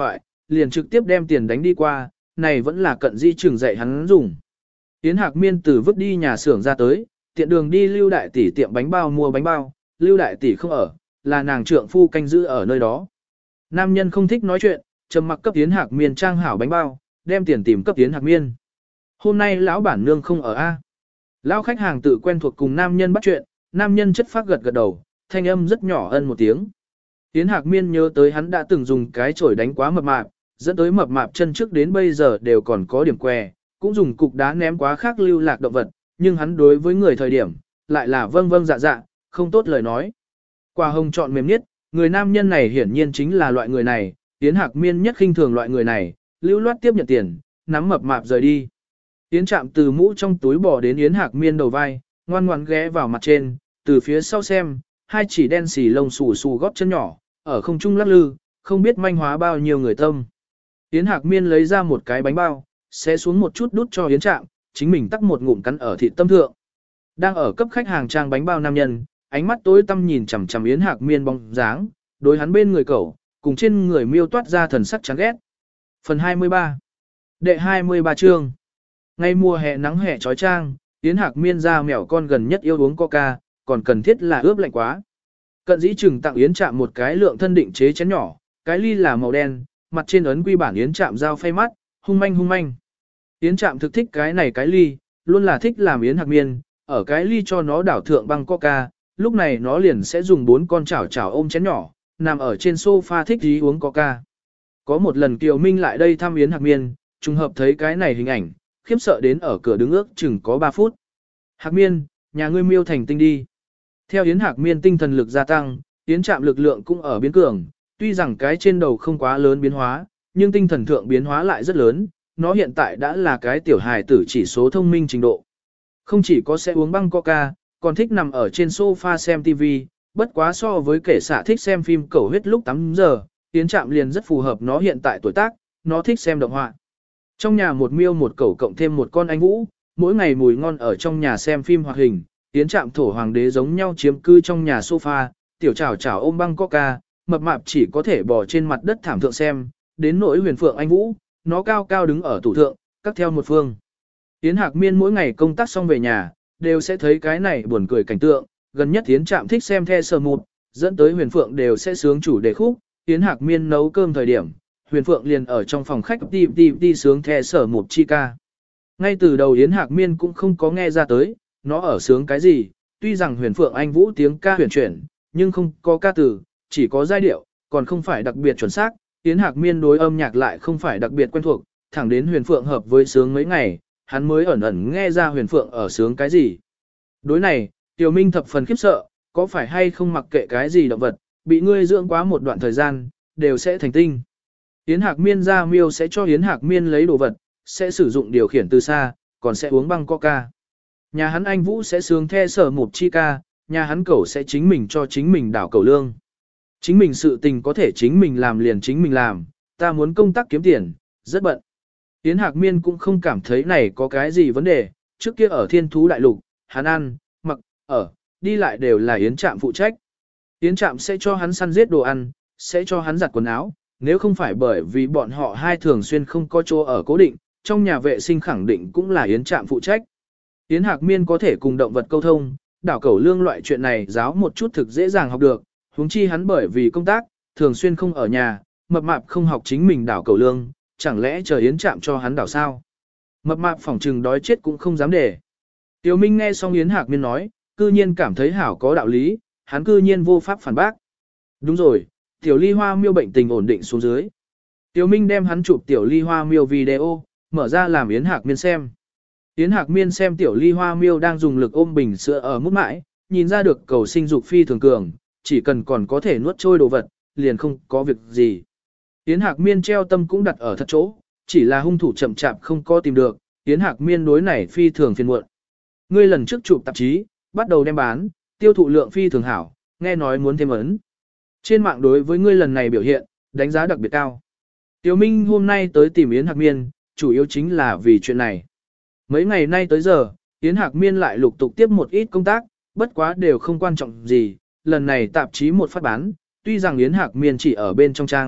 liền trực tiếp đem tiền đánh đi qua, này vẫn là cận di trường dạy hắn dùng. Yến Hạc Miên từ vứt đi nhà xưởng ra tới, tiện đường đi Lưu Đại Tỷ tiệm bánh bao mua bánh bao, Lưu Đại Tỷ không ở, là nàng trượng phu canh giữ ở nơi đó. Nam nhân không thích nói chuyện, trầm mặc cấp Yến Hạc Miên trang hảo bánh bao, đem tiền tìm cấp Yến Hạc Miên. Hôm nay lão bản nương không ở a. Lão khách hàng tự quen thuộc cùng nam nhân bắt chuyện, nam nhân chất phác gật gật đầu, thanh âm rất nhỏ ân một tiếng. Yến Hạc Miên nhớ tới hắn đã từng dùng cái chổi đánh quá mập mạp, dẫn tới mập mạp chân trước đến bây giờ đều còn có điểm què, cũng dùng cục đá ném quá khác lưu lạc động vật, nhưng hắn đối với người thời điểm, lại là vâng vâng dạ dạ, không tốt lời nói. Quả hồng chọn mềm nhất, người nam nhân này hiển nhiên chính là loại người này, Yến Hạc Miên nhất khinh thường loại người này, lưu loát tiếp nhận tiền, nắm mập mạp rời đi. Yến Trạm từ mũ trong túi bỏ đến Yến Hạc Miên đầu vai, ngoan ngoãn ghé vào mặt trên, từ phía sau xem, hai chỉ đen xì lông xù xù gót chân nhỏ, ở không trung lắc lư, không biết manh hóa bao nhiêu người tâm. Yến Hạc Miên lấy ra một cái bánh bao, xé xuống một chút đút cho Yến Trạm, chính mình tắc một ngụm cắn ở thịt tâm thượng. Đang ở cấp khách hàng trang bánh bao nam nhân, ánh mắt tối tăm nhìn chằm chằm Yến Hạc Miên bóng dáng, đối hắn bên người cậu, cùng trên người miêu toát ra thần sắc chán ghét. Phần hai mươi ba. Đệ hai mươi ba chương. Ngay mùa hè nắng hè trói trang, Yến Hạc Miên ra mèo con gần nhất yêu uống coca, còn cần thiết là ướp lạnh quá. Cận dĩ chừng tặng Yến Trạm một cái lượng thân định chế chén nhỏ, cái ly là màu đen, mặt trên ấn quy bản Yến Trạm dao phay mắt, hung manh hung manh. Yến Trạm thực thích cái này cái ly, luôn là thích làm Yến Hạc Miên, ở cái ly cho nó đảo thượng băng coca, lúc này nó liền sẽ dùng bốn con chảo chảo ôm chén nhỏ, nằm ở trên sofa thích dí uống coca. Có một lần Kiều Minh lại đây thăm Yến Hạc Miên, trùng hợp thấy cái này hình ảnh, khiếp sợ đến ở cửa đứng ước chừng có ba phút. Hạc Miên, nhà ngươi miêu thành tinh đi. Theo Yến Hạc Miên tinh thần lực gia tăng, Yến Trạm lực lượng cũng ở biến cường, tuy rằng cái trên đầu không quá lớn biến hóa, nhưng tinh thần thượng biến hóa lại rất lớn, nó hiện tại đã là cái tiểu hài tử chỉ số thông minh trình độ. Không chỉ có sẽ uống băng coca, còn thích nằm ở trên sofa xem ti vi, bất quá so với kẻ xạ thích xem phim cẩu huyết lúc tám giờ, Yến Trạm liền rất phù hợp nó hiện tại tuổi tác, nó thích xem động họa. Trong nhà một miêu một cẩu cộng thêm một con anh vũ, mỗi ngày mùi ngon ở trong nhà xem phim hoạt hình, Yến Trạm thổ hoàng đế giống nhau chiếm cư trong nhà sofa, tiểu chảo chảo ôm băng coca, mập mạp chỉ có thể bò trên mặt đất thảm thượng xem, đến nỗi huyền phượng anh vũ, nó cao cao đứng ở tủ thượng, cắt theo một phương. Yến Hạc Miên mỗi ngày công tác xong về nhà, đều sẽ thấy cái này buồn cười cảnh tượng, gần nhất Yến Trạm thích xem The Sờ Một, dẫn tới huyền phượng đều sẽ sướng chủ đề khúc, Yến Hạc Miên nấu cơm thời điểm, huyền phượng liền ở trong phòng khách đi đi đi sướng The Sờ Một chi ca. Ngay từ đầu Yến Hạc Miên cũng không có nghe ra tới, nó ở sướng cái gì, tuy rằng huyền phượng anh vũ tiếng ca huyền chuyển, nhưng không có ca từ, chỉ có giai điệu, còn không phải đặc biệt chuẩn xác, Yến Hạc Miên đối âm nhạc lại không phải đặc biệt quen thuộc, thẳng đến huyền phượng hợp với sướng mấy ngày, hắn mới ẩn ẩn nghe ra huyền phượng ở sướng cái gì. Đối này, Tiểu Minh thập phần khiếp sợ, có phải hay không mặc kệ cái gì động vật, bị ngươi dưỡng quá một đoạn thời gian, đều sẽ thành tinh. Yến Hạc Miên ra miêu sẽ cho Yến Hạc Miên lấy đồ vật, sẽ sử dụng điều khiển từ xa, còn sẽ uống băng coca. Nhà hắn anh Vũ sẽ sướng The Sờ Một chi ca, nhà hắn cẩu sẽ chính mình cho chính mình đảo cẩu lương. Chính mình sự tình có thể chính mình làm liền chính mình làm, ta muốn công tác kiếm tiền, rất bận. Yến Hạc Miên cũng không cảm thấy này có cái gì vấn đề, trước kia ở Thiên Thú Đại Lục, hắn ăn, mặc, ở, đi lại đều là Yến Trạm phụ trách. Yến Trạm sẽ cho hắn săn giết đồ ăn, sẽ cho hắn giặt quần áo, nếu không phải bởi vì bọn họ hai thường xuyên không có chỗ ở cố định, trong nhà vệ sinh khẳng định cũng là Yến Trạm phụ trách. Yến Hạc Miên có thể cùng động vật câu thông, đảo cẩu lương loại chuyện này giáo một chút thực dễ dàng học được, huống chi hắn bởi vì công tác, thường xuyên không ở nhà, mập mạp không học chính mình đảo cẩu lương, chẳng lẽ chờ Yến Trạm cho hắn đảo sao? Mập mạp phỏng trừng đói chết cũng không dám để. Tiểu Minh nghe xong Yến Hạc Miên nói, cư nhiên cảm thấy hảo có đạo lý, hắn cư nhiên vô pháp phản bác. Đúng rồi, tiểu ly hoa miêu bệnh tình ổn định xuống dưới. Tiểu Minh đem hắn chụp tiểu ly hoa miêu video, mở ra làm Yến Hạc Miên xem. Yến Hạc Miên xem tiểu ly hoa miêu đang dùng lực ôm bình sữa ở mút mãi, nhìn ra được cầu sinh dục phi thường cường, chỉ cần còn có thể nuốt trôi đồ vật, liền không có việc gì. Yến Hạc Miên treo tâm cũng đặt ở thật chỗ, chỉ là hung thủ chậm chạp không có tìm được, Yến Hạc Miên đối này phi thường phiền muộn. Ngươi lần trước chụp tạp chí, bắt đầu đem bán, tiêu thụ lượng phi thường hảo, nghe nói muốn thêm ấn. Trên mạng đối với ngươi lần này biểu hiện, đánh giá đặc biệt cao. Tiểu Minh hôm nay tới tìm Yến Hạc Miên, chủ yếu chính là vì chuyện này. Mấy ngày nay tới giờ, Yến Hạc Miên lại lục tục tiếp một ít công tác, bất quá đều không quan trọng gì, lần này tạp chí một phát bán, tuy rằng Yến Hạc Miên chỉ ở bên trong trang,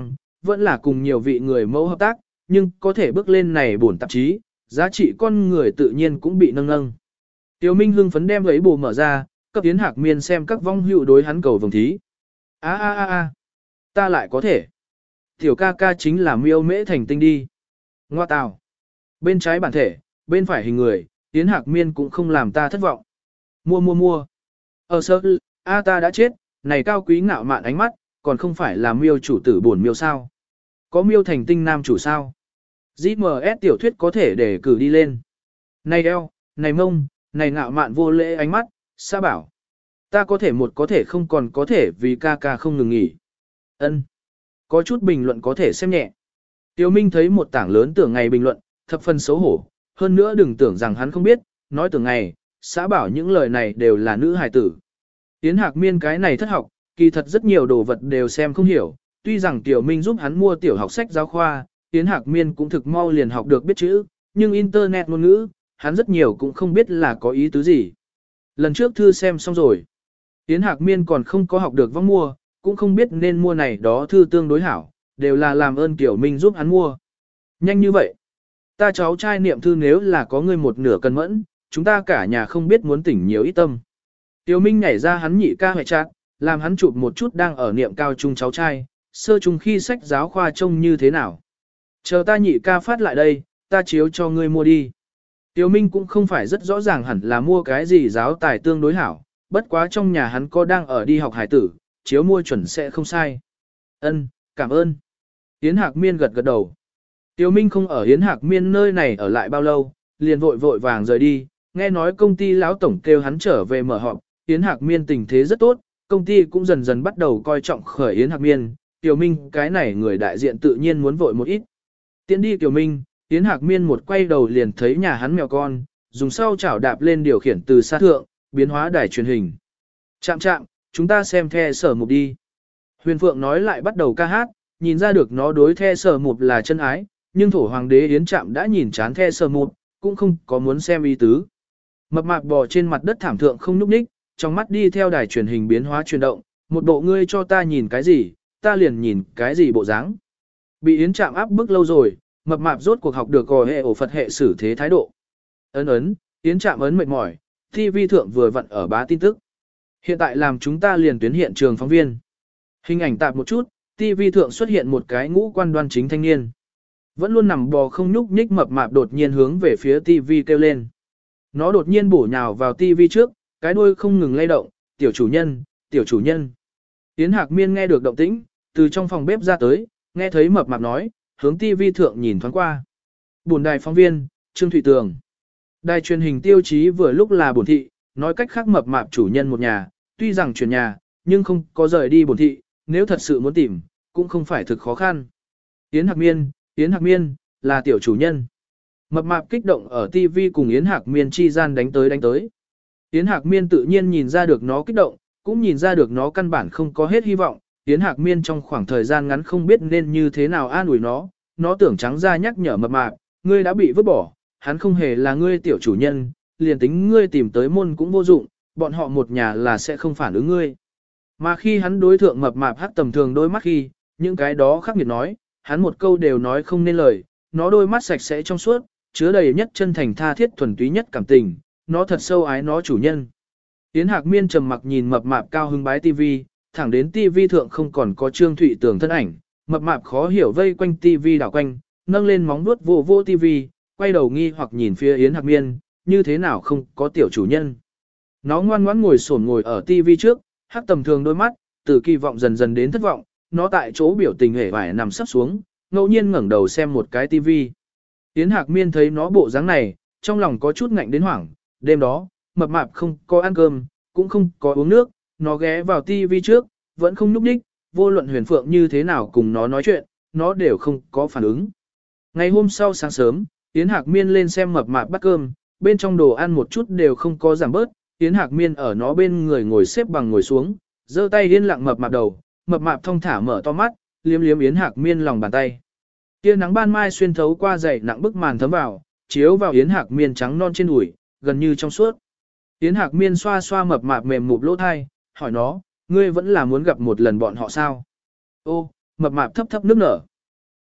vẫn là cùng nhiều vị người mẫu hợp tác, nhưng có thể bước lên này bổn tạp chí, giá trị con người tự nhiên cũng bị nâng nâng. Tiểu Minh hưng phấn đem ấy bù mở ra, cấp Yến Hạc Miên xem các vong hữu đối hắn cầu vồng thí. A a a a, ta lại có thể. Tiểu ca ca chính là miêu mễ thành tinh đi. Ngoa tào. Bên trái bản thể, bên phải hình người, Yến Hạc Miên cũng không làm ta thất vọng. Mua mua mua. Ờ sơ, a ta đã chết, này cao quý ngạo mạn ánh mắt, còn không phải là miêu chủ tử buồn miêu sao. Có miêu thành tinh nam chủ sao. giê em ét tiểu thuyết có thể để cử đi lên. Này eo, này mông, này ngạo mạn vô lễ ánh mắt, sa bảo. Ta có thể một có thể không còn có thể vì ca ca không ngừng nghỉ. Ân, có chút bình luận có thể xem nhẹ. Tiêu Minh thấy một tảng lớn tưởng ngày bình luận, thập phần xấu hổ, hơn nữa đừng tưởng rằng hắn không biết, nói tưởng ngày, xã bảo những lời này đều là nữ hài tử. Yến Hạc Miên cái này thất học, kỳ thật rất nhiều đồ vật đều xem không hiểu, tuy rằng Tiểu Minh giúp hắn mua tiểu học sách giáo khoa, Yến Hạc Miên cũng thực mau liền học được biết chữ, nhưng internet ngôn ngữ, hắn rất nhiều cũng không biết là có ý tứ gì. Lần trước thư xem xong rồi, Yến Hạc Miên còn không có học được vong mua, cũng không biết nên mua này đó thư tương đối hảo, đều là làm ơn Tiểu Minh giúp hắn mua. Nhanh như vậy, ta cháu trai niệm thư nếu là có người một nửa cần mẫn, chúng ta cả nhà không biết muốn tỉnh nhiều ít tâm. Tiểu Minh nhảy ra hắn nhị ca hoại trạng, làm hắn chụp một chút đang ở niệm cao trung cháu trai, sơ trung khi sách giáo khoa trông như thế nào. Chờ ta nhị ca phát lại đây, ta chiếu cho ngươi mua đi. Tiểu Minh cũng không phải rất rõ ràng hẳn là mua cái gì giáo tài tương đối hảo, bất quá trong nhà hắn có đang ở đi học hải tử, chiếu mua chuẩn sẽ không sai. Ân, cảm ơn. Yến Hạc Miên gật gật đầu. Tiểu Minh không ở Yến Hạc Miên nơi này ở lại bao lâu, liền vội vội vàng rời đi, nghe nói công ty lão tổng kêu hắn trở về mở họp, Yến Hạc Miên tình thế rất tốt, công ty cũng dần dần bắt đầu coi trọng khởi Yến Hạc Miên, Tiểu Minh cái này người đại diện tự nhiên muốn vội một ít. Tiến đi Tiểu Minh, Yến Hạc Miên một quay đầu liền thấy nhà hắn mèo con, dùng sau chảo đạp lên điều khiển từ xa thượng, biến hóa đài truyền hình. Chạm chạm, chúng ta xem the sở mục đi. Huyền Phượng nói lại bắt đầu ca hát, nhìn ra được nó đối the sở mục là chân ái, nhưng thổ hoàng đế Yến Trạm đã nhìn chán the sở mục, cũng không có muốn xem ý tứ. Mập mạp bò trên mặt đất thảm thượng không nhúc nhích, trong mắt đi theo đài truyền hình biến hóa chuyển động, một bộ ngươi cho ta nhìn cái gì, ta liền nhìn cái gì bộ dáng. Bị Yến Trạm áp bức lâu rồi, mập mạp rốt cuộc học được gò hệ ổ Phật hệ xử thế thái độ. Ấn ấn, Yến Trạm ấn mệt mỏi, ti vi thượng vừa vặn ở bá tin tức. Hiện tại làm chúng ta liền tuyến hiện trường phóng viên. Hình ảnh tạp một chút, ti vi thượng xuất hiện một cái ngũ quan đoan chính thanh niên. Vẫn luôn nằm bò không nhúc nhích mập mạp đột nhiên hướng về phía ti vi kêu lên. Nó đột nhiên bổ nhào vào ti vi trước, cái đuôi không ngừng lay động, tiểu chủ nhân, tiểu chủ nhân. Yến Hạc Miên nghe được động tĩnh, từ trong phòng bếp ra tới, nghe thấy mập mạp nói, hướng ti vi thượng nhìn thoáng qua. Bổn đài phóng viên, Trương Thụy Tường. Đài truyền hình tiêu chí vừa lúc là bổn thị, nói cách khác mập mạp chủ nhân một nhà, tuy rằng chuyển nhà, nhưng không có rời đi bổn thị, nếu thật sự muốn tìm, cũng không phải thực khó khăn. Yến Hạc Miên, Yến Hạc Miên, là tiểu chủ nhân. Mập mạp kích động ở ti vi cùng Yến Hạc Miên chi gian đánh tới đánh tới. Yến Hạc Miên tự nhiên nhìn ra được nó kích động, cũng nhìn ra được nó căn bản không có hết hy vọng. Yến Hạc Miên trong khoảng thời gian ngắn không biết nên như thế nào an ủi nó, nó tưởng trắng ra nhắc nhở mập mạp, ngươi đã bị vứt bỏ, hắn không hề là ngươi tiểu chủ nhân, liền tính ngươi tìm tới môn cũng vô dụng, bọn họ một nhà là sẽ không phản ứng ngươi. Mà khi hắn đối thượng mập mạp hắc tầm thường đôi mắt khi, những cái đó khắc nghiệt nói, hắn một câu đều nói không nên lời, nó đôi mắt sạch sẽ trong suốt, chứa đầy nhất chân thành tha thiết thuần túy nhất cảm tình, nó thật sâu ái nó chủ nhân. Yến Hạc Miên trầm mặc nhìn mập mạp cao hưng bái tivi, thẳng đến tivi thượng không còn có Trương Thụy Tường thân ảnh, mập mạp khó hiểu vây quanh tivi đảo quanh, nâng lên móng vuốt vô vô tivi, quay đầu nghi hoặc nhìn phía Yến Hạc Miên, như thế nào không có tiểu chủ nhân. Nó ngoan ngoãn ngồi xổm ngồi ở tivi trước, hắc tầm thường đôi mắt, từ kỳ vọng dần dần đến thất vọng, nó tại chỗ biểu tình hề vải nằm sấp xuống, ngẫu nhiên ngẩng đầu xem một cái tivi. Yến Hạc Miên thấy nó bộ dáng này, trong lòng có chút ngạnh đến hoảng, đêm đó, mập mạp không có ăn cơm, cũng không có uống nước, nó ghé vào tivi trước, vẫn không nhúc nhích, vô luận Huyền Phượng như thế nào cùng nó nói chuyện, nó đều không có phản ứng. Ngày hôm sau sáng sớm, Yến Hạc Miên lên xem mập mạp bắt cơm, bên trong đồ ăn một chút đều không có giảm bớt, Yến Hạc Miên ở nó bên người ngồi xếp bằng ngồi xuống, giơ tay yên lặng mập mạp đầu, mập mạp thong thả mở to mắt, liếm liếm Yến Hạc Miên lòng bàn tay. Tia nắng ban mai xuyên thấu qua dày nặng bức màn thấm vào, chiếu vào Yến Hạc Miên trắng non trên đùi, gần như trong suốt. Yến Hạc Miên xoa xoa mập mạp mềm mụp lỗ thai, hỏi nó, ngươi vẫn là muốn gặp một lần bọn họ sao? Ô, mập mạp thấp thấp nước nở.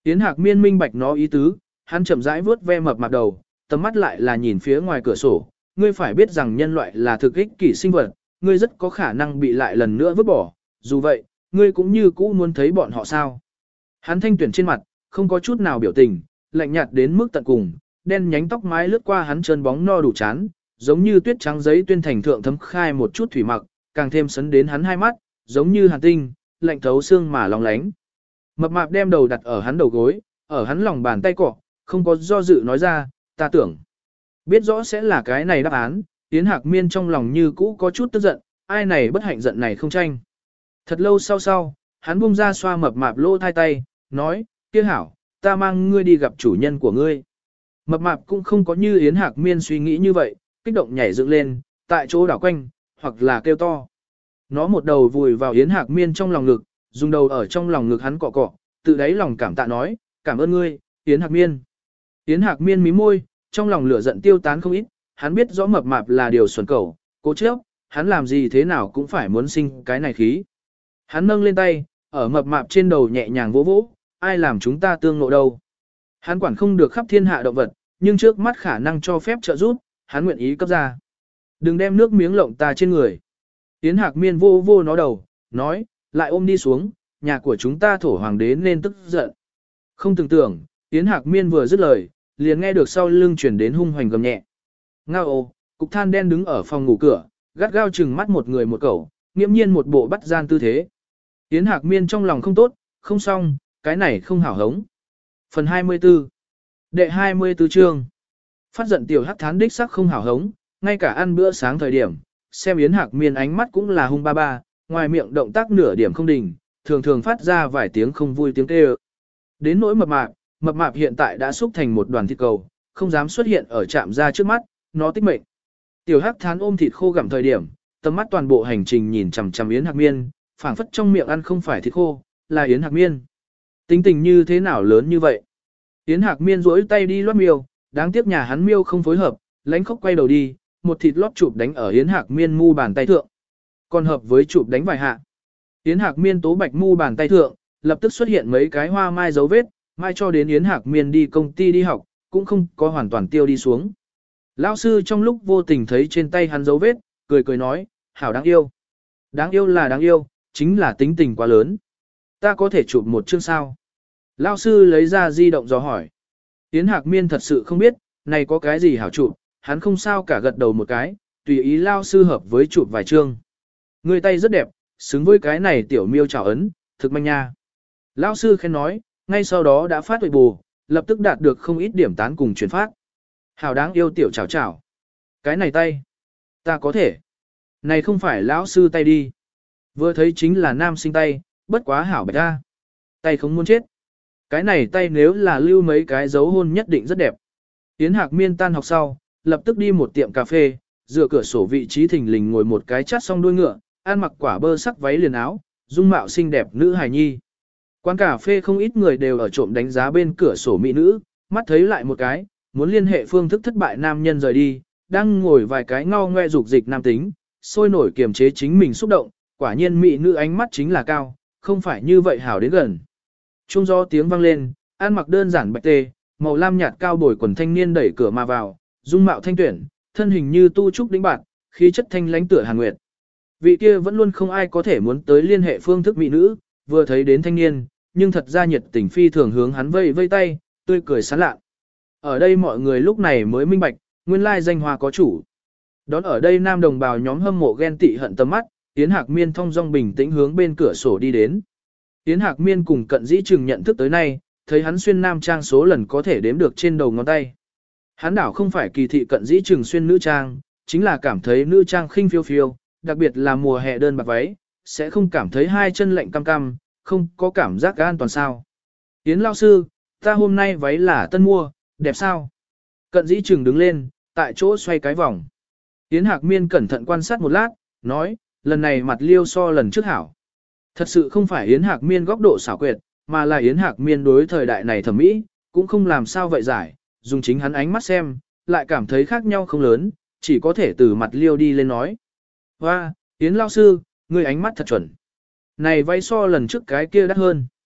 Yến Hạc Miên minh bạch nó ý tứ, hắn chậm rãi vuốt ve mập mạp đầu, tầm mắt lại là nhìn phía ngoài cửa sổ. Ngươi phải biết rằng nhân loại là thực ích kỷ sinh vật, ngươi rất có khả năng bị lại lần nữa vứt bỏ. Dù vậy, ngươi cũng như cũ muốn thấy bọn họ sao. Hắn thanh tuyển trên mặt, không có chút nào biểu tình, lạnh nhạt đến mức tận cùng, đen nhánh tóc mái lướt qua hắn trơn bóng no đủ chán, giống như tuyết trắng giấy tuyên thành thượng thấm khai một chút thủy mặc, càng thêm sấn đến hắn hai mắt, giống như hàn tinh, lạnh thấu xương mà long lánh. Mập mạp đem đầu đặt ở hắn đầu gối, ở hắn lòng bàn tay cọ, không có do dự nói ra, ta tưởng. Biết rõ sẽ là cái này đáp án, Yến Hạc Miên trong lòng như cũ có chút tức giận, ai này bất hạnh giận này không tranh. Thật lâu sau sau, hắn buông ra xoa mập mạp lỗ thai tay, nói, kia hảo, ta mang ngươi đi gặp chủ nhân của ngươi. Mập mạp cũng không có như Yến Hạc Miên suy nghĩ như vậy, kích động nhảy dựng lên, tại chỗ đảo quanh, hoặc là kêu to. Nó một đầu vùi vào Yến Hạc Miên trong lòng ngực, dùng đầu ở trong lòng ngực hắn cọ cọ, tự đáy lòng cảm tạ nói, cảm ơn ngươi, Yến Hạc Miên. Yến Hạc Miên mí môi, trong lòng lửa giận tiêu tán không ít, hắn biết rõ mập mạp là điều xuẩn cầu, cố chấp, hắn làm gì thế nào cũng phải muốn sinh cái này khí. Hắn nâng lên tay, ở mập mạp trên đầu nhẹ nhàng vỗ vỗ, ai làm chúng ta tương ngộ đâu. Hắn quản không được khắp thiên hạ động vật, nhưng trước mắt khả năng cho phép trợ giúp, hắn nguyện ý cấp ra. Đừng đem nước miếng lộng ta trên người. Yến Hạc Miên vô vô nó đầu, nói, lại ôm đi xuống, nhà của chúng ta thổ hoàng đế nên tức giận. Không tưởng tưởng, Yến Hạc Miên vừa dứt lời, liền nghe được sau lưng chuyển đến hung hoành gầm nhẹ. Ngao ô, cục than đen đứng ở phòng ngủ cửa, gắt gao chừng mắt một người một cẩu, nghiễm nhiên một bộ bắt gian tư thế. Yến Hạc Miên trong lòng không tốt, không xong, cái này không hảo hống. Phần hai mươi tư Đệ hai mươi tư chương Phát giận tiểu hắc thán đích sắc không hảo hống, ngay cả ăn bữa sáng thời điểm, xem Yến Hạc Miên ánh mắt cũng là hung ba ba, ngoài miệng động tác nửa điểm không đình, thường thường phát ra vài tiếng không vui tiếng kêu. Đến nỗi mập mạp, mập mạp hiện tại đã xúc thành một đoàn thịt cầu, không dám xuất hiện ở trạm ra trước mắt, nó tích mệnh. Tiểu hắc thán ôm thịt khô gặm thời điểm, tầm mắt toàn bộ hành trình nhìn chằm chằm Yến Hạc Miên, phảng phất trong miệng ăn không phải thịt khô, là Yến Hạc Miên. Tính tình như thế nào lớn như vậy? Yến Hạc Miên duỗi tay đi loát miêu, đáng tiếc nhà hắn miêu không phối hợp, lánh khóc quay đầu đi, một thịt lót chụp đánh ở Yến Hạc Miên mu bàn tay thượng. Còn hợp với chụp đánh vài hạ. Yến Hạc Miên tố bạch mu bàn tay thượng, lập tức xuất hiện mấy cái hoa mai dấu vết, mai cho đến Yến Hạc Miên đi công ty đi học, cũng không có hoàn toàn tiêu đi xuống. Lão sư trong lúc vô tình thấy trên tay hắn dấu vết, cười cười nói, hảo đáng yêu. Đáng yêu là đáng yêu, chính là tính tình quá lớn. Ta có thể chụp một chương sao? Lão sư lấy ra di động dò hỏi. Yến Hạc Miên thật sự không biết, này có cái gì hảo chụp, hắn không sao cả gật đầu một cái, tùy ý lão sư hợp với chụp vài chương. Người tay rất đẹp, xứng với cái này tiểu miêu chảo ấn, thực manh nha. Lão sư khen nói, ngay sau đó đã phát huệ bù, lập tức đạt được không ít điểm tán cùng chuyển phát. Hảo đáng yêu tiểu chảo chảo. Cái này tay, ta có thể. Này không phải lão sư tay đi. Vừa thấy chính là nam sinh tay, bất quá hảo bạch ra. Tay không muốn chết. Cái này tay nếu là lưu mấy cái dấu hôn nhất định rất đẹp. Yến Hạc Miên tan học sau, lập tức đi một tiệm cà phê, dựa cửa sổ vị trí thình lình ngồi một cái chát song đuôi ngựa, ăn mặc quả bơ sắc váy liền áo, dung mạo xinh đẹp nữ hài nhi. Quán cà phê không ít người đều ở trộm đánh giá bên cửa sổ mỹ nữ, mắt thấy lại một cái, muốn liên hệ phương thức thất bại nam nhân rời đi, đang ngồi vài cái ngao ngoe dục dịch nam tính, sôi nổi kiềm chế chính mình xúc động, quả nhiên mỹ nữ ánh mắt chính là cao, không phải như vậy hảo đến gần. Trung gió tiếng vang lên, ăn mặc đơn giản bạch tê, màu lam nhạt cao bồi quần thanh niên đẩy cửa mà vào, dung mạo thanh tuyển, thân hình như tu trúc đĩnh bạt, khí chất thanh lãnh tựa hàn nguyệt. Vị kia vẫn luôn không ai có thể muốn tới liên hệ phương thức mỹ nữ, vừa thấy đến thanh niên, nhưng thật ra nhiệt tình phi thường hướng hắn vây vây tay, tươi cười sán lạ. Ở đây mọi người lúc này mới minh bạch, nguyên lai danh hoa có chủ. Đón ở đây nam đồng bào nhóm hâm mộ ghen tị hận tầm mắt, Yến Hạc Miên thong dong bình tĩnh hướng bên cửa sổ đi đến. Yến Hạc Miên cùng Cận Dĩ Trừng nhận thức tới nay, thấy hắn xuyên nam trang số lần có thể đếm được trên đầu ngón tay. Hắn đảo không phải kỳ thị Cận Dĩ Trừng xuyên nữ trang, chính là cảm thấy nữ trang khinh phiêu phiêu, đặc biệt là mùa hè đơn bạc váy, sẽ không cảm thấy hai chân lạnh cam cam, không có cảm giác an toàn sao. Yến lão sư, ta hôm nay váy là tân mua, đẹp sao? Cận Dĩ Trừng đứng lên, tại chỗ xoay cái vòng. Yến Hạc Miên cẩn thận quan sát một lát, nói, lần này mặt liêu so lần trước hảo. Thật sự không phải Yến Hạc Miên góc độ xảo quyệt, mà là Yến Hạc Miên đối thời đại này thẩm mỹ, cũng không làm sao vậy giải, dùng chính hắn ánh mắt xem, lại cảm thấy khác nhau không lớn, chỉ có thể từ mặt liêu đi lên nói. Hoa, Yến lão sư, người ánh mắt thật chuẩn. Này váy so lần trước cái kia đắt hơn.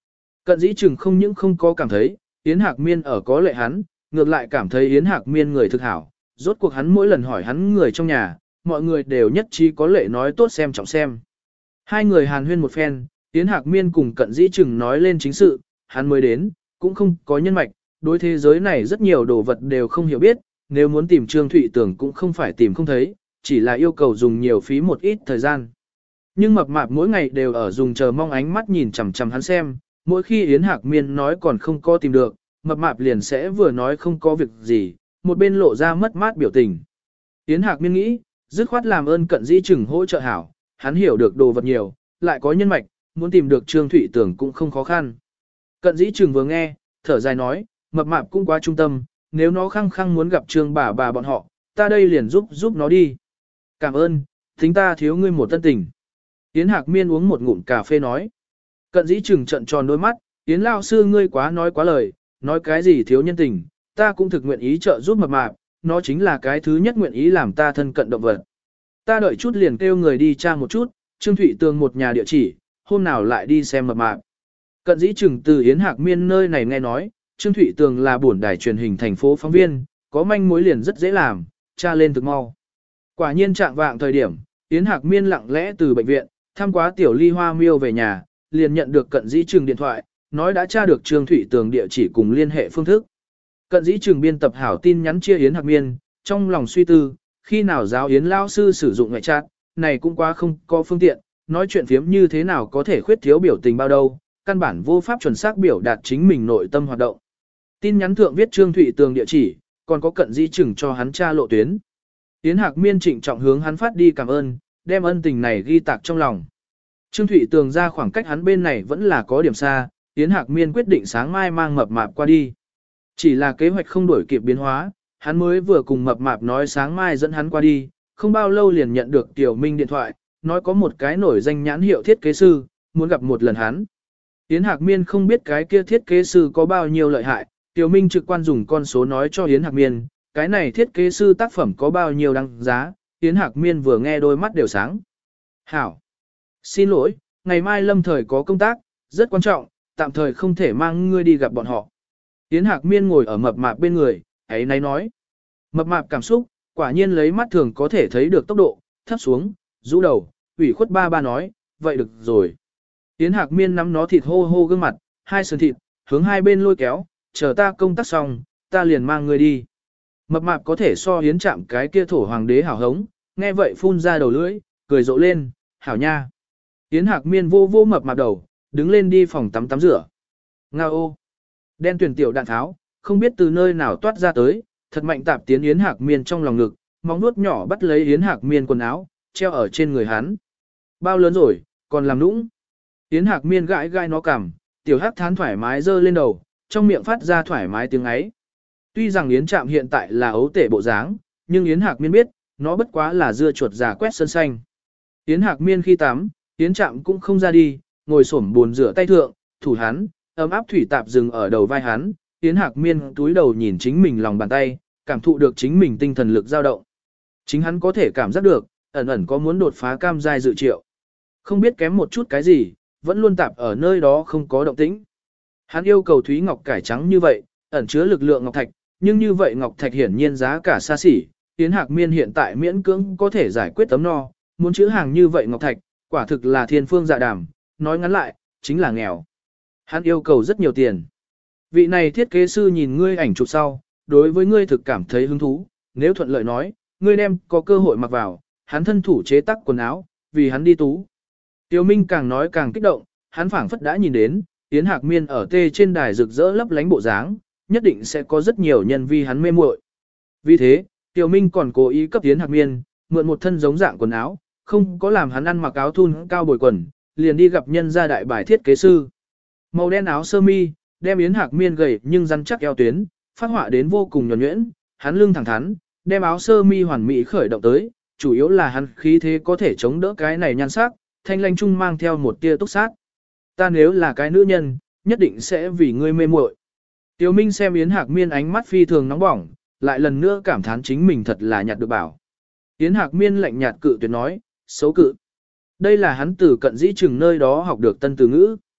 Cận dĩ chừng không những không có cảm thấy, Yến Hạc Miên ở có lệ hắn, ngược lại cảm thấy Yến Hạc Miên người thực hảo. Rốt cuộc hắn mỗi lần hỏi hắn người trong nhà, mọi người đều nhất trí có lệ nói tốt xem trọng xem. Hai người hàn huyên một phen, Yến Hạc Miên cùng Cận Dĩ Trừng nói lên chính sự, hắn mới đến, cũng không có nhân mạch, đối thế giới này rất nhiều đồ vật đều không hiểu biết, nếu muốn tìm Trương Thụy Tường cũng không phải tìm không thấy, chỉ là yêu cầu dùng nhiều phí một ít thời gian. Nhưng mập mạp mỗi ngày đều ở dùng chờ mong ánh mắt nhìn chằm chằm hắn xem, mỗi khi Yến Hạc Miên nói còn không có tìm được, mập mạp liền sẽ vừa nói không có việc gì, một bên lộ ra mất mát biểu tình. Yến Hạc Miên nghĩ, dứt khoát làm ơn Cận Dĩ Trừng hỗ trợ hảo, hắn hiểu được đồ vật nhiều, lại có nhân mạch, muốn tìm được Trương Thụy Tường cũng không khó khăn. Cận Dĩ Trừng vừa nghe, thở dài nói, mập mạp cũng quá trung tâm, nếu nó khăng khăng muốn gặp Trương bà bà bọn họ, ta đây liền giúp giúp nó đi. Cảm ơn, tính ta thiếu ngươi một tân tình. Yến Hạc Miên uống một ngụm cà phê nói. Cận Dĩ Trừng trợn tròn đôi mắt, Yến lao sư ngươi quá nói quá lời, nói cái gì thiếu nhân tình, ta cũng thực nguyện ý trợ giúp mập mạp, nó chính là cái thứ nhất nguyện ý làm ta thân cận động vật. Ta đợi chút liền kêu người đi tra một chút, Trương Thụy Tường một nhà địa chỉ, hôm nào lại đi xem mập mạp. Cận Dĩ Trừng từ Yến Hạc Miên nơi này nghe nói, Trương Thụy Tường là bổn đài truyền hình thành phố phóng viên, có manh mối liền rất dễ làm, tra lên thực mau. Quả nhiên trạng vạng thời điểm, Yến Hạc Miên lặng lẽ từ bệnh viện, thăm quá tiểu ly hoa miêu về nhà, liền nhận được Cận Dĩ Trừng điện thoại, nói đã tra được Trương Thụy Tường địa chỉ cùng liên hệ phương thức. Cận Dĩ Trừng biên tập hảo tin nhắn chia Yến Hạc Miên, trong lòng suy tư, khi nào giáo Yến lao sư sử dụng ngoại chat, này cũng quá không có phương tiện, nói chuyện phiếm như thế nào có thể khuyết thiếu biểu tình bao đâu, căn bản vô pháp chuẩn xác biểu đạt chính mình nội tâm hoạt động. Tin nhắn thượng viết Trương Thụy Tường địa chỉ, còn có Cận Dĩ Trừng cho hắn tra lộ tuyến. Yến Hạc Miên trịnh trọng hướng hắn phát đi cảm ơn, đem ân tình này ghi tạc trong lòng. Trương Thụy Tường ra khoảng cách hắn bên này vẫn là có điểm xa, Yến Hạc Miên quyết định sáng mai mang mập mạp qua đi. Chỉ là kế hoạch không đổi kịp biến hóa, hắn mới vừa cùng mập mạp nói sáng mai dẫn hắn qua đi, không bao lâu liền nhận được Tiểu Minh điện thoại, nói có một cái nổi danh nhãn hiệu thiết kế sư, muốn gặp một lần hắn. Yến Hạc Miên không biết cái kia thiết kế sư có bao nhiêu lợi hại, Tiểu Minh trực quan dùng con số nói cho Yến Hạc Miên, cái này thiết kế sư tác phẩm có bao nhiêu đăng giá, Yến Hạc Miên vừa nghe đôi mắt đều sáng. Hảo! Xin lỗi, ngày mai lâm thời có công tác, rất quan trọng, tạm thời không thể mang ngươi đi gặp bọn họ. Yến Hạc Miên ngồi ở mập mạp bên người, ấy nấy nói. Mập mạp cảm xúc, quả nhiên lấy mắt thường có thể thấy được tốc độ, thấp xuống, rũ đầu, ủy khuất ba ba nói, vậy được rồi. Yến Hạc Miên nắm nó thịt hô hô gương mặt, hai sườn thịt, hướng hai bên lôi kéo, chờ ta công tác xong, ta liền mang ngươi đi. Mập mạp có thể so Yến chạm cái kia thổ hoàng đế hảo hống, nghe vậy phun ra đầu lưỡi, cười rộ lên, hảo nha. Yến Hạc Miên vô vô mập mạp đầu, đứng lên đi phòng tắm tắm rửa. Nga ô! Đen tuyển tiểu đạn tháo, không biết từ nơi nào toát ra tới, thật mạnh tạp tiến Yến Hạc Miên trong lòng ngực, móng nuốt nhỏ bắt lấy Yến Hạc Miên quần áo, treo ở trên người hắn. Bao lớn rồi, còn làm nũng. Yến Hạc Miên gãi gai nó cằm, tiểu hắc thán thoải mái giơ lên đầu, trong miệng phát ra thoải mái tiếng ấy. Tuy rằng Yến Trạm hiện tại là ấu tể bộ dáng, nhưng Yến Hạc Miên biết, nó bất quá là dưa chuột già quét sân xanh. Yến Hạc Miên khi tắm, Yến Trạm cũng không ra đi, ngồi xổm bồn rửa tay thượng, thủ hắn, ấm áp thủy tạp dừng ở đầu vai hắn. Yến Hạc Miên túi đầu nhìn chính mình lòng bàn tay, cảm thụ được chính mình tinh thần lực dao động. Chính hắn có thể cảm giác được, ẩn ẩn có muốn đột phá cam giai dự triệu. Không biết kém một chút cái gì, vẫn luôn tạp ở nơi đó không có động tĩnh. Hắn yêu cầu Thúy Ngọc cải trắng như vậy, ẩn chứa lực lượng ngọc thạch, nhưng như vậy ngọc thạch hiển nhiên giá cả xa xỉ. Yến Hạc Miên hiện tại miễn cưỡng có thể giải quyết tấm no, muốn chữ hàng như vậy ngọc thạch, quả thực là thiên phương dạ đàm, nói ngắn lại, chính là nghèo. Hắn yêu cầu rất nhiều tiền. Vị này thiết kế sư nhìn ngươi ảnh chụp sau, đối với ngươi thực cảm thấy hứng thú, nếu thuận lợi nói, ngươi đem có cơ hội mặc vào, hắn thân thủ chế tác quần áo, vì hắn đi tú. Tiêu Minh càng nói càng kích động, hắn phảng phất đã nhìn đến, Yến Hạc Miên ở tê trên đài rực rỡ lấp lánh bộ dáng, nhất định sẽ có rất nhiều nhân vi hắn mê muội. Vì thế, Tiêu Minh còn cố ý cấp Yến Hạc Miên, mượn một thân giống dạng quần áo, không có làm hắn ăn mặc áo thun cao bồi quần, liền đi gặp nhân gia đại bài thiết kế sư. Màu đen áo sơ mi, đem Yến Hạc Miên gầy nhưng rắn chắc eo tuyến, phát họa đến vô cùng nhuần nhuyễn, hắn lưng thẳng thắn, đem áo sơ mi hoàn mỹ khởi động tới, chủ yếu là hắn khí thế có thể chống đỡ cái này nhan sắc, thanh lanh trung mang theo một tia túc sát. Ta nếu là cái nữ nhân, nhất định sẽ vì ngươi mê muội. Tiêu Minh xem Yến Hạc Miên ánh mắt phi thường nóng bỏng, lại lần nữa cảm thán chính mình thật là nhặt được bảo. Yến Hạc Miên lạnh nhạt cự tuyệt nói, xấu cự. Đây là hắn từ Cận Dĩ Trừng nơi đó học được tân từ ngữ.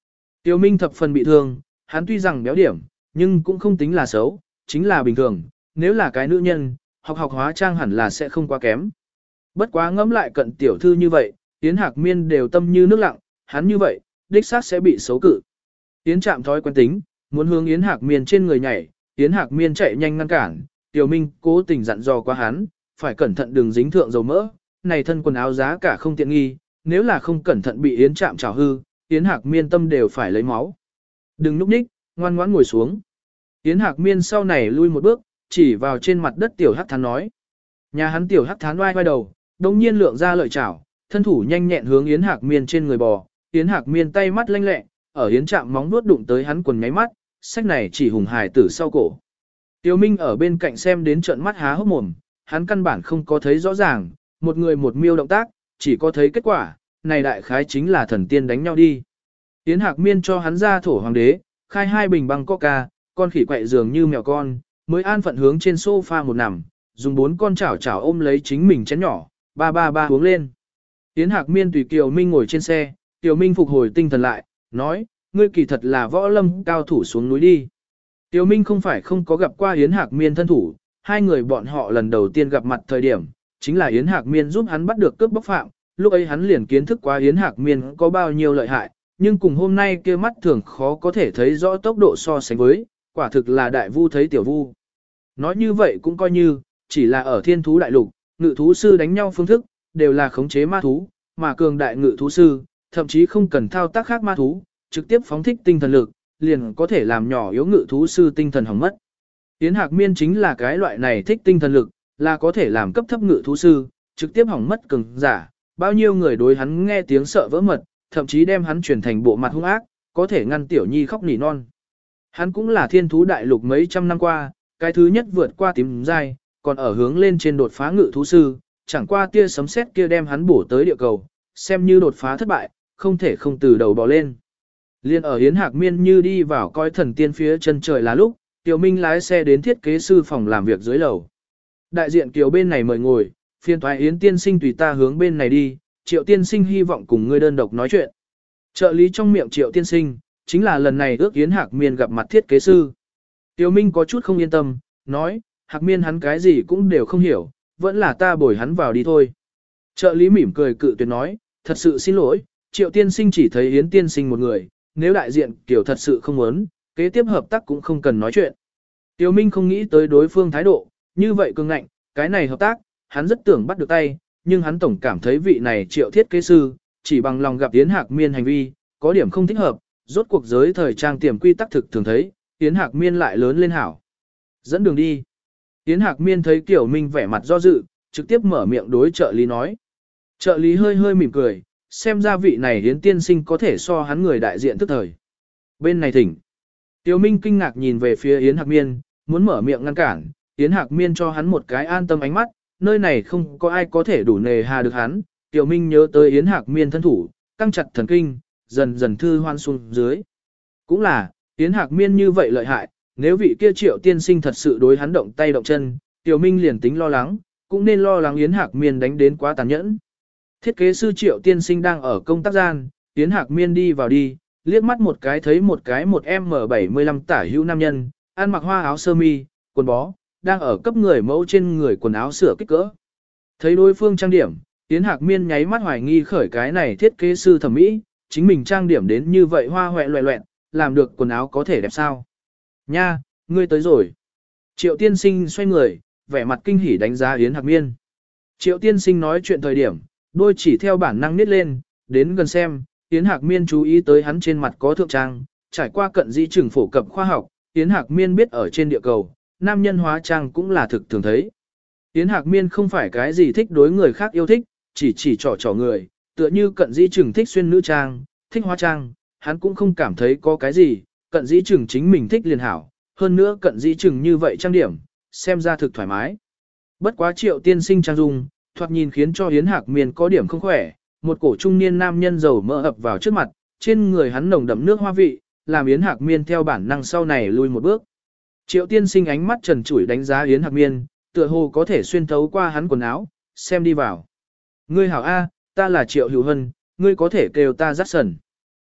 Tiêu Minh thập phần bị thương, hắn tuy rằng béo điểm, nhưng cũng không tính là xấu, chính là bình thường, nếu là cái nữ nhân, học học hóa trang hẳn là sẽ không quá kém. Bất quá ngẫm lại cận tiểu thư như vậy, Yến Hạc Miên đều tâm như nước lặng, hắn như vậy, đích xác sẽ bị xấu cự. Yến chạm thói quen tính, muốn hướng Yến Hạc Miên trên người nhảy, Yến Hạc Miên chạy nhanh ngăn cản, Tiểu Minh cố tình dặn dò qua hắn, phải cẩn thận đừng dính thượng dầu mỡ, này thân quần áo giá cả không tiện nghi, nếu là không cẩn thận bị Yến chạm trào hư, Yến Hạc Miên tâm đều phải lấy máu. Đừng núp ních, ngoan ngoãn ngồi xuống. Yến Hạc Miên sau này lui một bước, chỉ vào trên mặt đất tiểu hắc thán nói. Nhà hắn tiểu hắc thán oai oai đầu, đồng nhiên lượng ra lợi chảo, thân thủ nhanh nhẹn hướng Yến Hạc Miên trên người bò, Yến Hạc Miên tay mắt lanh lẹ, ở Yến chạm móng nuốt đụng tới hắn quần nháy mắt, sách này chỉ hùng hài tử sau cổ. Tiêu Minh ở bên cạnh xem đến trợn mắt há hốc mồm, hắn căn bản không có thấy rõ ràng, một người một miêu động tác, chỉ có thấy kết quả, này đại khái chính là thần tiên đánh nhau đi. Yến Hạc Miên cho hắn ra thổ hoàng đế, khai hai bình băng coca, con khỉ quậy dường như mèo con, mới an phận hướng trên sofa một nằm, dùng bốn con chảo chảo ôm lấy chính mình chén nhỏ, ba ba ba uống lên. Yến Hạc Miên tùy Kiều Minh ngồi trên xe, Kiều Minh phục hồi tinh thần lại, nói, ngươi kỳ thật là võ lâm cao thủ xuống núi đi. Kiều Minh không phải không có gặp qua Yến Hạc Miên thân thủ, hai người bọn họ lần đầu tiên gặp mặt thời điểm, chính là Yến Hạc Miên giúp hắn bắt được cướp bóc phạm, lúc ấy hắn liền kiến thức qua Yến Hạc Miên có bao nhiêu lợi hại, nhưng cùng hôm nay kia mắt thường khó có thể thấy rõ tốc độ so sánh với, quả thực là đại vu thấy tiểu vu. Nói như vậy cũng coi như, chỉ là ở thiên thú đại lục, ngự thú sư đánh nhau phương thức, đều là khống chế ma thú, mà cường đại ngự thú sư, thậm chí không cần thao tác khác ma thú, trực tiếp phóng thích tinh thần lực, liền có thể làm nhỏ yếu ngự thú sư tinh thần hỏng mất. Yến Hạc Miên chính là cái loại này thích tinh thần lực, là có thể làm cấp thấp ngự thú sư, trực tiếp hỏng mất cường giả, bao nhiêu người đối hắn nghe tiếng sợ vỡ mật, thậm chí đem hắn chuyển thành bộ mặt hung ác, có thể ngăn tiểu nhi khóc nỉ non. Hắn cũng là thiên thú đại lục mấy trăm năm qua, cái thứ nhất vượt qua tím giai, còn ở hướng lên trên đột phá ngự thú sư, chẳng qua tia sấm sét kia đem hắn bổ tới địa cầu, xem như đột phá thất bại, không thể không từ đầu bò lên. Liên ở Yến Hạc Miên như đi vào coi thần tiên phía chân trời là lúc, Tiểu Minh lái xe đến thiết kế sư phòng làm việc dưới lầu. Đại diện Kiều bên này mời ngồi, phiên thoái Yến tiên sinh tùy ta hướng bên này đi, Triệu tiên sinh hy vọng cùng ngươi đơn độc nói chuyện. Trợ lý trong miệng Triệu tiên sinh, chính là lần này ước Yến Hạc Miên gặp mặt thiết kế sư. Tiểu Minh có chút không yên tâm, nói, Hạc Miên hắn cái gì cũng đều không hiểu, vẫn là ta bồi hắn vào đi thôi. Trợ lý mỉm cười cự tuyệt nói, thật sự xin lỗi, Triệu tiên sinh chỉ thấy Yến tiên sinh một người, nếu đại diện Kiều thật sự không muốn, kế tiếp hợp tác cũng không cần nói chuyện. Tiểu Minh không nghĩ tới đối phương thái độ, như vậy cương ngạnh, cái này hợp tác, hắn rất tưởng bắt được tay, nhưng hắn tổng cảm thấy vị này Triệu thiết kế sư, chỉ bằng lòng gặp Yến Hạc Miên hành vi, có điểm không thích hợp, rốt cuộc giới thời trang tiềm quy tắc thực thường thấy, Yến Hạc Miên lại lớn lên hảo. Dẫn đường đi. Yến Hạc Miên thấy Tiểu Minh vẻ mặt do dự, trực tiếp mở miệng đối trợ lý nói. Trợ lý hơi hơi mỉm cười, xem ra vị này Yến tiên sinh có thể so hắn người đại diện tức thời. Bên này thỉnh. Tiểu Minh kinh ngạc nhìn về phía Yến Hạc Miên, muốn mở miệng ngăn cản, Yến Hạc Miên cho hắn một cái an tâm ánh mắt, nơi này không có ai có thể đủ nề hà được hắn. Tiểu Minh nhớ tới Yến Hạc Miên thân thủ, căng chặt thần kinh, dần dần thư hoan xuống dưới. Cũng là, Yến Hạc Miên như vậy lợi hại, nếu vị kia Triệu tiên sinh thật sự đối hắn động tay động chân, Tiểu Minh liền tính lo lắng, cũng nên lo lắng Yến Hạc Miên đánh đến quá tàn nhẫn. Thiết kế sư Triệu tiên sinh đang ở công tác gian, Yến Hạc Miên đi vào đi, liếc mắt một cái thấy một cái một em bảy mươi lăm tả hữu nam nhân, ăn mặc hoa áo sơ mi, quần bó, đang ở cấp người mẫu trên người quần áo sửa kích cỡ. Thấy đối phương trang điểm, Yến Hạc Miên nháy mắt hoài nghi khởi cái này thiết kế sư thẩm mỹ, chính mình trang điểm đến như vậy hoa hoẹ loẹ loẹn, làm được quần áo có thể đẹp sao? Nha, ngươi tới rồi. Triệu tiên sinh xoay người, vẻ mặt kinh hỉ đánh giá Yến Hạc Miên. Triệu tiên sinh nói chuyện thời điểm, đôi chỉ theo bản năng nít lên, đến gần xem, Yến Hạc Miên chú ý tới hắn trên mặt có thượng trang, trải qua cận dĩ trường phổ cập khoa học, Yến Hạc Miên biết ở trên địa cầu, nam nhân hóa trang cũng là thực thường thấy. Yến Hạc Miên không phải cái gì thích đối người khác yêu thích, chỉ chỉ trò trò người, tựa như cận dĩ trường thích xuyên nữ trang, thích hóa trang, hắn cũng không cảm thấy có cái gì, cận dĩ trường chính mình thích liền hảo, hơn nữa cận dĩ trường như vậy trang điểm, xem ra thực thoải mái. Bất quá Triệu tiên sinh trang dung, thoạt nhìn khiến cho Yến Hạc Miên có điểm không khỏe, một cổ trung niên nam nhân dầu mỡ ập vào trước mặt, trên người hắn nồng đậm nước hoa vị, làm Yến Hạc Miên theo bản năng sau này lui một bước. Triệu tiên sinh ánh mắt trần trụi đánh giá Yến Hạc Miên, tựa hồ có thể xuyên thấu qua hắn quần áo, xem đi vào. Ngươi hảo A, ta là Triệu Hữu Hân, ngươi có thể kêu ta Jackson.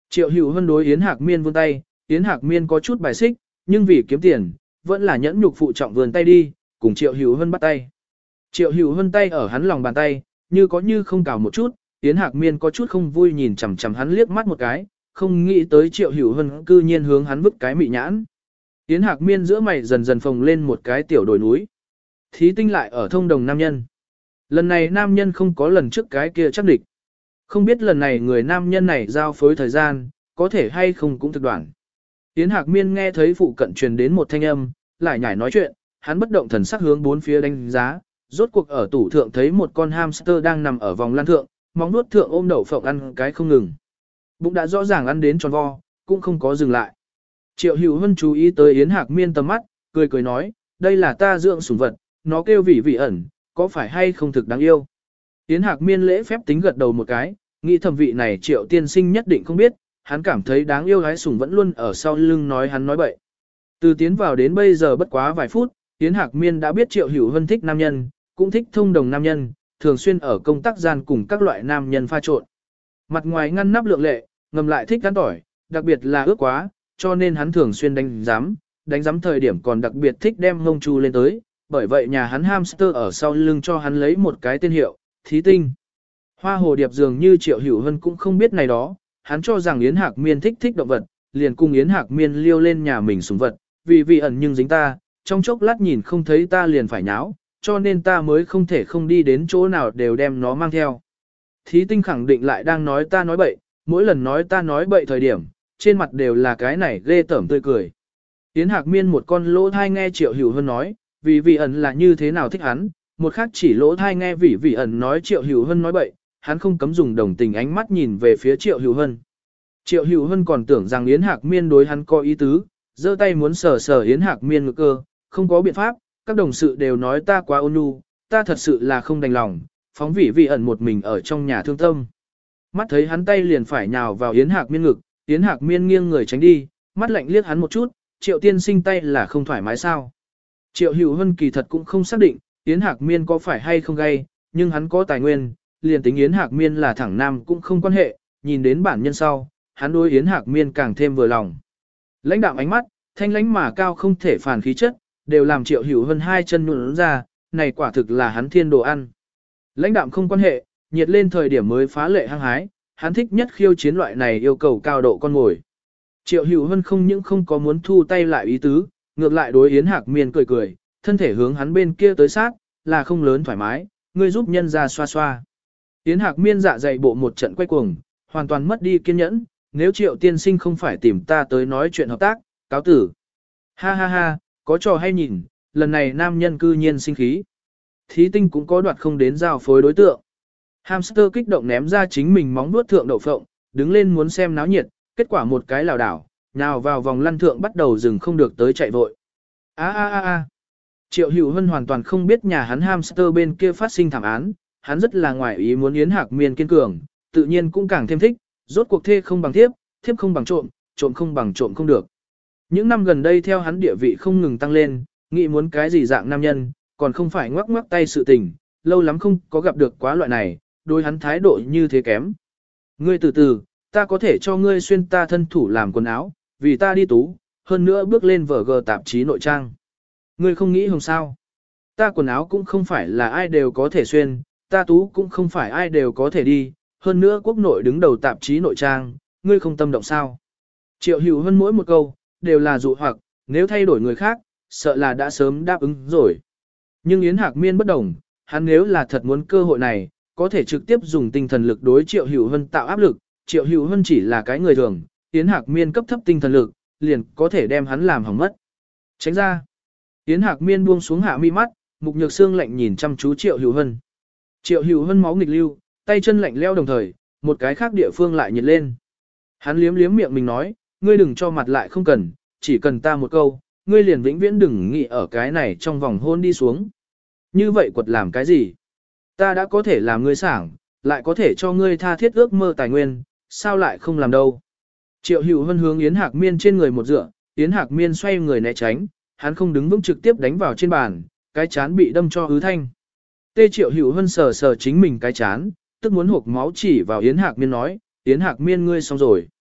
Triệu Hữu Hân đối Yến Hạc Miên vươn tay, Yến Hạc Miên có chút bài xích, nhưng vì kiếm tiền, vẫn là nhẫn nhục phụ trọng vươn tay đi, cùng Triệu Hữu Hân bắt tay. Triệu Hữu Hân tay ở hắn lòng bàn tay, như có như không cào một chút, Yến Hạc Miên có chút không vui nhìn chằm chằm hắn liếc mắt một cái, không nghĩ tới Triệu Hữu Hân cư nhiên hướng hắn vứt cái mị nhãn. Yến Hạc Miên giữa mày dần dần phồng lên một cái tiểu đồi núi. Thí tinh lại ở thông đồng nam nhân. Lần này nam nhân không có lần trước cái kia chắc địch. Không biết lần này người nam nhân này giao phối thời gian, có thể hay không cũng thực đoạn. Yến Hạc Miên nghe thấy phụ cận truyền đến một thanh âm, lại nhảy nói chuyện, hắn bất động thần sắc hướng bốn phía đánh giá, rốt cuộc ở tủ thượng thấy một con hamster đang nằm ở vòng lan thượng, móng nuốt thượng ôm đậu phộng ăn cái không ngừng. Bụng đã rõ ràng ăn đến tròn vo, cũng không có dừng lại. Triệu Hữu Hân chú ý tới Yến Hạc Miên tầm mắt, cười cười nói, đây là ta dưỡng sủng vật, nó kêu vị vị ẩn, có phải hay không thực đáng yêu. Yến Hạc Miên lễ phép tính gật đầu một cái, nghĩ thẩm vị này Triệu tiên sinh nhất định không biết, hắn cảm thấy đáng yêu gái sủng vẫn luôn ở sau lưng nói hắn nói bậy. Từ tiến vào đến bây giờ bất quá vài phút, Yến Hạc Miên đã biết Triệu Hữu Hân thích nam nhân, cũng thích thông đồng nam nhân, thường xuyên ở công tác gian cùng các loại nam nhân pha trộn. Mặt ngoài ngăn nắp lượng lệ, ngầm lại thích ăn tỏi, đặc biệt là ước quá, cho nên hắn thường xuyên đánh giám, đánh giám thời điểm còn đặc biệt thích đem ngông chu lên tới, bởi vậy nhà hắn hamster ở sau lưng cho hắn lấy một cái tên hiệu, Thí Tinh. Hoa hồ điệp dường như Triệu Hữu Hân cũng không biết này đó, hắn cho rằng Yến Hạc Miên thích thích động vật, liền cùng Yến Hạc Miên liêu lên nhà mình sủng vật, vì vị ẩn nhưng dính ta, trong chốc lát nhìn không thấy ta liền phải nháo, cho nên ta mới không thể không đi đến chỗ nào đều đem nó mang theo. Thí Tinh khẳng định lại đang nói ta nói bậy, mỗi lần nói ta nói bậy thời điểm, trên mặt đều là cái này ghê tởm tươi cười. Yến Hạc Miên một con lỗ thai nghe Triệu Hữu Hân nói, vì vị ẩn là như thế nào thích hắn, một khác chỉ lỗ thai nghe vì vị ẩn nói Triệu Hữu Hân nói bậy, hắn không cấm dùng đồng tình ánh mắt nhìn về phía Triệu Hữu Hân. Triệu Hữu Hân còn tưởng rằng Yến Hạc Miên đối hắn có ý tứ, giơ tay muốn sờ sờ Yến Hạc Miên ngực cơ, không có biện pháp, các đồng sự đều nói ta quá ôn nhu, ta thật sự là không đành lòng, phóng vị vị ẩn một mình ở trong nhà thương tâm. Mắt thấy hắn tay liền phải nhào vào Yến Hạc Miên ngực, Yến Hạc Miên nghiêng người tránh đi, mắt lạnh liếc hắn một chút, Triệu tiên sinh tay là không thoải mái sao. Triệu Hữu Hân kỳ thật cũng không xác định, Yến Hạc Miên có phải hay không gay, nhưng hắn có tài nguyên, liền tính Yến Hạc Miên là thẳng nam cũng không quan hệ, nhìn đến bản nhân sau, hắn đối Yến Hạc Miên càng thêm vừa lòng. Lãnh đạm ánh mắt, thanh lãnh mà cao không thể phản khí chất, đều làm Triệu Hữu Hân hai chân nhũn ra, này quả thực là hắn thiên đồ ăn. Lãnh đạm không quan hệ, nhiệt lên thời điểm mới phá lệ hăng hái, hắn thích nhất khiêu chiến loại này yêu cầu cao độ con ngồi. Triệu Hữu Hân không những không có muốn thu tay lại ý tứ, ngược lại đối Yến Hạc Miên cười cười, thân thể hướng hắn bên kia tới sát, là không lớn thoải mái, ngươi giúp nhân ra xoa xoa. Yến Hạc Miên dạ dày bộ một trận quay cuồng, hoàn toàn mất đi kiên nhẫn, nếu Triệu tiên sinh không phải tìm ta tới nói chuyện hợp tác, cáo tử. Ha ha ha, có trò hay nhìn, lần này nam nhân cư nhiên sinh khí. Thí Tinh cũng có đoạt không đến giao phối đối tượng. Hamster kích động ném ra chính mình móng vuốt thượng đậu phộng, đứng lên muốn xem náo nhiệt, kết quả một cái lảo đảo, nhào vào vòng lăn thượng bắt đầu dừng không được tới chạy vội. A a a a. Triệu Hữu Hân hoàn toàn không biết nhà hắn hamster bên kia phát sinh thảm án, hắn rất là ngoài ý muốn Yến Hạc Miên kiên cường, tự nhiên cũng càng thêm thích, rốt cuộc thê không bằng thiếp, thiếp không bằng trộm, trộm không bằng trộm không được. Những năm gần đây theo hắn địa vị không ngừng tăng lên, nghĩ muốn cái gì dạng nam nhân, còn không phải ngoắc ngoắc tay sự tình, lâu lắm không có gặp được quá loại này, đối hắn thái độ như thế kém. Ngươi từ từ, ta có thể cho ngươi xuyên ta thân thủ làm quần áo, vì ta đi tú, hơn nữa bước lên vở gờ tạp chí nội trang. Ngươi không nghĩ hồng sao? Ta quần áo cũng không phải là ai đều có thể xuyên, ta tú cũng không phải ai đều có thể đi, hơn nữa quốc nội đứng đầu tạp chí nội trang, ngươi không tâm động sao? Triệu Hữu Hân mỗi một câu, đều là dụ hoặc, nếu thay đổi người khác, sợ là đã sớm đáp ứng rồi. Nhưng Yến Hạc Miên bất đồng, hắn nếu là thật muốn cơ hội này, có thể trực tiếp dùng tinh thần lực đối Triệu Hữu Hân tạo áp lực, Triệu Hữu Hân chỉ là cái người thường, Yến Hạc Miên cấp thấp tinh thần lực, liền có thể đem hắn làm hỏng mất. Tránh ra. Yến Hạc Miên buông xuống hạ mi mắt, Mục Nhược Sương lạnh nhìn chăm chú Triệu Hữu Hân. Triệu Hữu Hân máu nghịch lưu, tay chân lạnh leo đồng thời, một cái khác địa phương lại nhiệt lên. Hắn liếm liếm miệng mình nói, ngươi đừng cho mặt lại không cần, chỉ cần ta một câu, ngươi liền vĩnh viễn đừng nghĩ ở cái này trong vòng hôn đi xuống. Như vậy quật làm cái gì? Ta đã có thể làm ngươi sảng, lại có thể cho ngươi tha thiết ước mơ tài nguyên, sao lại không làm đâu? Triệu Hữu Hân hướng Yến Hạc Miên trên người một dựa, Yến Hạc Miên xoay người né tránh, hắn không đứng vững trực tiếp đánh vào trên bàn, cái chán bị đâm cho hứ thanh. Tê Triệu Hữu Hân sờ sờ chính mình cái chán, tức muốn hộc máu chỉ vào Yến Hạc Miên nói, Yến Hạc Miên ngươi xong rồi.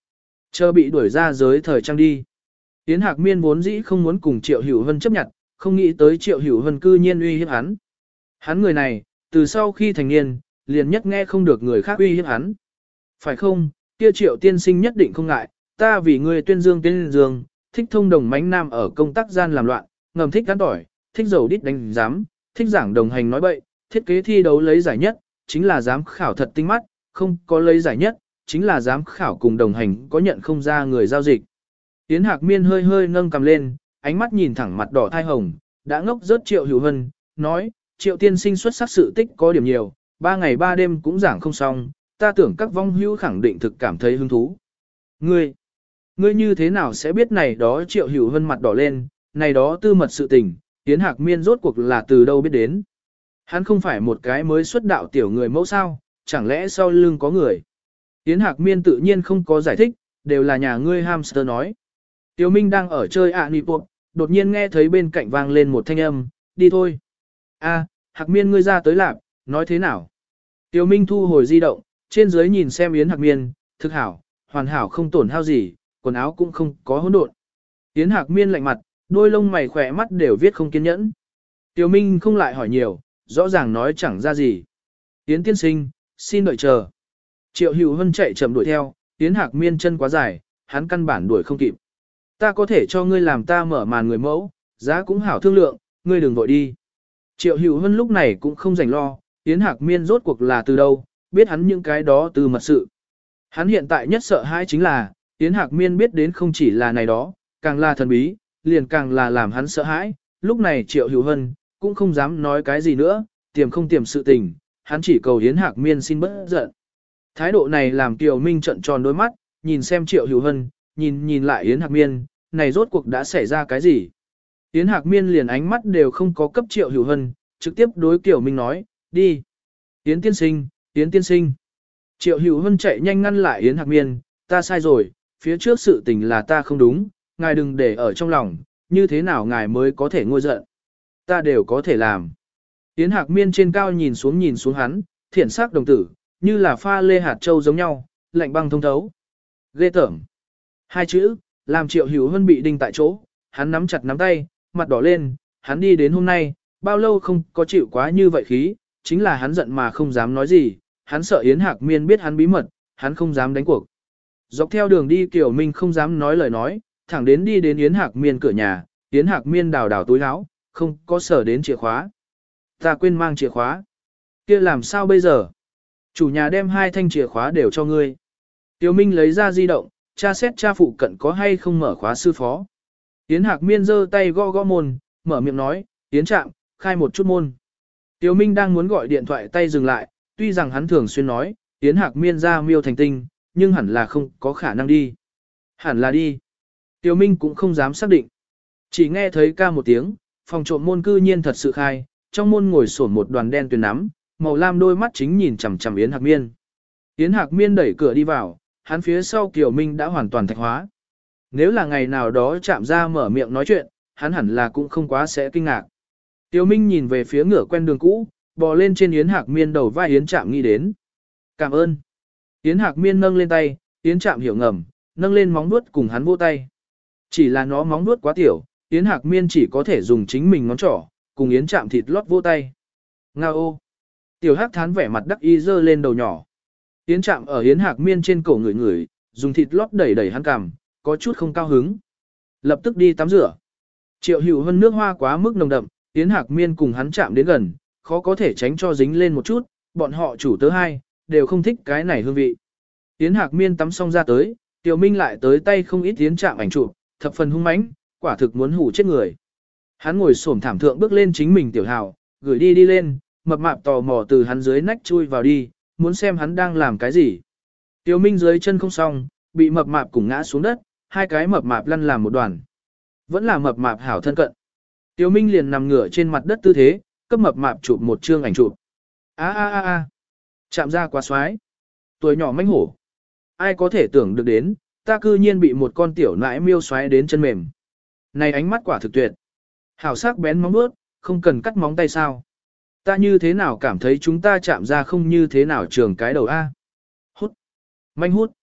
Chờ bị đuổi ra giới thời trang đi. Yến Hạc Miên vốn dĩ không muốn cùng Triệu Hữu Hân chấp nhận, không nghĩ tới Triệu Hữu Hân cư nhiên uy hiếp hắn. Hắn người này, từ sau khi thành niên, liền nhất nghe không được người khác uy hiếp hắn. Phải không, kia Triệu tiên sinh nhất định không ngại, ta vì người tuyên dương tuyên dương, thích thông đồng mánh nam ở công tác gian làm loạn, ngầm thích gắn tỏi, thích dầu đít đánh giám, thích giảng đồng hành nói bậy, thiết kế thi đấu lấy giải nhất, chính là giám khảo thật tinh mắt, không có lấy giải nhất, chính là giám khảo cùng đồng hành có nhận không ra người giao dịch. Yến Hạc Miên hơi hơi nâng cầm lên, ánh mắt nhìn thẳng mặt đỏ thai hồng, đã ngốc rớt Triệu Hữu Hân, nói, Triệu tiên sinh xuất sắc sự tích có điểm nhiều, ba ngày ba đêm cũng giảng không xong, ta tưởng các vong hữu khẳng định thực cảm thấy hứng thú. Ngươi, ngươi như thế nào sẽ biết này đó? Triệu Hữu Hân mặt đỏ lên, này đó tư mật sự tình, Yến Hạc Miên rốt cuộc là từ đâu biết đến. Hắn không phải một cái mới xuất đạo tiểu người mẫu sao, chẳng lẽ sau lưng có người. Yến Hạc Miên tự nhiên không có giải thích, đều là nhà ngươi hamster nói. Tiểu Minh đang ở chơi ạ nịp bộp, đột nhiên nghe thấy bên cạnh vang lên một thanh âm, đi thôi. A, Hạc Miên ngươi ra tới lạp, nói thế nào? Tiểu Minh thu hồi di động, trên dưới nhìn xem Yến Hạc Miên, thực hảo, hoàn hảo không tổn hao gì, quần áo cũng không có hỗn độn. Yến Hạc Miên lạnh mặt, đôi lông mày khỏe mắt đều viết không kiên nhẫn. Tiểu Minh không lại hỏi nhiều, rõ ràng nói chẳng ra gì. Yến tiên sinh, xin đợi chờ. Triệu Hữu Hân chạy chậm đuổi theo, Yến Hạc Miên chân quá dài, hắn căn bản đuổi không kịp. Ta có thể cho ngươi làm ta mở màn người mẫu, giá cũng hảo thương lượng, ngươi đừng vội đi. Triệu Hữu Hân lúc này cũng không rảnh lo, Yến Hạc Miên rốt cuộc là từ đâu, biết hắn những cái đó từ mật sự. Hắn hiện tại nhất sợ hãi chính là, Yến Hạc Miên biết đến không chỉ là này đó, càng là thần bí, liền càng là làm hắn sợ hãi. Lúc này Triệu Hữu Hân cũng không dám nói cái gì nữa, tiềm không tiềm sự tình, hắn chỉ cầu Yến Hạc Miên xin bớt giận. Thái độ này làm Kiều Minh trợn tròn đôi mắt, nhìn xem Triệu Hữu Hân, nhìn nhìn lại Yến Hạc Miên, này rốt cuộc đã xảy ra cái gì? Yến Hạc Miên liền ánh mắt đều không có cấp Triệu Hữu Hân, trực tiếp đối Kiều Minh nói, đi. Yến tiên sinh, Yến tiên sinh. Triệu Hữu Hân chạy nhanh ngăn lại Yến Hạc Miên, ta sai rồi, phía trước sự tình là ta không đúng, ngài đừng để ở trong lòng, như thế nào ngài mới có thể ngôi giận. Ta đều có thể làm. Yến Hạc Miên trên cao nhìn xuống nhìn xuống hắn, thiện sắc đồng tử, như là pha lê hạt châu giống nhau, lạnh băng thông thấu. Ghê tởm. Hai chữ, làm Triệu Hữu Hân bị đinh tại chỗ, hắn nắm chặt nắm tay, mặt đỏ lên, hắn đi đến hôm nay, bao lâu không có chịu quá như vậy khí, chính là hắn giận mà không dám nói gì, hắn sợ Yến Hạc Miên biết hắn bí mật, hắn không dám đánh cuộc. Dọc theo đường đi Kiều Minh không dám nói lời nói, thẳng đến đi đến Yến Hạc Miên cửa nhà, Yến Hạc Miên đào đào túi áo, không có sở đến chìa khóa. Ta quên mang chìa khóa. Kia làm sao bây giờ? Chủ nhà đem hai thanh chìa khóa đều cho ngươi. Kiều Minh lấy ra di động, tra xét cha phụ cận có hay không mở khóa sư phó. Yến Hạc Miên giơ tay gõ gõ môn, mở miệng nói, Yến Trạm, khai một chút môn. Kiều Minh đang muốn gọi điện thoại tay dừng lại, tuy rằng hắn thường xuyên nói, Yến Hạc Miên ra miêu thành tinh, nhưng hẳn là không có khả năng đi. Hẳn là đi. Kiều Minh cũng không dám xác định. Chỉ nghe thấy ca một tiếng, phòng trộm môn cư nhiên thật sự khai, trong môn ngồi sổn một đoàn đen tuyền nắm, màu lam đôi mắt chính nhìn chằm chằm Yến Hạc Miên. Yến Hạc Miên đẩy cửa đi vào, hắn phía sau Kiều Minh đã hoàn toàn thạch hóa. Nếu là ngày nào đó chạm ra mở miệng nói chuyện, hắn hẳn là cũng không quá sẽ kinh ngạc. Kiều Minh nhìn về phía ngựa quen đường cũ, bò lên trên Yến Hạc Miên đầu vai Yến Trạm nghĩ đến. Cảm ơn. Yến Hạc Miên nâng lên tay, Yến Trạm hiểu ngầm, nâng lên móng vuốt cùng hắn vỗ tay. Chỉ là nó móng vuốt quá tiểu, Yến Hạc Miên chỉ có thể dùng chính mình ngón trỏ, cùng Yến Trạm thịt lót vỗ tay. Ngao ô. Tiểu Hắc thán vẻ mặt đắc ý giơ lên đầu nhỏ. Yến Trạm ở Yến Hạc Miên trên cổ người người, dùng thịt lót đẩy đẩy hắn cằm, có chút không cao hứng. Lập tức đi tắm rửa. Triệu Hữu Hân nước hoa quá mức nồng đậm, Yến Hạc Miên cùng hắn chạm đến gần, khó có thể tránh cho dính lên một chút, bọn họ chủ tớ hai, đều không thích cái này hương vị. Yến Hạc Miên tắm xong ra tới, Tiểu Minh lại tới tay không ít Yến Trạm ảnh chụp, thập phần hung mãnh, quả thực muốn hủ chết người. Hắn ngồi xổm thảm thượng bước lên chính mình tiểu hào, gửi đi đi lên, mập mạp tò mò từ hắn dưới nách chui vào đi, muốn xem hắn đang làm cái gì. Tiểu Minh dưới chân không xong, bị mập mạp cùng ngã xuống đất, hai cái mập mạp lăn làm một đoàn. Vẫn là mập mạp hảo thân cận. Tiểu Minh liền nằm ngửa trên mặt đất tư thế, cấp mập mạp chụp một chương ảnh chụp. A a a a, chạm ra quá xoái. Tuổi nhỏ manh hổ. Ai có thể tưởng được đến, ta cư nhiên bị một con tiểu nãi miêu xoáy đến chân mềm. Này ánh mắt quả thực tuyệt. Hảo sắc bén móng vuốt, không cần cắt móng tay sao. Ta như thế nào cảm thấy chúng ta chạm ra không như thế nào trường cái đầu A. Hút. Manh hút.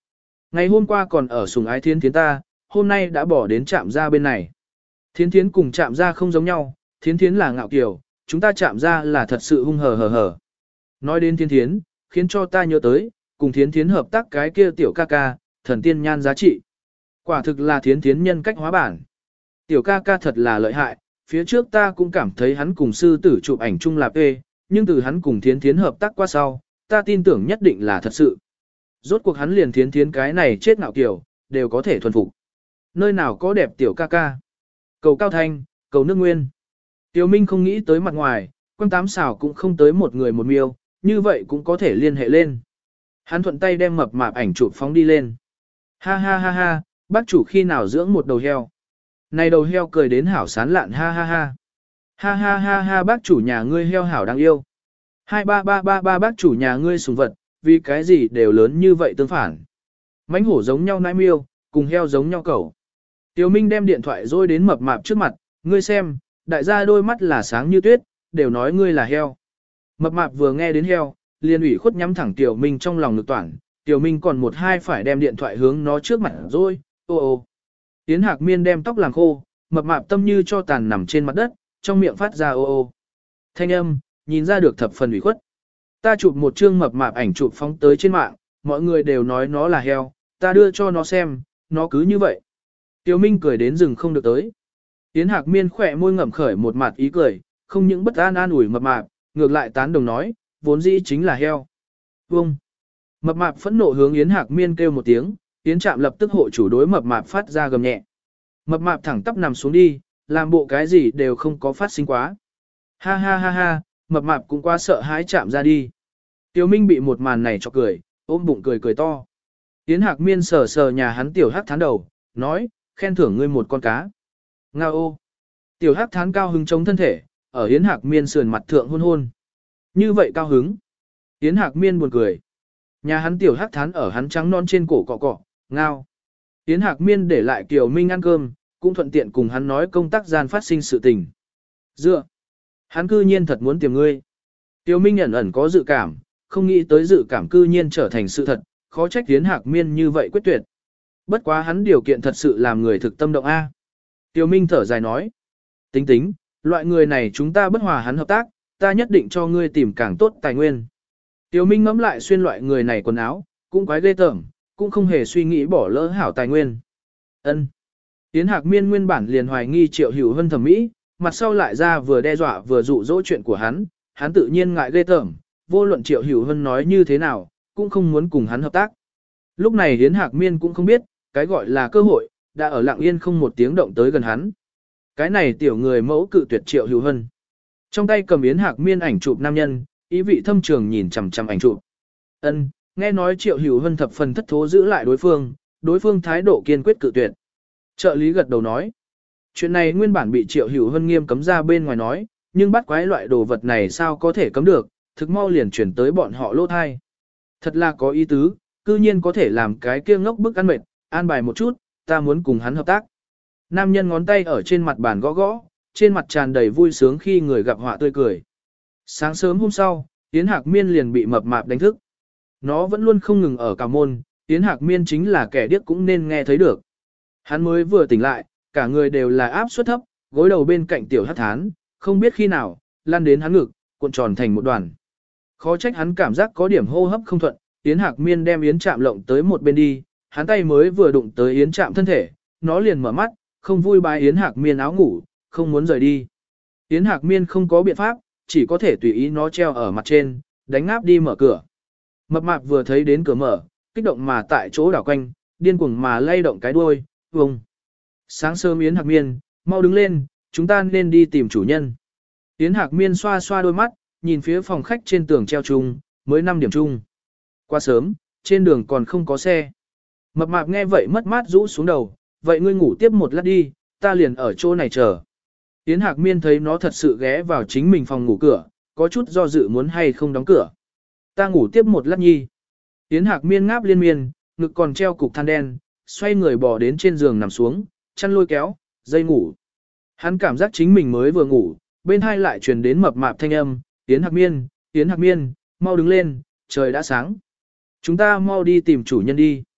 Ngày hôm qua còn ở sùng ái Thiến Thiến ta, hôm nay đã bỏ đến trạm ra bên này. Thiến Thiến cùng trạm ra không giống nhau, Thiến Thiến là ngạo kiều, chúng ta trạm ra là thật sự hung hờ hờ hờ. Nói đến Thiến Thiến, khiến cho ta nhớ tới, cùng Thiến Thiến hợp tác cái kia tiểu ca ca, thần tiên nhan giá trị. Quả thực là Thiến Thiến nhân cách hóa bản. Tiểu ca ca thật là lợi hại, phía trước ta cũng cảm thấy hắn cùng sư tử chụp ảnh chung là phê, nhưng từ hắn cùng Thiến Thiến hợp tác qua sau, ta tin tưởng nhất định là thật sự. Rốt cuộc hắn liền Thiến Thiến cái này chết ngạo kiều, đều có thể thuần phục. Nơi nào có đẹp tiểu ca ca. Cầu Cao Thanh, cầu nước nguyên. Tiểu Minh không nghĩ tới mặt ngoài, quanh tám xảo cũng không tới một người một miêu, như vậy cũng có thể liên hệ lên. Hắn thuận tay đem mập mạp ảnh chụp phóng đi lên. Ha ha ha ha, bác chủ khi nào dưỡng một đầu heo. Này đầu heo cười đến hảo sán lạn ha ha ha. Ha ha ha ha bác chủ nhà ngươi heo hảo đáng yêu. Hai ba ba ba ba bác chủ nhà ngươi sùng vật, vì cái gì đều lớn như vậy tương phản. Mánh hổ giống nhau nai miêu, cùng heo giống nhau cẩu. Tiểu Minh đem điện thoại rôi đến mập mạp trước mặt, ngươi xem, đại gia đôi mắt là sáng như tuyết, đều nói ngươi là heo. Mập mạp vừa nghe đến heo, liền ủy khuất nhắm thẳng Tiểu Minh trong lòng lực toản, Tiểu Minh còn một hai phải đem điện thoại hướng nó trước mặt rồi, ô ô. Yến Hạc Miên đem tóc làm khô, mập mạp tâm như cho tàn nằm trên mặt đất, trong miệng phát ra ô ô. Thanh âm, nhìn ra được thập phần ủy khuất. Ta chụp một chương mập mạp ảnh chụp phóng tới trên mạng, mọi người đều nói nó là heo, ta đưa cho nó xem, nó cứ như vậy. Tiểu Minh cười đến rừng không được tới. Yến Hạc Miên khỏe môi ngậm khởi một mặt ý cười, không những bất an an ủi mập mạp, ngược lại tán đồng nói, vốn dĩ chính là heo. Vông. Mập mạp phẫn nộ hướng Yến Hạc Miên kêu một tiếng, Yến Trạm lập tức hộ chủ đối mập mạp phát ra gầm nhẹ. Mập mạp thẳng tắp nằm xuống đi, làm bộ cái gì đều không có phát sinh quá. Ha ha ha ha, mập mạp cũng quá sợ hãi Trạm ra đi. Tiểu Minh bị một màn này cho cười, ôm bụng cười cười to. Yến Hạc Miên sờ sờ nhà hắn tiểu hắc thán đầu, nói, khen thưởng ngươi một con cá. Ngao ô. Tiểu hắc thán cao hứng chống thân thể, ở Yến Hạc Miên sườn mặt thượng hôn hôn. Như vậy cao hứng. Yến Hạc Miên buồn cười. Nhà hắn tiểu hắc thán ở hắn trắng non trên cổ cọ cọ, ngao. Yến Hạc Miên để lại Kiều Minh ăn cơm, cũng thuận tiện cùng hắn nói công tác gian phát sinh sự tình. Dựa. Hắn cư nhiên thật muốn tìm ngươi. Kiều Minh ẩn ẩn có dự cảm, không nghĩ tới dự cảm cư nhiên trở thành sự thật, khó trách Yến Hạc Miên như vậy quyết tuyệt. Bất quá hắn điều kiện thật sự làm người thực tâm động A. Tiêu Minh thở dài nói. Tính tính, loại người này chúng ta bất hòa hắn hợp tác, ta nhất định cho ngươi tìm càng tốt tài nguyên. Tiêu Minh ngẫm lại xuyên loại người này quần áo, cũng quái ghê tởm, cũng không hề suy nghĩ bỏ lỡ hảo tài nguyên. Ân. Yến Hạc Miên nguyên bản liền hoài nghi Triệu Hữu Hân thẩm mỹ, mặt sau lại ra vừa đe dọa vừa dụ dỗ chuyện của hắn, hắn tự nhiên ngại ghê tởm, vô luận Triệu Hữu Hân nói như thế nào, cũng không muốn cùng hắn hợp tác. Lúc này Yến Hạc Miên cũng không biết, cái gọi là cơ hội, đã ở lặng yên không một tiếng động tới gần hắn. Cái này tiểu người mẫu cự tuyệt Triệu Hữu Hân. Trong tay cầm Yến Hạc Miên ảnh chụp nam nhân, ý vị thâm trường nhìn chằm chằm ảnh chụp. Ân, nghe nói Triệu Hữu Hân thập phần thất thố giữ lại đối phương, đối phương thái độ kiên quyết cự tuyệt. Trợ lý gật đầu nói, chuyện này nguyên bản bị Triệu Hữu Hân nghiêm cấm ra bên ngoài nói, nhưng bắt quái loại đồ vật này sao có thể cấm được, thực mau liền chuyển tới bọn họ lỗ thai. Thật là có ý tứ, cư nhiên có thể làm cái kia ngốc bức ăn mệt, an bài một chút, ta muốn cùng hắn hợp tác. Nam nhân ngón tay ở trên mặt bàn gõ gõ, trên mặt tràn đầy vui sướng khi người gặp họa tươi cười. Sáng sớm hôm sau, Yến Hạc Miên liền bị mập mạp đánh thức. Nó vẫn luôn không ngừng ở cào môn, Yến Hạc Miên chính là kẻ điếc cũng nên nghe thấy được. Hắn mới vừa tỉnh lại, cả người đều là áp suất thấp, gối đầu bên cạnh tiểu hắc thán, không biết khi nào, lăn đến hắn ngực, cuộn tròn thành một đoàn. Khó trách hắn cảm giác có điểm hô hấp không thuận, Yến Hạc Miên đem Yến Trạm lộng tới một bên đi, hắn tay mới vừa đụng tới Yến Trạm thân thể, nó liền mở mắt, không vui bái Yến Hạc Miên áo ngủ, không muốn rời đi. Yến Hạc Miên không có biện pháp, chỉ có thể tùy ý nó treo ở mặt trên, đánh ngáp đi mở cửa. Mập mạp vừa thấy đến cửa mở, kích động mà tại chỗ đảo quanh, điên cuồng mà lay động cái đuôi, vùng. Sáng sớm Yến Hạc Miên, mau đứng lên, chúng ta nên đi tìm chủ nhân. Yến Hạc Miên xoa xoa đôi mắt, nhìn phía phòng khách trên tường treo chung, mới năm điểm chung. Quá sớm, trên đường còn không có xe. Mập mạp nghe vậy mất mát rũ xuống đầu, vậy ngươi ngủ tiếp một lát đi, ta liền ở chỗ này chờ. Yến Hạc Miên thấy nó thật sự ghé vào chính mình phòng ngủ cửa, có chút do dự muốn hay không đóng cửa. Ta ngủ tiếp một lát nhi. Yến Hạc Miên ngáp liên miên, ngực còn treo cục than đen, xoay người bò đến trên giường nằm xuống, chăn lôi kéo, dây ngủ. Hắn cảm giác chính mình mới vừa ngủ, bên hai lại truyền đến mập mạp thanh âm, Yến Hạc Miên, Yến Hạc Miên, mau đứng lên, trời đã sáng. Chúng ta mau đi tìm chủ nhân đi.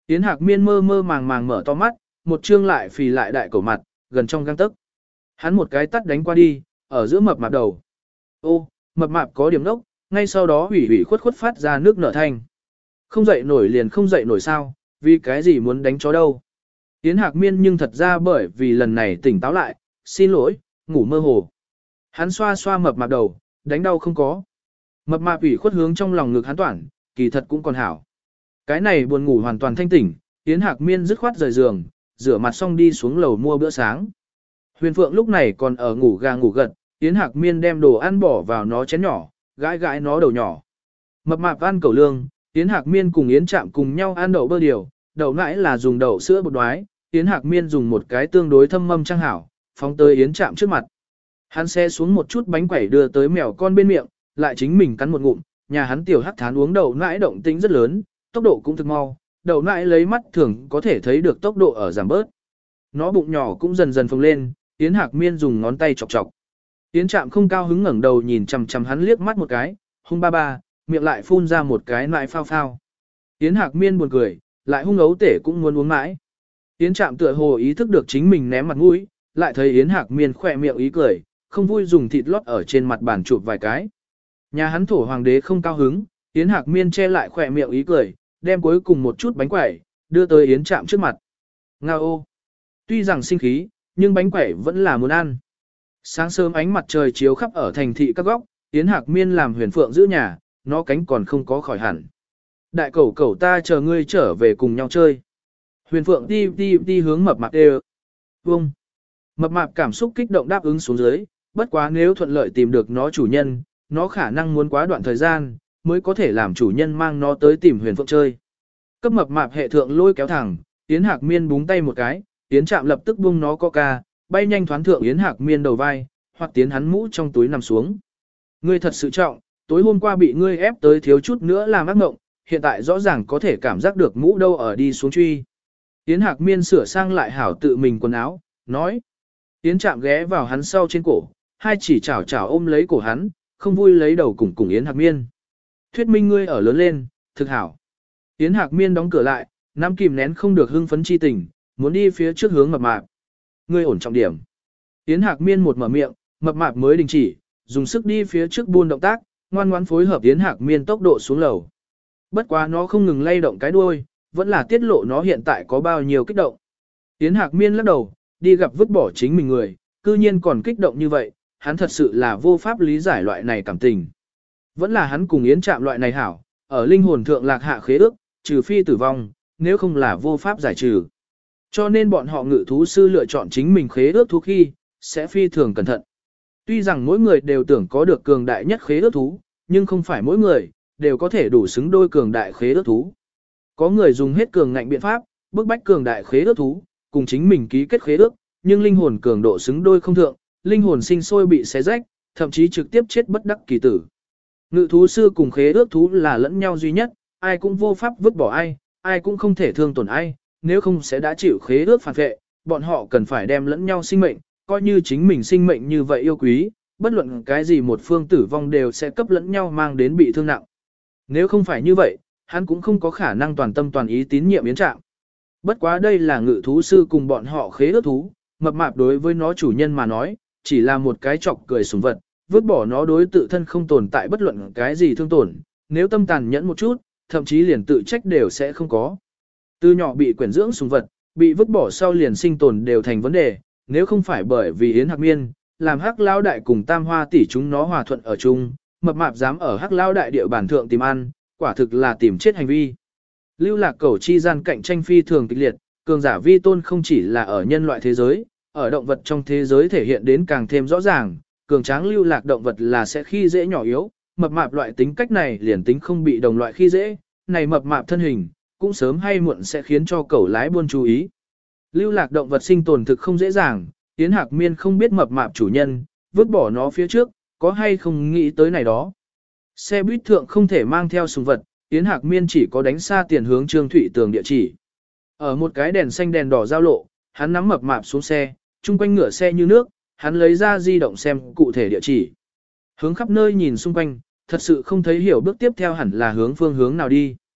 Yến Hạc Miên mơ mơ màng màng mở to mắt, một trương lại phì lại đại cổ mặt, gần trong gang tấc. Hắn một cái tắt đánh qua đi, ở giữa mập mạp đầu. Ô, mập mạp có điểm đốc, ngay sau đó hủy hủy khuất khuất phát ra nước nở thanh. Không dậy nổi liền không dậy nổi sao, vì cái gì muốn đánh chó đâu. Yến Hạc Miên nhưng thật ra bởi vì lần này tỉnh táo lại, xin lỗi, ngủ mơ hồ. Hắn xoa xoa mập mạp đầu, đánh đau không có. Mập mạp ủy khuất hướng trong lòng ngực hắn toản, kỳ thật cũng còn hảo. Cái này buồn ngủ hoàn toàn thanh tỉnh, Yến Hạc Miên dứt khoát rời giường, rửa mặt xong đi xuống lầu mua bữa sáng. Huyền Phượng lúc này còn ở ngủ gà ngủ gật, Yến Hạc Miên đem đồ ăn bỏ vào nó chén nhỏ, gãi gãi nó đầu nhỏ. Mập mạp ăn cẩu lương, Yến Hạc Miên cùng Yến Trạm cùng nhau ăn đậu bơ điều, đậu nãi là dùng đậu sữa bột đoái, Yến Hạc Miên dùng một cái tương đối thâm mâm trang hảo, phóng tới Yến Trạm trước mặt. Hắn xe xuống một chút bánh quẩy đưa tới mèo con bên miệng, lại chính mình cắn một ngụm, nhà hắn tiểu hắc thán uống đậu nãi động tính rất lớn, tốc độ cũng thực mau, đậu nãi lấy mắt thường có thể thấy được tốc độ ở giảm bớt. Nó bụng nhỏ cũng dần dần phồng lên, Yến Hạc Miên dùng ngón tay chọc chọc. Yến Trạm không cao hứng ngẩng đầu nhìn chằm chằm hắn liếc mắt một cái, hung ba ba, miệng lại phun ra một cái nãi phao phao. Yến Hạc Miên buồn cười, lại hung ấu tể cũng muốn uống mãi. Yến Trạm tựa hồ ý thức được chính mình ném mặt mũi, lại thấy Yến Hạc Miên khỏe miệng ý cười, không vui dùng thịt lót ở trên mặt bàn chụp vài cái. Nhà hắn thổ hoàng đế không cao hứng, Yến Hạc Miên che lại khỏe miệng ý cười, đem cuối cùng một chút bánh quẩy, đưa tới Yến Trạm trước mặt. Nga ô! Tuy rằng sinh khí, nhưng bánh quẩy vẫn là muốn ăn. Sáng sớm ánh mặt trời chiếu khắp ở thành thị các góc, Yến Hạc Miên làm Huyền Phượng giữ nhà, nó cánh còn không có khỏi hẳn. Đại cẩu cẩu ta chờ ngươi trở về cùng nhau chơi. Huyền Phượng đi đi đi hướng mập mạp đều. Vông! Mập mạp cảm xúc kích động đáp ứng xuống dưới, bất quá nếu thuận lợi tìm được nó chủ nhân, nó khả năng muốn quá đoạn thời gian, mới có thể làm chủ nhân mang nó tới tìm Huyền Phượng chơi. Cấp mập mạp hệ thượng lôi kéo thẳng, Yến Hạc Miên búng tay một cái, Yến Trạm lập tức buông nó coca, bay nhanh thoán thượng Yến Hạc Miên đầu vai, hoặc tiến hắn mũ trong túi nằm xuống. Ngươi thật sự trọng, tối hôm qua bị ngươi ép tới thiếu chút nữa làm ác mộng, hiện tại rõ ràng có thể cảm giác được mũ đâu ở đi xuống truy. Yến Hạc Miên sửa sang lại hảo tự mình quần áo, nói. Yến Trạm ghé vào hắn sau trên cổ, hai chỉ chảo chảo ôm lấy cổ hắn, không vui lấy đầu cùng cùng Yến Hạc Miên. Thuyết minh ngươi ở lớn lên, thực hảo. Yến Hạc Miên đóng cửa lại, nắm kìm nén không được hưng phấn chi tình, muốn đi phía trước hướng mập mạp. Ngươi ổn trọng điểm. Yến Hạc Miên một mở miệng, mập mạp mới đình chỉ, dùng sức đi phía trước buôn động tác, ngoan ngoãn phối hợp Yến Hạc Miên tốc độ xuống lầu. Bất quá nó không ngừng lay động cái đuôi, vẫn là tiết lộ nó hiện tại có bao nhiêu kích động. Yến Hạc Miên lắc đầu, đi gặp vứt bỏ chính mình người, cư nhiên còn kích động như vậy, hắn thật sự là vô pháp lý giải loại này cảm tình. Vẫn là hắn cùng Yến Trạm loại này hảo, ở linh hồn thượng lạc hạ khế ước, trừ phi tử vong, nếu không là vô pháp giải trừ. Cho nên bọn họ ngự thú sư lựa chọn chính mình khế ước thú khi, sẽ phi thường cẩn thận. Tuy rằng mỗi người đều tưởng có được cường đại nhất khế ước thú, nhưng không phải mỗi người, đều có thể đủ xứng đôi cường đại khế ước thú. Có người dùng hết cường ngạnh biện pháp, bức bách cường đại khế ước thú, cùng chính mình ký kết khế ước, nhưng linh hồn cường độ xứng đôi không thượng, linh hồn sinh sôi bị xé rách, thậm chí trực tiếp chết bất đắc kỳ tử. Ngự thú sư cùng khế ước thú là lẫn nhau duy nhất, ai cũng vô pháp vứt bỏ ai, ai cũng không thể thương tổn ai, nếu không sẽ đã chịu khế ước phản vệ, bọn họ cần phải đem lẫn nhau sinh mệnh, coi như chính mình sinh mệnh như vậy yêu quý, bất luận cái gì một phương tử vong đều sẽ cấp lẫn nhau mang đến bị thương nặng. Nếu không phải như vậy, hắn cũng không có khả năng toàn tâm toàn ý tín nhiệm Yến Trạm. Bất quá đây là ngự thú sư cùng bọn họ khế ước thú, mập mạp đối với nó chủ nhân mà nói, chỉ là một cái chọc cười sủng vật, vứt bỏ nó đối tự thân không tồn tại bất luận cái gì thương tổn, nếu tâm tàn nhẫn một chút, thậm chí liền tự trách đều sẽ không có. Từ nhỏ bị quyển dưỡng sủng vật, bị vứt bỏ sau liền sinh tồn đều thành vấn đề, nếu không phải bởi vì Yến Hạc Miên, làm Hắc Lao Đại cùng Tam Hoa tỷ chúng nó hòa thuận ở chung, mập mạp dám ở Hắc Lao Đại địa bản thượng tìm ăn, quả thực là tìm chết hành vi. Lưu lạc cẩu chi gian cạnh tranh phi thường kịch liệt, cường giả vi tôn không chỉ là ở nhân loại thế giới, ở động vật trong thế giới thể hiện đến càng thêm rõ ràng, cường tráng lưu lạc động vật là sẽ khi dễ nhỏ yếu, mập mạp loại tính cách này liền tính không bị đồng loại khi dễ, này mập mạp thân hình, cũng sớm hay muộn sẽ khiến cho cẩu lái buôn chú ý. Lưu lạc động vật sinh tồn thực không dễ dàng, Yến Hạc Miên không biết mập mạp chủ nhân, vứt bỏ nó phía trước, có hay không nghĩ tới này đó. Xe buýt thượng không thể mang theo sùng vật, Yến Hạc Miên chỉ có đánh xa tiền hướng Trương Thụy Tường địa chỉ. Ở một cái đèn xanh đèn đỏ giao lộ, hắn nắm mập mạp xuống xe, chung quanh ngửa xe như nước, hắn lấy ra di động xem cụ thể địa chỉ. Hướng khắp nơi nhìn xung quanh, thật sự không thấy hiểu bước tiếp theo hẳn là hướng phương hướng nào đi.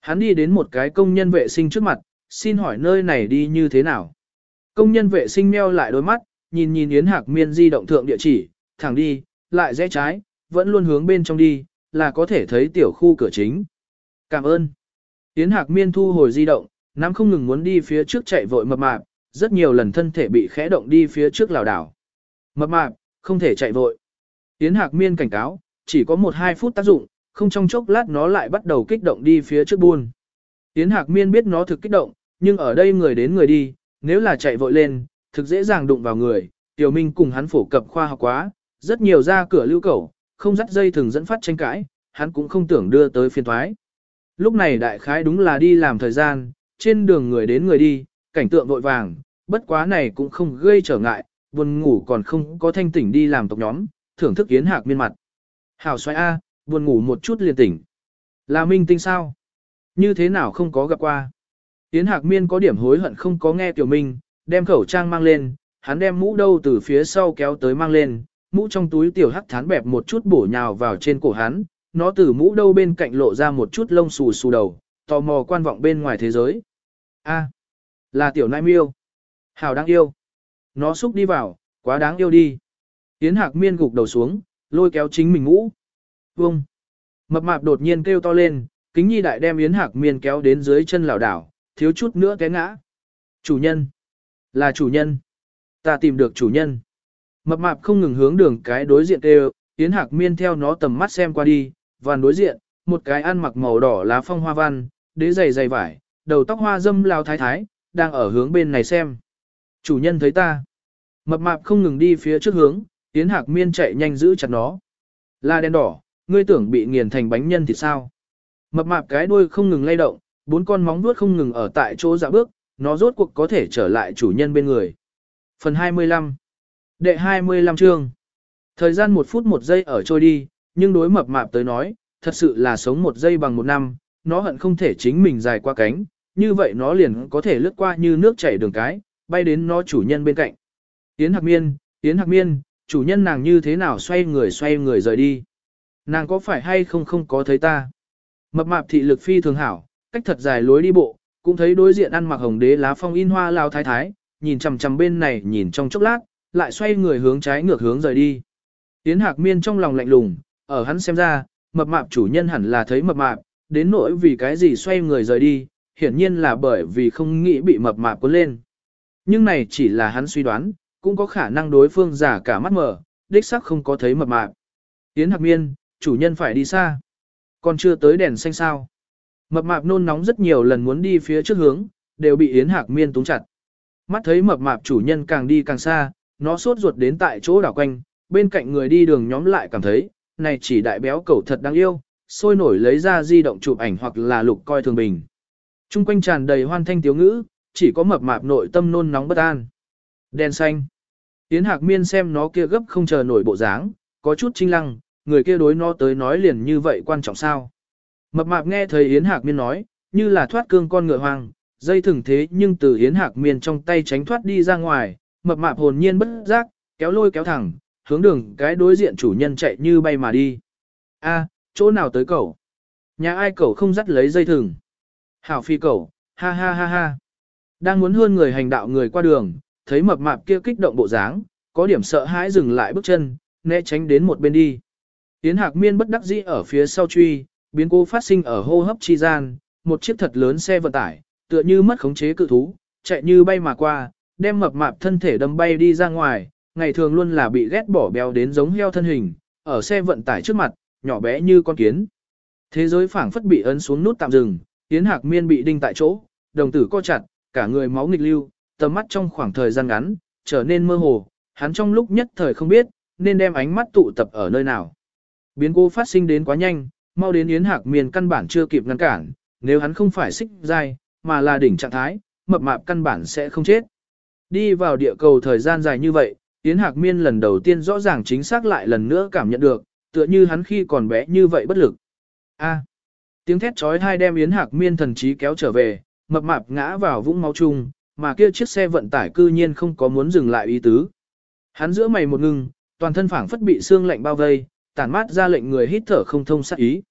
Hắn đi đến một cái công nhân vệ sinh trước mặt, xin hỏi nơi này đi như thế nào. Công nhân vệ sinh meo lại đôi mắt, nhìn nhìn Yến Hạc Miên di động thượng địa chỉ, thẳng đi, lại rẽ trái, vẫn luôn hướng bên trong đi, là có thể thấy tiểu khu cửa chính. Cảm ơn. Yến Hạc Miên thu hồi di động, nắm không ngừng muốn đi phía trước chạy vội mập mạp, rất nhiều lần thân thể bị khẽ động đi phía trước lảo đảo. Mập mạp, không thể chạy vội. Yến Hạc Miên cảnh cáo, chỉ có một hai phút tác dụng, không trong chốc lát nó lại bắt đầu kích động đi phía trước buôn. Yến Hạc Miên biết nó thực kích động, nhưng ở đây người đến người đi, nếu là chạy vội lên, thực dễ dàng đụng vào người. Tiểu Minh cùng hắn phổ cập khoa học quá, rất nhiều ra cửa lưu cẩu, không dắt dây thường dẫn phát tranh cãi, hắn cũng không tưởng đưa tới phiên thoái. Lúc này đại khái đúng là đi làm thời gian, trên đường người đến người đi, cảnh tượng vội vàng, bất quá này cũng không gây trở ngại, buồn ngủ còn không có thanh tỉnh đi làm tộc nhóm, thưởng thức Yến Hạc Miên mặt. Hảo xoay A, buồn ngủ một chút liền tỉnh. Là minh tinh sao? Như thế nào không có gặp qua? Yến Hạc Miên có điểm hối hận không có nghe Tiểu Minh, đem khẩu trang mang lên, hắn đem mũ đâu từ phía sau kéo tới mang lên, mũ trong túi tiểu hắc thán bẹp một chút bổ nhào vào trên cổ hắn, nó từ mũ đâu bên cạnh lộ ra một chút lông xù xù đầu, tò mò quan vọng bên ngoài thế giới. A, là tiểu nai miêu. Hảo đáng yêu. Nó xúc đi vào, quá đáng yêu đi. Yến Hạc Miên gục đầu xuống, lôi kéo chính mình mũ. Vông. Mập mạp đột nhiên kêu to lên, Kính Nhi đại đem Yến Hạc Miên kéo đến dưới chân lảo đảo, thiếu chút nữa té ngã. Chủ nhân. Là chủ nhân. Ta tìm được chủ nhân. Mập mạp không ngừng hướng đường cái đối diện kêu, Yến Hạc Miên theo nó tầm mắt xem qua đi, vàn đối diện, một cái ăn mặc màu đỏ lá phong hoa văn, đế giày dày vải, đầu tóc hoa dâm lao thái thái, đang ở hướng bên này xem. Chủ nhân thấy ta. Mập mạp không ngừng đi phía trước hướng, Yến Hạc Miên chạy nhanh giữ chặt nó. Là đen đỏ, ngươi tưởng bị nghiền thành bánh nhân thì sao? Mập mạp cái đuôi không ngừng lay động, bốn con móng vuốt không ngừng ở tại chỗ dạo bước, nó rốt cuộc có thể trở lại chủ nhân bên người. Phần hai mươi lăm. Đệ hai mươi lăm chương. Thời gian một phút một giây ở trôi đi, nhưng đối mập mạp tới nói, thật sự là sống một giây bằng một năm, nó hận không thể chính mình dài qua cánh, như vậy nó liền có thể lướt qua như nước chảy đường cái, bay đến nó chủ nhân bên cạnh. Yến Hạc Miên, Yến Hạc Miên, chủ nhân nàng như thế nào xoay người xoay người rời đi. Nàng có phải hay không không có thấy ta. Mập mạp thị lực phi thường hảo, cách thật dài lối đi bộ, cũng thấy đối diện ăn mặc hồng đế lá phong in hoa lao thái thái, nhìn chằm chằm bên này nhìn trong chốc lát, lại xoay người hướng trái ngược hướng rời đi. Yến Hạc Miên trong lòng lạnh lùng, ở hắn xem ra, mập mạp chủ nhân hẳn là thấy mập mạp, đến nỗi vì cái gì xoay người rời đi, hiển nhiên là bởi vì không nghĩ bị mập mạp cuốn lên. Nhưng này chỉ là hắn suy đoán, cũng có khả năng đối phương giả cả mắt mở, đích xác không có thấy mập mạp. Yến Hạc Miên, chủ nhân phải đi xa. Còn chưa tới đèn xanh sao. Mập mạp nôn nóng rất nhiều lần muốn đi phía trước hướng, đều bị Yến Hạc Miên túng chặt. Mắt thấy mập mạp chủ nhân càng đi càng xa, nó sốt ruột đến tại chỗ đảo quanh, bên cạnh người đi đường nhóm lại cảm thấy, này chỉ đại béo cẩu thật đáng yêu, sôi nổi lấy ra di động chụp ảnh hoặc là lục coi thường bình. Trung quanh tràn đầy hoan thanh tiếu ngữ, chỉ có mập mạp nội tâm nôn nóng bất an. Đèn xanh. Yến Hạc Miên xem nó kia gấp không chờ nổi bộ dáng, có chút chinh lăng, người kia đối nó tới nói liền như vậy quan trọng sao. Mập mạp nghe thấy Yến Hạc Miên nói, như là thoát cương con ngựa hoang, dây thừng thế nhưng từ Yến Hạc Miên trong tay tránh thoát đi ra ngoài, mập mạp hồn nhiên bất giác, kéo lôi kéo thẳng, hướng đường cái đối diện chủ nhân chạy như bay mà đi. A, chỗ nào tới cẩu? Nhà ai cẩu không dắt lấy dây thừng? Hảo phi cẩu, ha ha ha ha. Đang muốn hơn người hành đạo người qua đường, thấy mập mạp kia kích động bộ dáng, có điểm sợ hãi dừng lại bước chân, né tránh đến một bên đi. Yến Hạc Miên bất đắc dĩ ở phía sau truy, biến cố phát sinh ở hô hấp chi gian, một chiếc thật lớn xe vận tải, tựa như mất khống chế cự thú, chạy như bay mà qua, đem mập mạp thân thể đâm bay đi ra ngoài, ngày thường luôn là bị ghét bỏ béo đến giống heo thân hình, ở xe vận tải trước mặt, nhỏ bé như con kiến. Thế giới phảng phất bị ấn xuống nút tạm dừng, Yến Hạc Miên bị đinh tại chỗ, đồng tử co chặt, cả người máu nghịch lưu, tầm mắt trong khoảng thời gian ngắn, trở nên mơ hồ, hắn trong lúc nhất thời không biết, nên đem ánh mắt tụ tập ở nơi nào. Biến cố phát sinh đến quá nhanh, mau đến Yến Hạc Miên căn bản chưa kịp ngăn cản, nếu hắn không phải xích dai, mà là đỉnh trạng thái, mập mạp căn bản sẽ không chết. Đi vào địa cầu thời gian dài như vậy, Yến Hạc Miên lần đầu tiên rõ ràng chính xác lại lần nữa cảm nhận được, tựa như hắn khi còn bé như vậy bất lực. A. Tiếng thét chói tai đem Yến Hạc Miên thần trí kéo trở về, mập mạp ngã vào vũng máu chung, mà kia chiếc xe vận tải cư nhiên không có muốn dừng lại ý tứ. Hắn giữa mày một ngưng, toàn thân phảng phất bị xương lạnh bao vây, tản mát ra lệnh người hít thở không thông sát ý.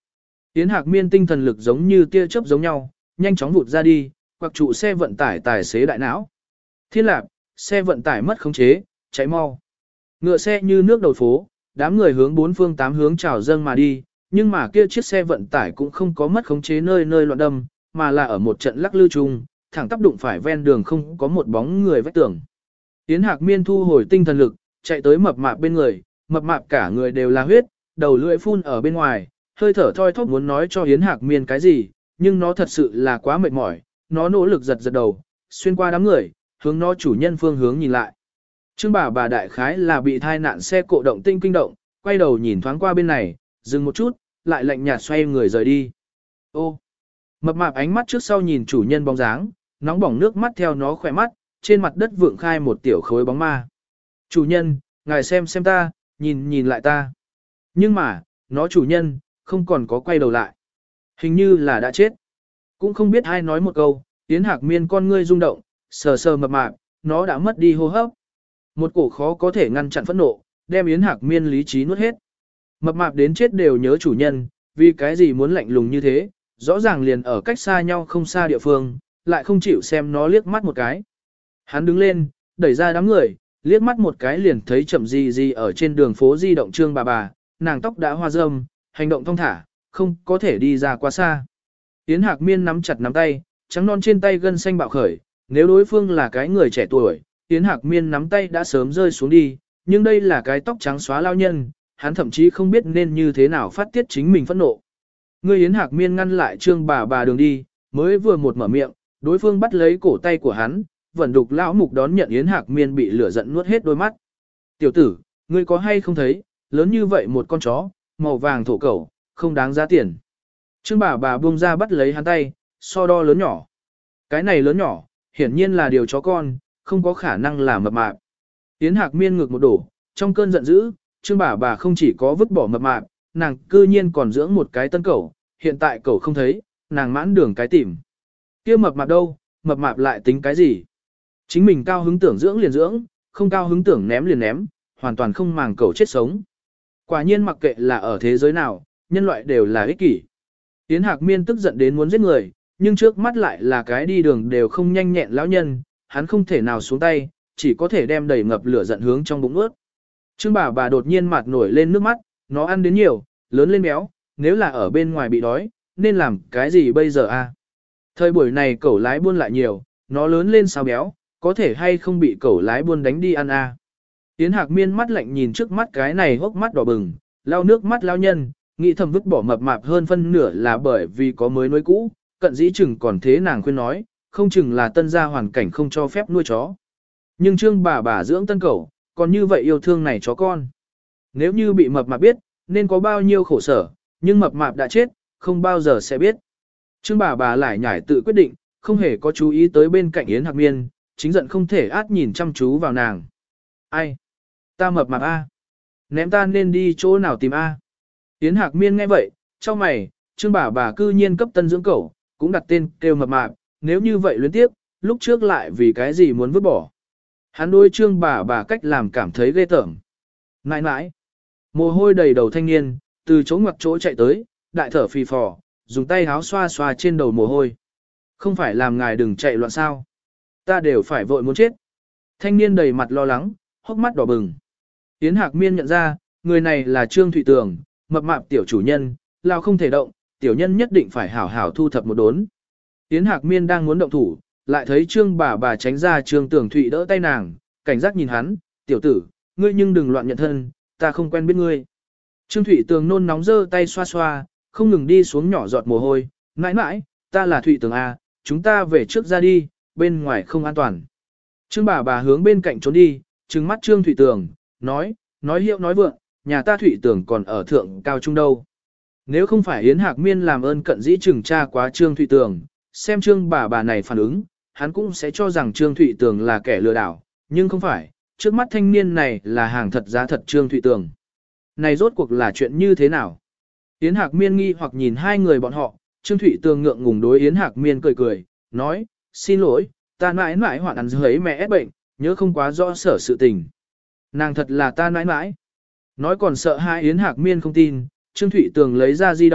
Yến Hạc Miên tinh thần lực giống như tia chớp giống nhau, nhanh chóng vụt ra đi, quặc trụ xe vận tải tài xế đại não. Thiên lạc, xe vận tải mất khống chế, cháy mau. Ngựa xe như nước đầu phố, đám người hướng bốn phương tám hướng trào dâng mà đi, nhưng mà kia chiếc xe vận tải cũng không có mất khống chế nơi nơi loạn đâm, mà là ở một trận lắc lư chung, thẳng tắp đụng phải ven đường không có một bóng người vách tường. Yến Hạc Miên thu hồi tinh thần lực, chạy tới mập mạp bên người, mập mạp cả người đều là huyết, đầu lưỡi phun ở bên ngoài, hơi thở thoi thóp muốn nói cho Yến Hạc Miên cái gì, nhưng nó thật sự là quá mệt mỏi, nó nỗ lực giật giật đầu, xuyên qua đám người, hướng nó chủ nhân phương hướng nhìn lại. Trương bà bà đại khái là bị thai nạn xe cộ động tinh kinh động, quay đầu nhìn thoáng qua bên này, dừng một chút, lại lạnh nhạt xoay người rời đi. Ô, mập mạp ánh mắt trước sau nhìn chủ nhân bóng dáng, nóng bỏng nước mắt theo nó khỏe mắt, trên mặt đất vượng khai một tiểu khối bóng ma. Chủ nhân, ngài xem xem ta, nhìn nhìn lại ta. Nhưng mà, nó chủ nhân, không còn có quay đầu lại. Hình như là đã chết. Cũng không biết ai nói một câu, Yến Hạc Miên con ngươi rung động, sờ sờ mập mạp, nó đã mất đi hô hấp. Một cổ khó có thể ngăn chặn phẫn nộ, đem Yến Hạc Miên lý trí nuốt hết. Mập mạp đến chết đều nhớ chủ nhân, vì cái gì muốn lạnh lùng như thế, rõ ràng liền ở cách xa nhau không xa địa phương, lại không chịu xem nó liếc mắt một cái. Hắn đứng lên, đẩy ra đám người, liếc mắt một cái liền thấy chậm gì gì ở trên đường phố di động Trương bà bà, nàng tóc đã hoa râm, hành động thong thả, không có thể đi ra quá xa. Yến Hạc Miên nắm chặt nắm tay, trắng non trên tay gân xanh bạo khởi, nếu đối phương là cái người trẻ tuổi, Yến Hạc Miên nắm tay đã sớm rơi xuống đi, nhưng đây là cái tóc trắng xóa lao nhân, hắn thậm chí không biết nên như thế nào phát tiết chính mình phẫn nộ. Người Yến Hạc Miên ngăn lại Trương bà bà đường đi, mới vừa một mở miệng, đối phương bắt lấy cổ tay của hắn, vẫn đục lão mục đón nhận Yến Hạc Miên bị lửa giận nuốt hết đôi mắt. Tiểu tử, ngươi có hay không thấy, lớn như vậy một con chó, màu vàng thổ cẩu, không đáng giá tiền. Trương bà bà buông ra bắt lấy hắn tay, so đo lớn nhỏ. Cái này lớn nhỏ, hiển nhiên là điều chó con, không có khả năng là mập mạp. Yến Hạc Miên ngực một đổ, trong cơn giận dữ, Trương bà bà không chỉ có vứt bỏ mập mạp, nàng cư nhiên còn dưỡng một cái tân cẩu, hiện tại cẩu không thấy, nàng mãn đường cái tìm. Kia mập mạp đâu, mập mạp lại tính cái gì? Chính mình cao hứng tưởng dưỡng liền dưỡng, không cao hứng tưởng ném liền ném, hoàn toàn không màng cẩu chết sống. Quả nhiên mặc kệ là ở thế giới nào, nhân loại đều là ích kỷ. Yến Hạc Miên tức giận đến muốn giết người, nhưng trước mắt lại là cái đi đường đều không nhanh nhẹn lão nhân, hắn không thể nào xuống tay, chỉ có thể đem đầy ngập lửa giận hướng trong bụng ướt. Trương bà bà đột nhiên mặt nổi lên nước mắt, nó ăn đến nhiều, lớn lên béo, nếu là ở bên ngoài bị đói, nên làm cái gì bây giờ a? Thời buổi này cẩu lái buôn lại nhiều, nó lớn lên sao béo, có thể hay không bị cẩu lái buôn đánh đi ăn a? Yến Hạc Miên mắt lạnh nhìn trước mắt cái này hốc mắt đỏ bừng, lau nước mắt lao nhân, nghĩ thầm vứt bỏ mập mạp hơn phân nửa là bởi vì có mới nuôi cũ, cận dĩ chừng còn thế nàng khuyên nói, không chừng là tân gia hoàn cảnh không cho phép nuôi chó. Nhưng Trương bà bà dưỡng tân cẩu, còn như vậy yêu thương này chó con. Nếu như bị mập mạp biết, nên có bao nhiêu khổ sở, nhưng mập mạp đã chết, không bao giờ sẽ biết. Trương bà bà lại nhảy tự quyết định, không hề có chú ý tới bên cạnh Yến Hạc Miên, chính giận không thể át nhìn chăm chú vào nàng. Ai? Ta mập mạp A. Ném ta nên đi chỗ nào tìm A. Yến Hạc Miên nghe vậy, trong mày, Trương bà bà cư nhiên cấp tân dưỡng cẩu, cũng đặt tên kêu mập mạp, nếu như vậy luyến tiếp, lúc trước lại vì cái gì muốn vứt bỏ. Hắn đối Trương bà bà cách làm cảm thấy ghê tởm. Nãi nãi, mồ hôi đầy đầu thanh niên, từ chỗ ngoặc chỗ chạy tới, đại thở phì phò, dùng tay háo xoa xoa trên đầu mồ hôi. Không phải làm ngài đừng chạy loạn sao. Ta đều phải vội muốn chết. Thanh niên đầy mặt lo lắng, hốc mắt đỏ bừng. Yến Hạc Miên nhận ra, người này là Trương Thụy Tường, mập mạp tiểu chủ nhân, lao không thể động, tiểu nhân nhất định phải hảo hảo thu thập một đốn. Yến Hạc Miên đang muốn động thủ, lại thấy Trương bà bà tránh ra Trương Tường Thụy đỡ tay nàng, cảnh giác nhìn hắn, tiểu tử, ngươi nhưng đừng loạn nhận thân, ta không quen biết ngươi. Trương Thụy Tường nôn nóng giơ tay xoa xoa, không ngừng đi xuống nhỏ giọt mồ hôi, mãi mãi, ta là Thụy Tường A, chúng ta về trước ra đi, bên ngoài không an toàn. Trương bà bà hướng bên cạnh trốn đi, trừng mắt Trương Thụy Tường, nói, nói hiệu nói vượng, nhà ta Thụy Tường còn ở thượng cao trung đâu. Nếu không phải Yến Hạc Miên làm ơn cận dĩ trừng tra quá Trương Thụy Tường, xem Trương bà bà này phản ứng, hắn cũng sẽ cho rằng Trương Thụy Tường là kẻ lừa đảo, nhưng không phải, trước mắt thanh niên này là hàng thật giá thật Trương Thụy Tường. Này rốt cuộc là chuyện như thế nào? Yến Hạc Miên nghi hoặc nhìn hai người bọn họ, Trương Thụy Tường ngượng ngùng đối Yến Hạc Miên cười cười, nói, xin lỗi, ta mãi mãi hoạn ăn dưới mẹ ép bệnh, nhớ không quá rõ sở sự tình. Nàng thật là ta mãi mãi. Nói còn sợ hai Yến Hạc Miên không tin, Trương Thụy Tường lấy ra di động,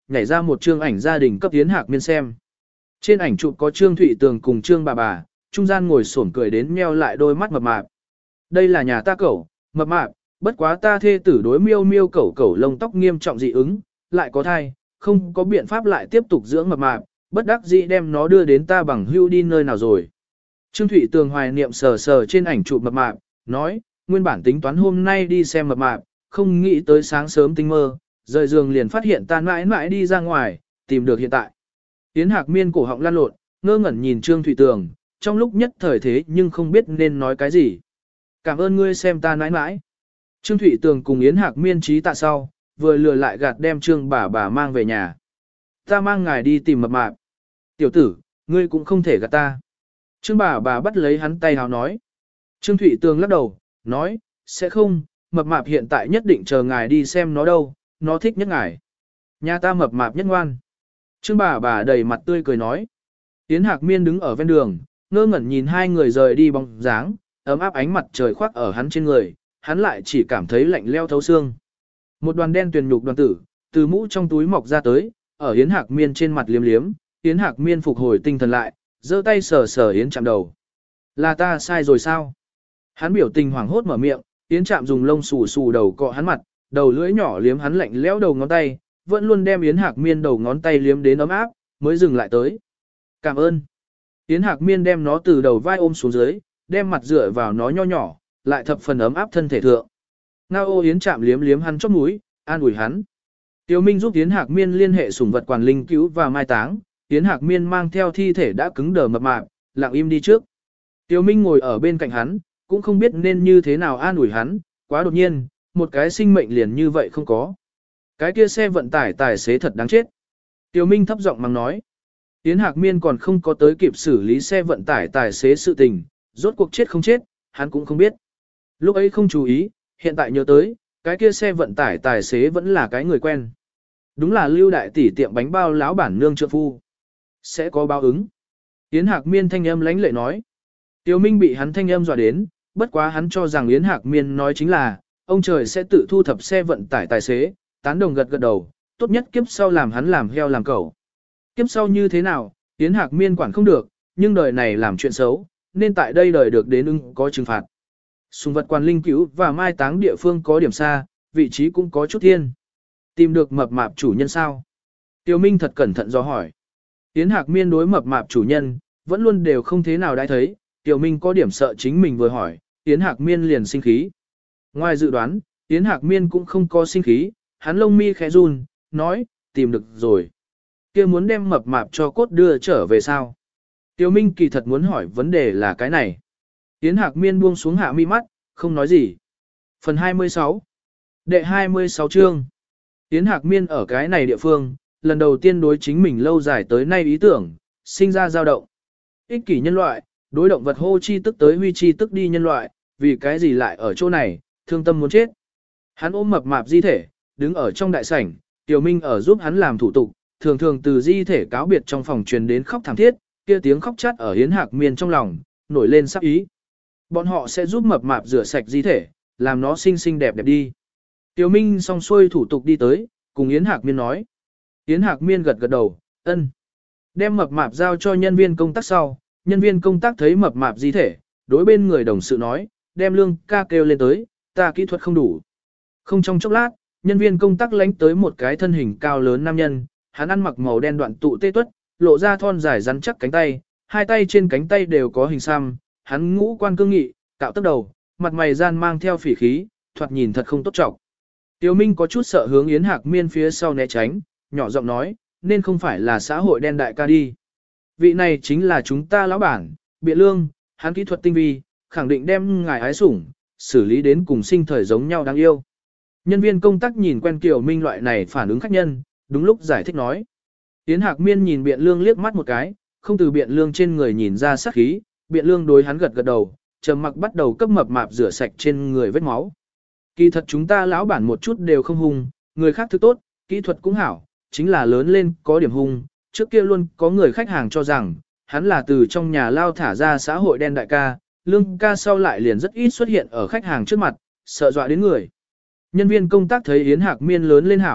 nhảy ra một chương ảnh gia đình cấp Yến Hạc Miên xem. Trên ảnh chụp có Trương Thụy Tường cùng Trương bà bà, trung gian ngồi xổm cười đến meo lại đôi mắt mập mạp. Đây là nhà ta cẩu, mập mạp, bất quá ta thê tử đối miêu miêu cẩu cẩu lông tóc nghiêm trọng dị ứng, lại có thai, không có biện pháp lại tiếp tục dưỡng mập mạp, bất đắc dĩ đem nó đưa đến ta bằng hưu đi nơi nào rồi. Trương Thụy Tường hoài niệm sờ sờ trên ảnh chụp mập mạp, nói, nguyên bản tính toán hôm nay đi xem mập mạp, không nghĩ tới sáng sớm tinh mơ, rời giường liền phát hiện ta mãi mãi đi ra ngoài, tìm được hiện tại. Yến Hạc Miên cổ họng lan lộn, ngơ ngẩn nhìn Trương Thụy Tường, trong lúc nhất thời thế nhưng không biết nên nói cái gì. Cảm ơn ngươi xem ta mãi mãi. Trương Thụy Tường cùng Yến Hạc Miên trí tạ sau, vừa lừa lại gạt đem Trương bà bà mang về nhà. Ta mang ngài đi tìm mập mạp. Tiểu tử, ngươi cũng không thể gạt ta. Trương bà bà bắt lấy hắn tay hào nói. Trương Thụy Tường lắc đầu, nói, sẽ không, mập mạp hiện tại nhất định chờ ngài đi xem nó đâu, nó thích nhất ngài. Nhà ta mập mạp nhất ngoan. Trương bà bà đầy mặt tươi cười nói. Yến Hạc Miên đứng ở ven đường, ngơ ngẩn nhìn hai người rời đi bóng dáng, ấm áp ánh mặt trời khoác ở hắn trên người, hắn lại chỉ cảm thấy lạnh leo thấu xương. Một đoàn đen tuyền nhục đoàn tử, từ mũ trong túi mọc ra tới, ở Yến Hạc Miên trên mặt liếm liếm, Yến Hạc Miên phục hồi tinh thần lại, giơ tay sờ sờ Yến Trạm đầu. Là ta sai rồi sao? Hắn biểu tình hoảng hốt mở miệng, Yến Trạm dùng lông xù xù đầu cọ hắn mặt, đầu lưỡi nhỏ liếm hắn lạnh lẽo đầu ngón tay, vẫn luôn đem Yến Hạc Miên đầu ngón tay liếm đến ấm áp, mới dừng lại tới. Cảm ơn. Yến Hạc Miên đem nó từ đầu vai ôm xuống dưới, đem mặt dựa vào nó nho nhỏ, lại thập phần ấm áp thân thể thượng. Ngao ô Yến Trạm liếm liếm hắn chóp mũi, an ủi hắn. Tiêu Minh giúp Yến Hạc Miên liên hệ sủng vật quản linh cứu và mai táng, Yến Hạc Miên mang theo thi thể đã cứng đờ mập mạp, lặng im đi trước. Tiêu Minh ngồi ở bên cạnh hắn, cũng không biết nên như thế nào an ủi hắn, quá đột nhiên, một cái sinh mệnh liền như vậy không có. Cái kia xe vận tải tài xế thật đáng chết. Tiêu Minh thấp giọng mang nói. Yến Hạc Miên còn không có tới kịp xử lý xe vận tải tài xế sự tình, rốt cuộc chết không chết, hắn cũng không biết. Lúc ấy không chú ý, hiện tại nhớ tới, cái kia xe vận tải tài xế vẫn là cái người quen. Đúng là Lưu đại tỷ tiệm bánh bao lão bản nương trượng phu. Sẽ có báo ứng. Yến Hạc Miên thanh âm lãnh lệ nói. Tiêu Minh bị hắn thanh âm dọa đến, bất quá hắn cho rằng Yến Hạc Miên nói chính là, ông trời sẽ tự thu thập xe vận tải tài xế, tán đồng gật gật đầu, tốt nhất kiếp sau làm hắn làm heo làm cẩu. Kiếp sau như thế nào, Yến Hạc Miên quản không được, nhưng đời này làm chuyện xấu, nên tại đây đời được đến ưng có trừng phạt. Sùng vật quan linh cứu và mai táng địa phương có điểm xa, vị trí cũng có chút thiên. Tìm được mập mạp chủ nhân sao? Tiêu Minh thật cẩn thận do hỏi. Yến Hạc Miên đối mập mạp chủ nhân, vẫn luôn đều không thế nào đã thấy, Tiêu Minh có điểm sợ chính mình vừa hỏi, Yến Hạc Miên liền sinh khí. Ngoài dự đoán, Yến Hạc Miên cũng không có sinh khí, hắn lông mi khẽ run, nói, tìm được rồi. Kia muốn đem mập mạp cho cốt đưa trở về sao? Tiêu Minh kỳ thật muốn hỏi vấn đề là cái này. Yến Hạc Miên buông xuống hạ mi mắt, không nói gì. Phần hai mươi sáu. Đệ hai mươi sáu chương. Yến Hạc Miên ở cái này địa phương, lần đầu tiên đối chính mình lâu dài tới nay ý tưởng, sinh ra dao động. Ích kỷ nhân loại, đối động vật hô chi tức tới huy chi tức đi nhân loại, vì cái gì lại ở chỗ này, thương tâm muốn chết. Hắn ôm mập mạp di thể, đứng ở trong đại sảnh, Tiểu Minh ở giúp hắn làm thủ tục, thường thường từ di thể cáo biệt trong phòng truyền đến khóc thảm thiết, kia tiếng khóc chát ở Yến Hạc Miên trong lòng, nổi lên sắc ý. Bọn họ sẽ giúp mập mạp rửa sạch di thể, làm nó xinh xinh đẹp đẹp đi. Tiểu Minh xong xuôi thủ tục đi tới, cùng Yến Hạc Miên nói. Yến Hạc Miên gật gật đầu, ân. Đem mập mạp giao cho nhân viên công tác sau, nhân viên công tác thấy mập mạp di thể, đối bên người đồng sự nói, đem lương ca kêu lên tới, ta kỹ thuật không đủ. Không trong chốc lát, nhân viên công tác lánh tới một cái thân hình cao lớn nam nhân, hắn ăn mặc màu đen đoạn tụ tê tuất, lộ ra thon dài rắn chắc cánh tay, hai tay trên cánh tay đều có hình xăm, hắn ngũ quan cương nghị, cạo tóc đầu, mặt mày gian mang theo phỉ khí, thoạt nhìn thật không tốt trọng. Tiêu Minh có chút sợ hướng Yến Hạc Miên phía sau né tránh, nhỏ giọng nói, nên không phải là xã hội đen đại ca đi. Vị này chính là chúng ta lão bản, Biện Lương, hắn kỹ thuật tinh vi, khẳng định đem ngài ái sủng, xử lý đến cùng sinh thời giống nhau đáng yêu. Nhân viên công tác nhìn quen Kiều Minh loại này phản ứng khách nhân, đúng lúc giải thích nói. Yến Hạc Miên nhìn Biện Lương liếc mắt một cái, không từ Biện Lương trên người nhìn ra sát khí, Biện Lương đối hắn gật gật đầu, trầm mặc bắt đầu cấp mập mạp rửa sạch trên người vết máu. Kỳ thật chúng ta lão bản một chút đều không hung, người khác thứ tốt, kỹ thuật cũng hảo, chính là lớn lên có điểm hung, trước kia luôn có người khách hàng cho rằng, hắn là từ trong nhà lao thả ra xã hội đen đại ca, Lương ca sau lại liền rất ít xuất hiện ở khách hàng trước mặt, sợ dọa đến người. Nhân viên công tác thấy Yến Hạc Miên lớn lên hảo,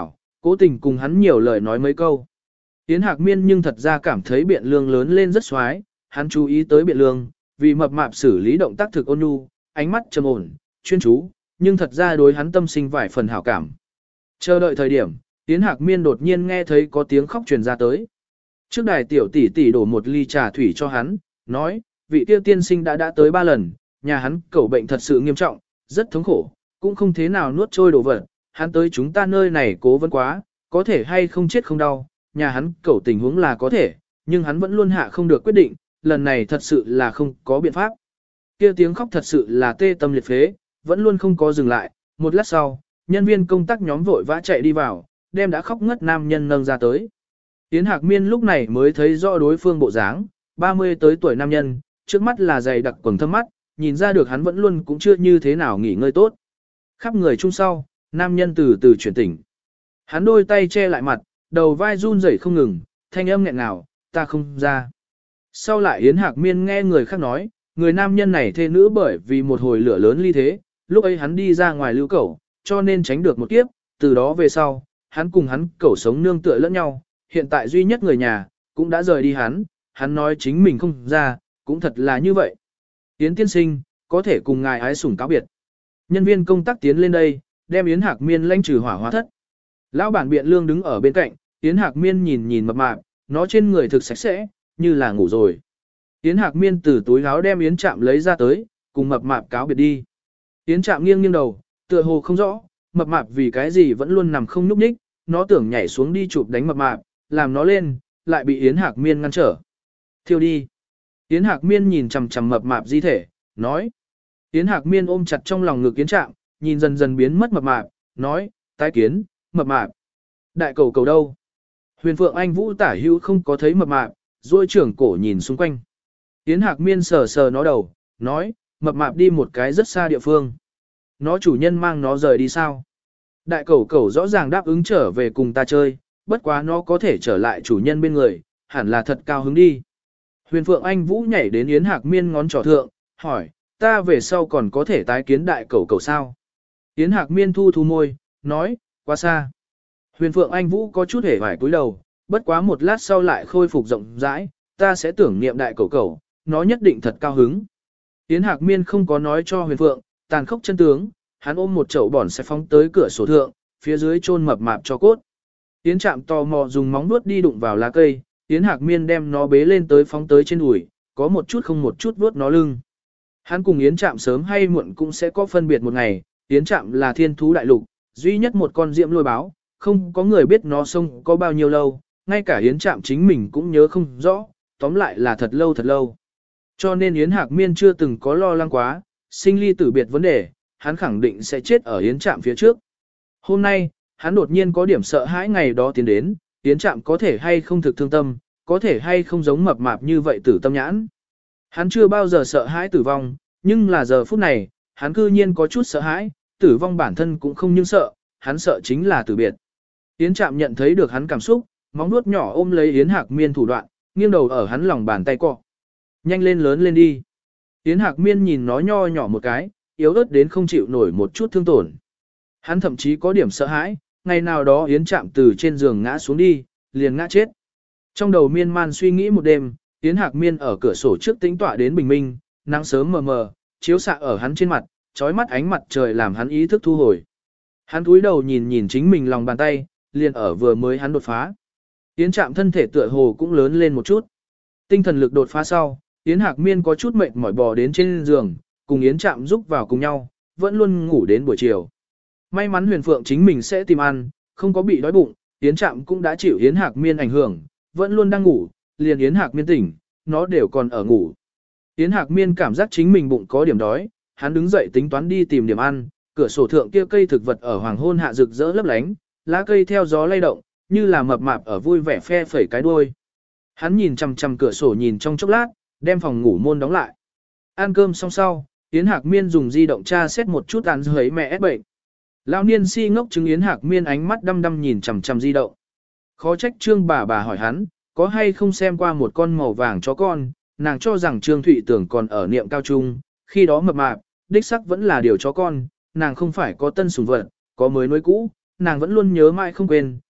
cố tình cùng hắn nhiều lời nói mấy câu. Yến Hạc Miên nhưng thật ra cảm thấy Biện Lương lớn lên rất xoái, hắn chú ý tới Biện Lương, vì mập mạp xử lý động tác thực ôn nhu, ánh mắt trầm ổn, chuyên chú, nhưng thật ra đối hắn tâm sinh vài phần hảo cảm. Chờ đợi thời điểm, Yến Hạc Miên đột nhiên nghe thấy có tiếng khóc truyền ra tới. Trước đài tiểu tỷ tỷ đổ một ly trà thủy cho hắn, nói, vị kia tiên sinh đã đã tới ba lần, nhà hắn cẩu bệnh thật sự nghiêm trọng, rất thống khổ, cũng không thế nào nuốt trôi đồ vật, hắn tới chúng ta nơi này cố vấn quá, có thể hay không chết không đau, nhà hắn cẩu tình huống là có thể, nhưng hắn vẫn luôn hạ không được quyết định, lần này thật sự là không có biện pháp. Kia tiếng khóc thật sự là tê tâm liệt phế, vẫn luôn không có dừng lại, một lát sau, nhân viên công tác nhóm vội vã chạy đi vào, đem đã khóc ngất nam nhân nâng ra tới. Yến Hạc Miên lúc này mới thấy rõ đối phương bộ dáng, ba mươi tới tuổi nam nhân, trước mắt là dày đặc quầng thâm mắt, nhìn ra được hắn vẫn luôn cũng chưa như thế nào nghỉ ngơi tốt. Khắp người chung sau, nam nhân từ từ chuyển tỉnh. Hắn đôi tay che lại mặt, đầu vai run rẩy không ngừng, thanh âm nghẹn ngào, ta không ra. Sau lại Yến Hạc Miên nghe người khác nói, người nam nhân này thê nữ bởi vì một hồi lửa lớn ly thế, lúc ấy hắn đi ra ngoài lưu cẩu, cho nên tránh được một kiếp, từ đó về sau, hắn cùng hắn cẩu sống nương tựa lẫn nhau, hiện tại duy nhất người nhà, cũng đã rời đi hắn, hắn nói chính mình không ra, cũng thật là như vậy. Yến tiên sinh, có thể cùng ngài ái sủng cáo biệt. Nhân viên công tác tiến lên đây, đem Yến Hạc Miên lãnh trừ hỏa hóa thất. Lão bản Biện Lương đứng ở bên cạnh, Yến Hạc Miên nhìn nhìn mập mạp, nó trên người thực sạch sẽ, như là ngủ rồi. Yến Hạc Miên từ túi áo đem Yến Trạm lấy ra tới, cùng mập mạp cáo biệt đi. Yến Trạm nghiêng nghiêng đầu, tựa hồ không rõ, mập mạp vì cái gì vẫn luôn nằm không nhúc nhích, nó tưởng nhảy xuống đi chụp đánh mập mạp, làm nó lên, lại bị Yến Hạc Miên ngăn trở. Thiêu đi. Yến Hạc Miên nhìn chằm chằm mập mạp di thể, nói. Yến Hạc Miên ôm chặt trong lòng ngực Yến Trạm, nhìn dần dần biến mất mập mạp, nói, tái kiến, mập mạp. Đại cầu cầu đâu? Huyền Phượng Anh Vũ tả hữu không có thấy mập mạp, duỗi trưởng cổ nhìn xung quanh. Yến Hạc Miên sờ sờ nó đầu, nói, mập mạp đi một cái rất xa địa phương. Nó chủ nhân mang nó rời đi sao? Đại cầu cầu rõ ràng đáp ứng trở về cùng ta chơi, bất quá nó có thể trở lại chủ nhân bên người, hẳn là thật cao hứng đi. Huyền Phượng Anh Vũ nhảy đến Yến Hạc Miên ngón trỏ thượng, hỏi, ta về sau còn có thể tái kiến đại cầu cầu sao? Yến Hạc Miên thu thu môi, nói, quá xa. Huyền Phượng Anh Vũ có chút hề vải cúi đầu, bất quá một lát sau lại khôi phục rộng rãi, ta sẽ tưởng niệm đại cầu cầu, nó nhất định thật cao hứng. Yến Hạc Miên không có nói cho Huyền Phượng, tàn khốc chân tướng, hắn ôm một chậu bỏn sẽ phóng tới cửa sổ thượng, phía dưới chôn mập mạp cho cốt. Yến Trạm tò mò dùng móng vuốt đi đụng vào lá cây, Yến Hạc Miên đem nó bế lên tới phóng tới trên đùi, có một chút không một chút vuốt nó lưng. Hắn cùng Yến Trạm sớm hay muộn cũng sẽ có phân biệt một ngày, Yến Trạm là thiên thú đại lục, duy nhất một con diễm lôi báo, không có người biết nó sống có bao nhiêu lâu, ngay cả Yến Trạm chính mình cũng nhớ không rõ, tóm lại là thật lâu thật lâu. Cho nên Yến Hạc Miên chưa từng có lo lắng quá, sinh ly tử biệt vấn đề, hắn khẳng định sẽ chết ở Yến Trạm phía trước. Hôm nay, hắn đột nhiên có điểm sợ hãi ngày đó tiến đến, Yến Trạm có thể hay không thực thương tâm, có thể hay không giống mập mạp như vậy tử tâm nhãn. Hắn chưa bao giờ sợ hãi tử vong, nhưng là giờ phút này, hắn cư nhiên có chút sợ hãi, tử vong bản thân cũng không nhưng sợ, hắn sợ chính là tử biệt. Yến Trạm nhận thấy được hắn cảm xúc, móng nuốt nhỏ ôm lấy Yến Hạc Miên thủ đoạn, nghiêng đầu ở hắn lòng bàn tay cọ. Nhanh lên lớn lên đi. Yến Hạc Miên nhìn nó nho nhỏ một cái, yếu ớt đến không chịu nổi một chút thương tổn. Hắn thậm chí có điểm sợ hãi, ngày nào đó Yến Trạm từ trên giường ngã xuống đi, liền ngã chết. Trong đầu miên man suy nghĩ một đêm, Yến Hạc Miên ở cửa sổ trước tĩnh tọa đến bình minh, nắng sớm mờ mờ, chiếu xạ ở hắn trên mặt, chói mắt ánh mặt trời làm hắn ý thức thu hồi. Hắn cúi đầu nhìn nhìn chính mình lòng bàn tay, liền ở vừa mới hắn đột phá. Yến Trạm thân thể tựa hồ cũng lớn lên một chút. Tinh thần lực đột phá sau, Yến Hạc Miên có chút mệt mỏi bò đến trên giường, cùng Yến Trạm giúp vào cùng nhau, vẫn luôn ngủ đến buổi chiều. May mắn Huyền Phượng chính mình sẽ tìm ăn, không có bị đói bụng, Yến Trạm cũng đã chịu Yến Hạc Miên ảnh hưởng, vẫn luôn đang ngủ, liền Yến Hạc Miên tỉnh, nó đều còn ở ngủ. Yến Hạc Miên cảm giác chính mình bụng có điểm đói, hắn đứng dậy tính toán đi tìm điểm ăn, cửa sổ thượng kia cây thực vật ở hoàng hôn hạ rực rỡ lấp lánh, lá cây theo gió lay động, như là mập mạp ở vui vẻ phe phẩy cái đuôi. Hắn nhìn chằm chằm cửa sổ nhìn trong chốc lát, đem phòng ngủ môn đóng lại. Ăn cơm xong sau, Yến Hạc Miên dùng di động tra xét một chút ăn dưới mẹ ép bệnh. Lão niên si ngốc chứng Yến Hạc Miên ánh mắt đăm đăm nhìn chằm chằm di động. Khó trách Trương bà bà hỏi hắn, có hay không xem qua một con màu vàng chó con, nàng cho rằng Trương Thụy Tưởng còn ở niệm cao trung, khi đó mập mạp, đích sắc vẫn là điều chó con, nàng không phải có tân sủng vật, có mới nuôi cũ, nàng vẫn luôn nhớ mãi không quên,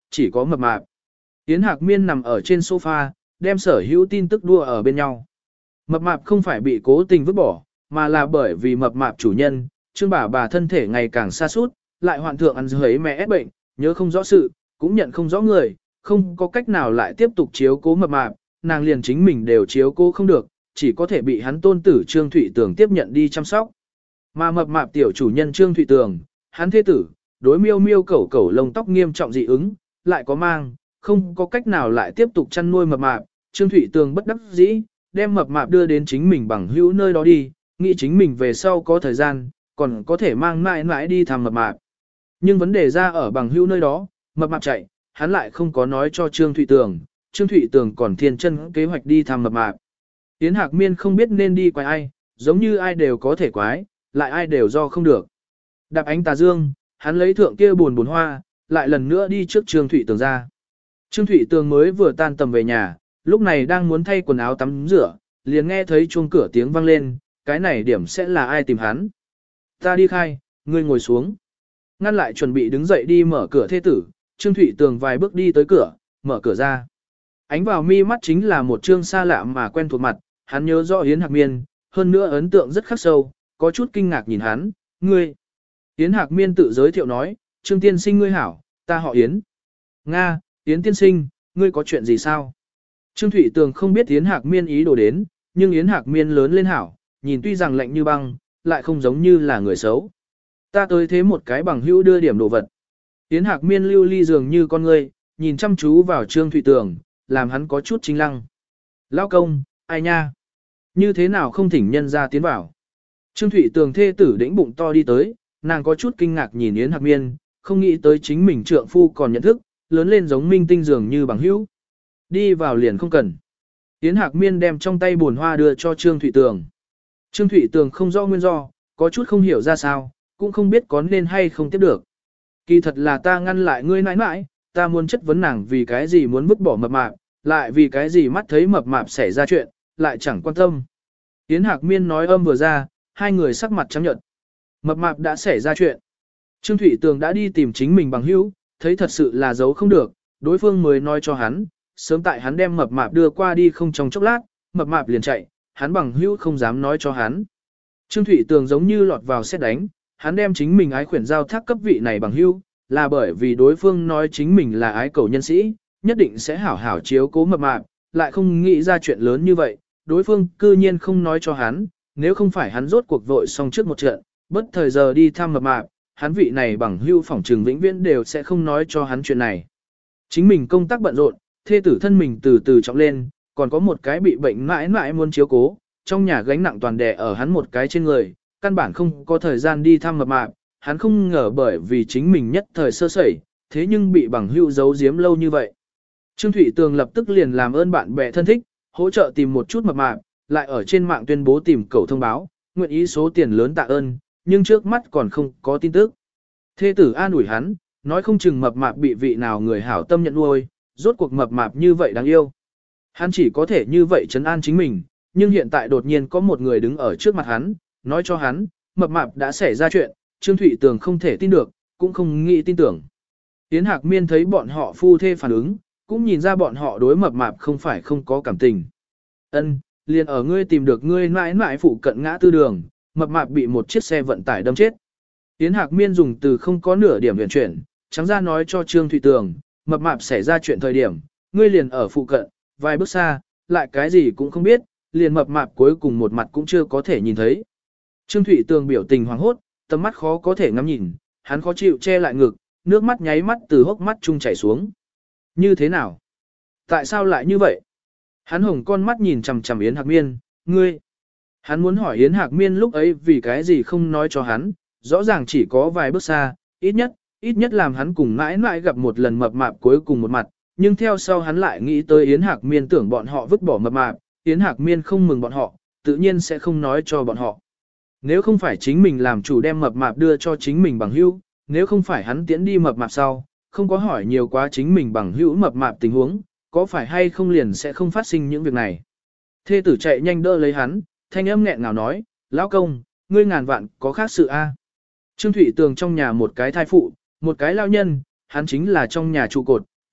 chỉ có mập mạp. Yến Hạc Miên nằm ở trên sofa, đem sở hữu tin tức đua ở bên nhau. Mập mạp không phải bị cố tình vứt bỏ, mà là bởi vì mập mạp chủ nhân, Trương bà bà thân thể ngày càng sa sút, lại hoạn thượng ăn dưới mẹ ép bệnh, nhớ không rõ sự, cũng nhận không rõ người, không có cách nào lại tiếp tục chiếu cố mập mạp, nàng liền chính mình đều chiếu cố không được, chỉ có thể bị hắn tôn tử Trương Thụy Tường tiếp nhận đi chăm sóc. Mà mập mạp tiểu chủ nhân Trương Thụy Tường, hắn thế tử, đối miêu miêu cẩu cẩu lông tóc nghiêm trọng dị ứng, lại có mang, không có cách nào lại tiếp tục chăn nuôi mập mạp, Trương Thụy Tường bất đắc dĩ, đem mập mạp đưa đến chính mình bằng hữu nơi đó đi, nghĩ chính mình về sau có thời gian, còn có thể mang mãi mãi đi thăm mập mạp. Nhưng vấn đề ra ở bằng hữu nơi đó, mập mạp chạy, hắn lại không có nói cho Trương Thụy Tường, Trương Thụy Tường còn thiên chân kế hoạch đi thăm mập mạp. Yến Hạc Miên không biết nên đi quái ai, giống như ai đều có thể quái, lại ai đều do không được. Đạp ánh tà dương, hắn lấy thượng kia buồn buồn hoa, lại lần nữa đi trước Trương Thụy Tường ra. Trương Thụy Tường mới vừa tan tầm về nhà, lúc này đang muốn thay quần áo tắm rửa, liền nghe thấy chuông cửa tiếng vang lên, cái này điểm sẽ là ai tìm hắn. Ta đi khai, ngươi ngồi xuống. Ngăn lại chuẩn bị đứng dậy đi mở cửa thê tử, Trương Thụy Tường vài bước đi tới cửa, mở cửa ra. Ánh vào mi mắt chính là một trương xa lạ mà quen thuộc mặt, hắn nhớ rõ Yến Hạc Miên, hơn nữa ấn tượng rất khắc sâu, có chút kinh ngạc nhìn hắn, ngươi. Yến Hạc Miên tự giới thiệu nói, Trương tiên sinh ngươi hảo, ta họ Yến. Nga, Yến tiên sinh, ngươi có chuyện gì sao? Trương Thụy Tường không biết Yến Hạc Miên ý đồ đến, nhưng Yến Hạc Miên lớn lên hảo, nhìn tuy rằng lạnh như băng, lại không giống như là người xấu. Ta tới thế một cái bằng hữu đưa điểm đồ vật. Yến Hạc Miên lưu ly dường như con ngươi, nhìn chăm chú vào Trương Thụy Tường, làm hắn có chút chính lăng. Lão công, ai nha? Như thế nào không thỉnh nhân ra tiến vào? Trương Thụy Tường thê tử đĩnh bụng to đi tới, nàng có chút kinh ngạc nhìn Yến Hạc Miên, không nghĩ tới chính mình trượng phu còn nhận thức, lớn lên giống minh tinh dường như bằng hữu. Đi vào liền không cần. Yến Hạc Miên đem trong tay buồn hoa đưa cho Trương Thụy Tường. Trương Thụy Tường không rõ nguyên do, có chút không hiểu ra sao, cũng không biết có nên hay không tiếp được. Kỳ thật là ta ngăn lại ngươi nãi nãi, ta muốn chất vấn nàng vì cái gì muốn vứt bỏ mập mạp, lại vì cái gì mắt thấy mập mạp xảy ra chuyện, lại chẳng quan tâm. Yến Hạc Miên nói âm vừa ra, hai người sắc mặt trắng nhợt. Mập mạp đã xảy ra chuyện. Trương Thụy Tường đã đi tìm chính mình bằng hữu, thấy thật sự là giấu không được, đối phương mới nói cho hắn, sớm tại hắn đem mập mạp đưa qua đi không trong chốc lát, mập mạp liền chạy, hắn bằng hữu không dám nói cho hắn. Trương Thụy Tường giống như lọt vào sét đánh, hắn đem chính mình ái khuyển giao thác cấp vị này bằng hữu, là bởi vì đối phương nói chính mình là ái cầu nhân sĩ, nhất định sẽ hảo hảo chiếu cố mập mạp, lại không nghĩ ra chuyện lớn như vậy, đối phương cư nhiên không nói cho hắn, nếu không phải hắn rốt cuộc vội xong trước một trận, bất thời giờ đi thăm mập mạp, hắn vị này bằng hữu phỏng trừng vĩnh viễn đều sẽ không nói cho hắn chuyện này. Chính mình công tác bận rộn, thê tử thân mình từ từ trọng lên, còn có một cái bị bệnh mãi mãi muốn chiếu cố, trong nhà gánh nặng toàn đè ở hắn một cái trên người, căn bản không có thời gian đi thăm mập mạp, hắn không ngờ bởi vì chính mình nhất thời sơ sẩy, thế nhưng bị bằng hữu giấu giếm lâu như vậy. Trương Thụy Tường lập tức liền làm ơn bạn bè thân thích, hỗ trợ tìm một chút mập mạp, lại ở trên mạng tuyên bố tìm cầu thông báo, nguyện ý số tiền lớn tạ ơn, nhưng trước mắt còn không có tin tức. Thê tử an ủi hắn, nói không chừng mập mạp bị vị nào người hảo tâm nhận nuôi, rốt cuộc mập mạp như vậy đáng yêu. Hắn chỉ có thể như vậy trấn an chính mình, nhưng hiện tại đột nhiên có một người đứng ở trước mặt hắn, nói cho hắn, mập mạp đã xảy ra chuyện, Trương Thụy Tường không thể tin được, cũng không nghĩ tin tưởng. Yến Hạc Miên thấy bọn họ phu thê phản ứng, cũng nhìn ra bọn họ đối mập mạp không phải không có cảm tình. Ân, liền ở ngươi tìm được ngươi mãi mãi phụ cận ngã tư đường, mập mạp bị một chiếc xe vận tải đâm chết. Yến Hạc Miên dùng từ không có nửa điểm huyền chuyển, trắng ra nói cho Trương Thụy Tường, mập mạp xảy ra chuyện thời điểm, ngươi liền ở phụ cận, vài bước xa, lại cái gì cũng không biết, liền mập mạp cuối cùng một mặt cũng chưa có thể nhìn thấy. Trương Thụy Tường biểu tình hoảng hốt, tầm mắt khó có thể ngắm nhìn, hắn khó chịu che lại ngực, nước mắt nháy mắt từ hốc mắt chung chảy xuống. Như thế nào? Tại sao lại như vậy? Hắn hồng con mắt nhìn chằm chằm Yến Hạc Miên, ngươi. Hắn muốn hỏi Yến Hạc Miên lúc ấy vì cái gì không nói cho hắn, rõ ràng chỉ có vài bước xa, ít nhất, ít nhất làm hắn cùng mãi mãi gặp một lần mập mạp cuối cùng một mặt, nhưng theo sau hắn lại nghĩ tới Yến Hạc Miên tưởng bọn họ vứt bỏ mập mạp, Yến Hạc Miên không mừng bọn họ, tự nhiên sẽ không nói cho bọn họ. Nếu không phải chính mình làm chủ đem mập mạp đưa cho chính mình bằng hữu, nếu không phải hắn tiễn đi mập mạp sau, không có hỏi nhiều quá chính mình bằng hữu mập mạp tình huống, có phải hay không liền sẽ không phát sinh những việc này. Thê tử chạy nhanh đỡ lấy hắn, thanh âm nghẹn ngào nói, lão công, ngươi ngàn vạn có khác sự a. Trương Thụy Tường trong nhà một cái thai phụ, một cái lao nhân, hắn chính là trong nhà trụ cột,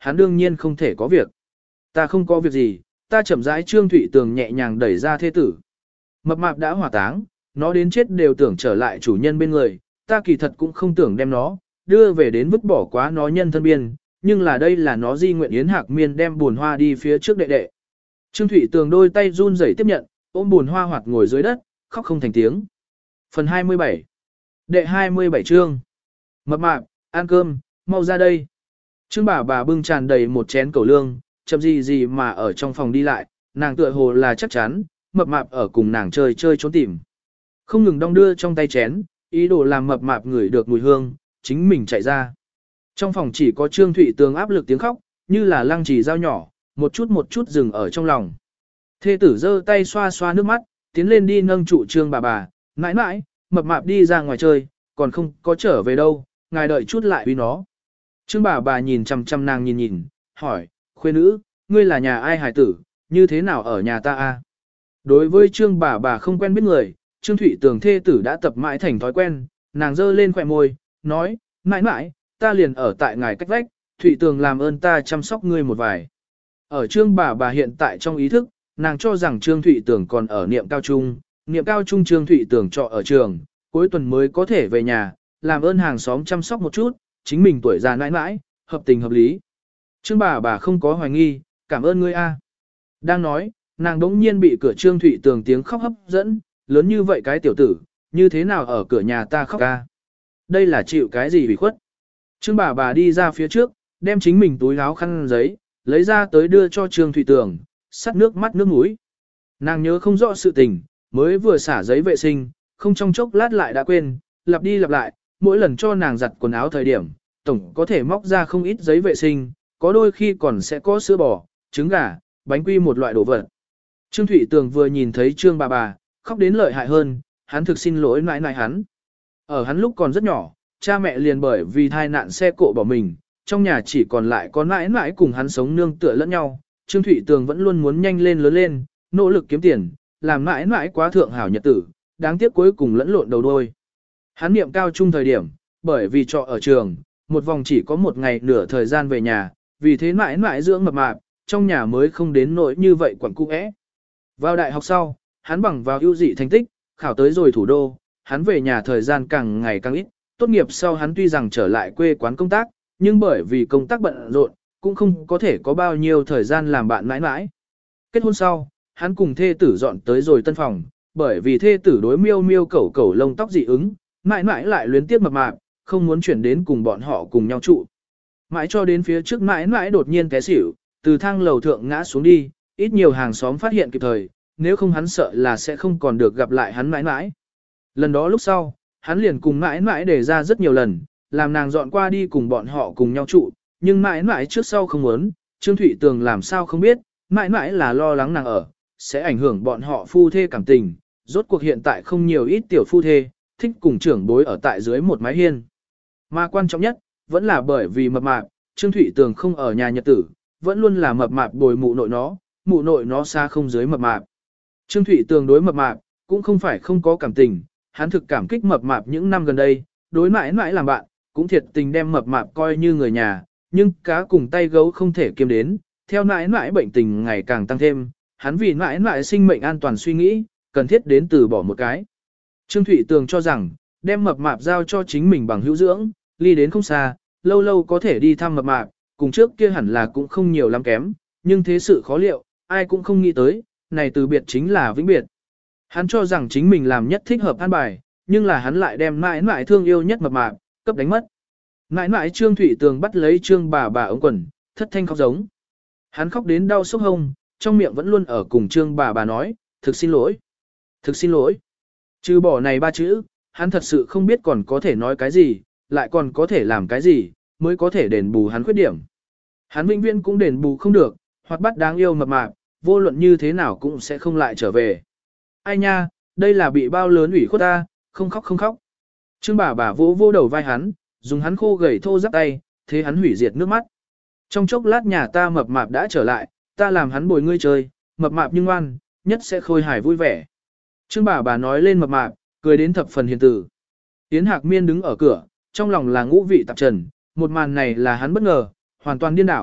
hắn đương nhiên không thể có việc. Ta không có việc gì, ta chậm rãi Trương Thụy Tường nhẹ nhàng đẩy ra thê tử. Mập mạp đã hỏa táng, nó đến chết đều tưởng trở lại chủ nhân bên người, ta kỳ thật cũng không tưởng đem nó, đưa về đến vứt bỏ quá nó nhân thân biên, nhưng là đây là nó di nguyện Yến Hạc Miên đem buồn hoa đi phía trước đệ đệ. Trương Thụy Tường đôi tay run rẩy tiếp nhận, ôm buồn hoa hoạt ngồi dưới đất, khóc không thành tiếng. Phần hai mươi bảy. Đệ hai mươi bảy chương. Mập mạp, ăn cơm, mau ra đây. Trương bà bà bưng tràn đầy một chén cẩu lương, chậm gì gì mà ở trong phòng đi lại, nàng tựa hồ là chắc chắn, mập mạp ở cùng nàng chơi chơi trốn tìm. Không ngừng đong đưa trong tay chén, ý đồ làm mập mạp ngửi được mùi hương, chính mình chạy ra. Trong phòng chỉ có Trương Thụy Tường áp lực tiếng khóc, như là lăng trì dao nhỏ, một chút một chút dừng ở trong lòng. Thê tử giơ tay xoa xoa nước mắt, tiến lên đi nâng trụ Trương bà bà, mãi mãi, mập mạp đi ra ngoài chơi, còn không có trở về đâu, ngài đợi chút lại uy nó. Trương bà bà nhìn chằm chằm nàng nhìn nhìn, hỏi, khuê nữ, ngươi là nhà ai hải tử, như thế nào ở nhà ta a? Đối với Trương bà bà không quen biết người, Trương Thụy Tường thê tử đã tập mãi thành thói quen, nàng giơ lên khỏe môi, nói, mãi mãi, ta liền ở tại ngài cách vách, Thụy Tường làm ơn ta chăm sóc ngươi một vài. Ở Trương bà bà hiện tại trong ý thức, nàng cho rằng Trương Thụy Tường còn ở niệm cao trung, niệm cao trung Trương Thụy Tường trọ ở trường, cuối tuần mới có thể về nhà, làm ơn hàng xóm chăm sóc một chút, chính mình tuổi già nãi nãi, hợp tình hợp lý. Trương bà bà không có hoài nghi, cảm ơn ngươi a. Đang nói, nàng đống nhiên bị cửa Trương Thụy Tường tiếng khóc hấp dẫn, lớn như vậy cái tiểu tử, như thế nào ở cửa nhà ta khóc ca. Đây là chịu cái gì bị khuất. Trương bà bà đi ra phía trước, đem chính mình túi áo khăn giấy, lấy ra tới đưa cho Trương Thụy Tường, sắt nước mắt nước mũi. Nàng nhớ không rõ sự tình, mới vừa xả giấy vệ sinh, không trong chốc lát lại đã quên, lặp đi lặp lại, mỗi lần cho nàng giặt quần áo thời điểm, tổng có thể móc ra không ít giấy vệ sinh, có đôi khi còn sẽ có sữa bò, trứng gà, bánh quy một loại đồ vật. Trương Thụy Tường vừa nhìn thấy Trương bà bà, khóc đến lợi hại hơn, hắn thực xin lỗi nãi nãi hắn. Ở hắn lúc còn rất nhỏ, cha mẹ liền bởi vì thai nạn xe cộ bỏ mình, trong nhà chỉ còn lại có nãi nãi cùng hắn sống nương tựa lẫn nhau. Trương Thụy Tường vẫn luôn muốn nhanh lên lớn lên, nỗ lực kiếm tiền, làm nãi nãi quá thượng hảo nhật tử, đáng tiếc cuối cùng lẫn lộn đầu đôi. Hắn niệm cao trung thời điểm, bởi vì trọ ở trường, một vòng chỉ có một ngày nửa thời gian về nhà, vì thế nãi nãi dưỡng mập mạp, trong nhà mới không đến nỗi như vậy quẩn cung ẽ. Vào đại học sau, hắn bằng vào ưu dị thành tích, khảo tới rồi thủ đô, hắn về nhà thời gian càng ngày càng ít, tốt nghiệp sau hắn tuy rằng trở lại quê quán công tác, nhưng bởi vì công tác bận rộn, cũng không có thể có bao nhiêu thời gian làm bạn mãi mãi. Kết hôn sau, hắn cùng thê tử dọn tới rồi tân phòng, bởi vì thê tử đối miêu miêu cẩu cẩu lông tóc dị ứng, mãi mãi lại luyến tiếp mập mạp, không muốn chuyển đến cùng bọn họ cùng nhau trụ. Mãi cho đến phía trước mãi mãi đột nhiên té xỉu, từ thang lầu thượng ngã xuống đi, ít nhiều hàng xóm phát hiện kịp thời, nếu không hắn sợ là sẽ không còn được gặp lại hắn mãi mãi. Lần đó lúc sau, hắn liền cùng mãi mãi đề ra rất nhiều lần, làm nàng dọn qua đi cùng bọn họ cùng nhau trụ, nhưng mãi mãi trước sau không muốn, Trương Thụy Tường làm sao không biết, mãi mãi là lo lắng nàng ở, sẽ ảnh hưởng bọn họ phu thê cảm tình, rốt cuộc hiện tại không nhiều ít tiểu phu thê, thích cùng trưởng bối ở tại dưới một mái hiên. Mà quan trọng nhất, vẫn là bởi vì mập mạp, Trương Thụy Tường không ở nhà nhật tử, vẫn luôn là mập mạp bồi mụ nội nó, mụ nội nó xa không dưới mập mạp. Trương Thụy Tường đối mập mạp, cũng không phải không có cảm tình, hắn thực cảm kích mập mạp những năm gần đây, đối mãi mãi làm bạn, cũng thiệt tình đem mập mạp coi như người nhà, nhưng cá cùng tay gấu không thể kiêm đến, theo mãi mãi bệnh tình ngày càng tăng thêm, hắn vì mãi mãi sinh mệnh an toàn suy nghĩ, cần thiết đến từ bỏ một cái. Trương Thụy Tường cho rằng, đem mập mạp giao cho chính mình bằng hữu dưỡng, ly đến không xa, lâu lâu có thể đi thăm mập mạp, cùng trước kia hẳn là cũng không nhiều lắm kém, nhưng thế sự khó liệu, ai cũng không nghĩ tới, này từ biệt chính là vĩnh biệt. Hắn cho rằng chính mình làm nhất thích hợp an bài, nhưng là hắn lại đem mãi mãi thương yêu nhất mập mạp, cấp đánh mất. Mãi mãi Trương Thụy Tường bắt lấy Trương bà bà ống quần, thất thanh khóc giống. Hắn khóc đến đau sốc hông, trong miệng vẫn luôn ở cùng Trương bà bà nói, thực xin lỗi, thực xin lỗi. Trừ bỏ này ba chữ, hắn thật sự không biết còn có thể nói cái gì, lại còn có thể làm cái gì, mới có thể đền bù hắn khuyết điểm. Hắn vĩnh viễn cũng đền bù không được, hoặc bắt đáng yêu mập mạp, vô luận như thế nào cũng sẽ không lại trở về. Ai nha, đây là bị bao lớn ủy khuất ta, không khóc không khóc. Trương bà bà vỗ vô đầu vai hắn, dùng hắn khô gầy thô ráp tay, thế hắn hủy diệt nước mắt. Trong chốc lát nhà ta mập mạp đã trở lại, ta làm hắn bồi ngươi chơi, mập mạp nhưng ngoan, nhất sẽ khôi hài vui vẻ. Trương bà bà nói lên mập mạp, cười đến thập phần hiền tử. Yến Hạc Miên đứng ở cửa, trong lòng là ngũ vị tạp trần, một màn này là hắn bất ngờ, hoàn toàn điên đảo,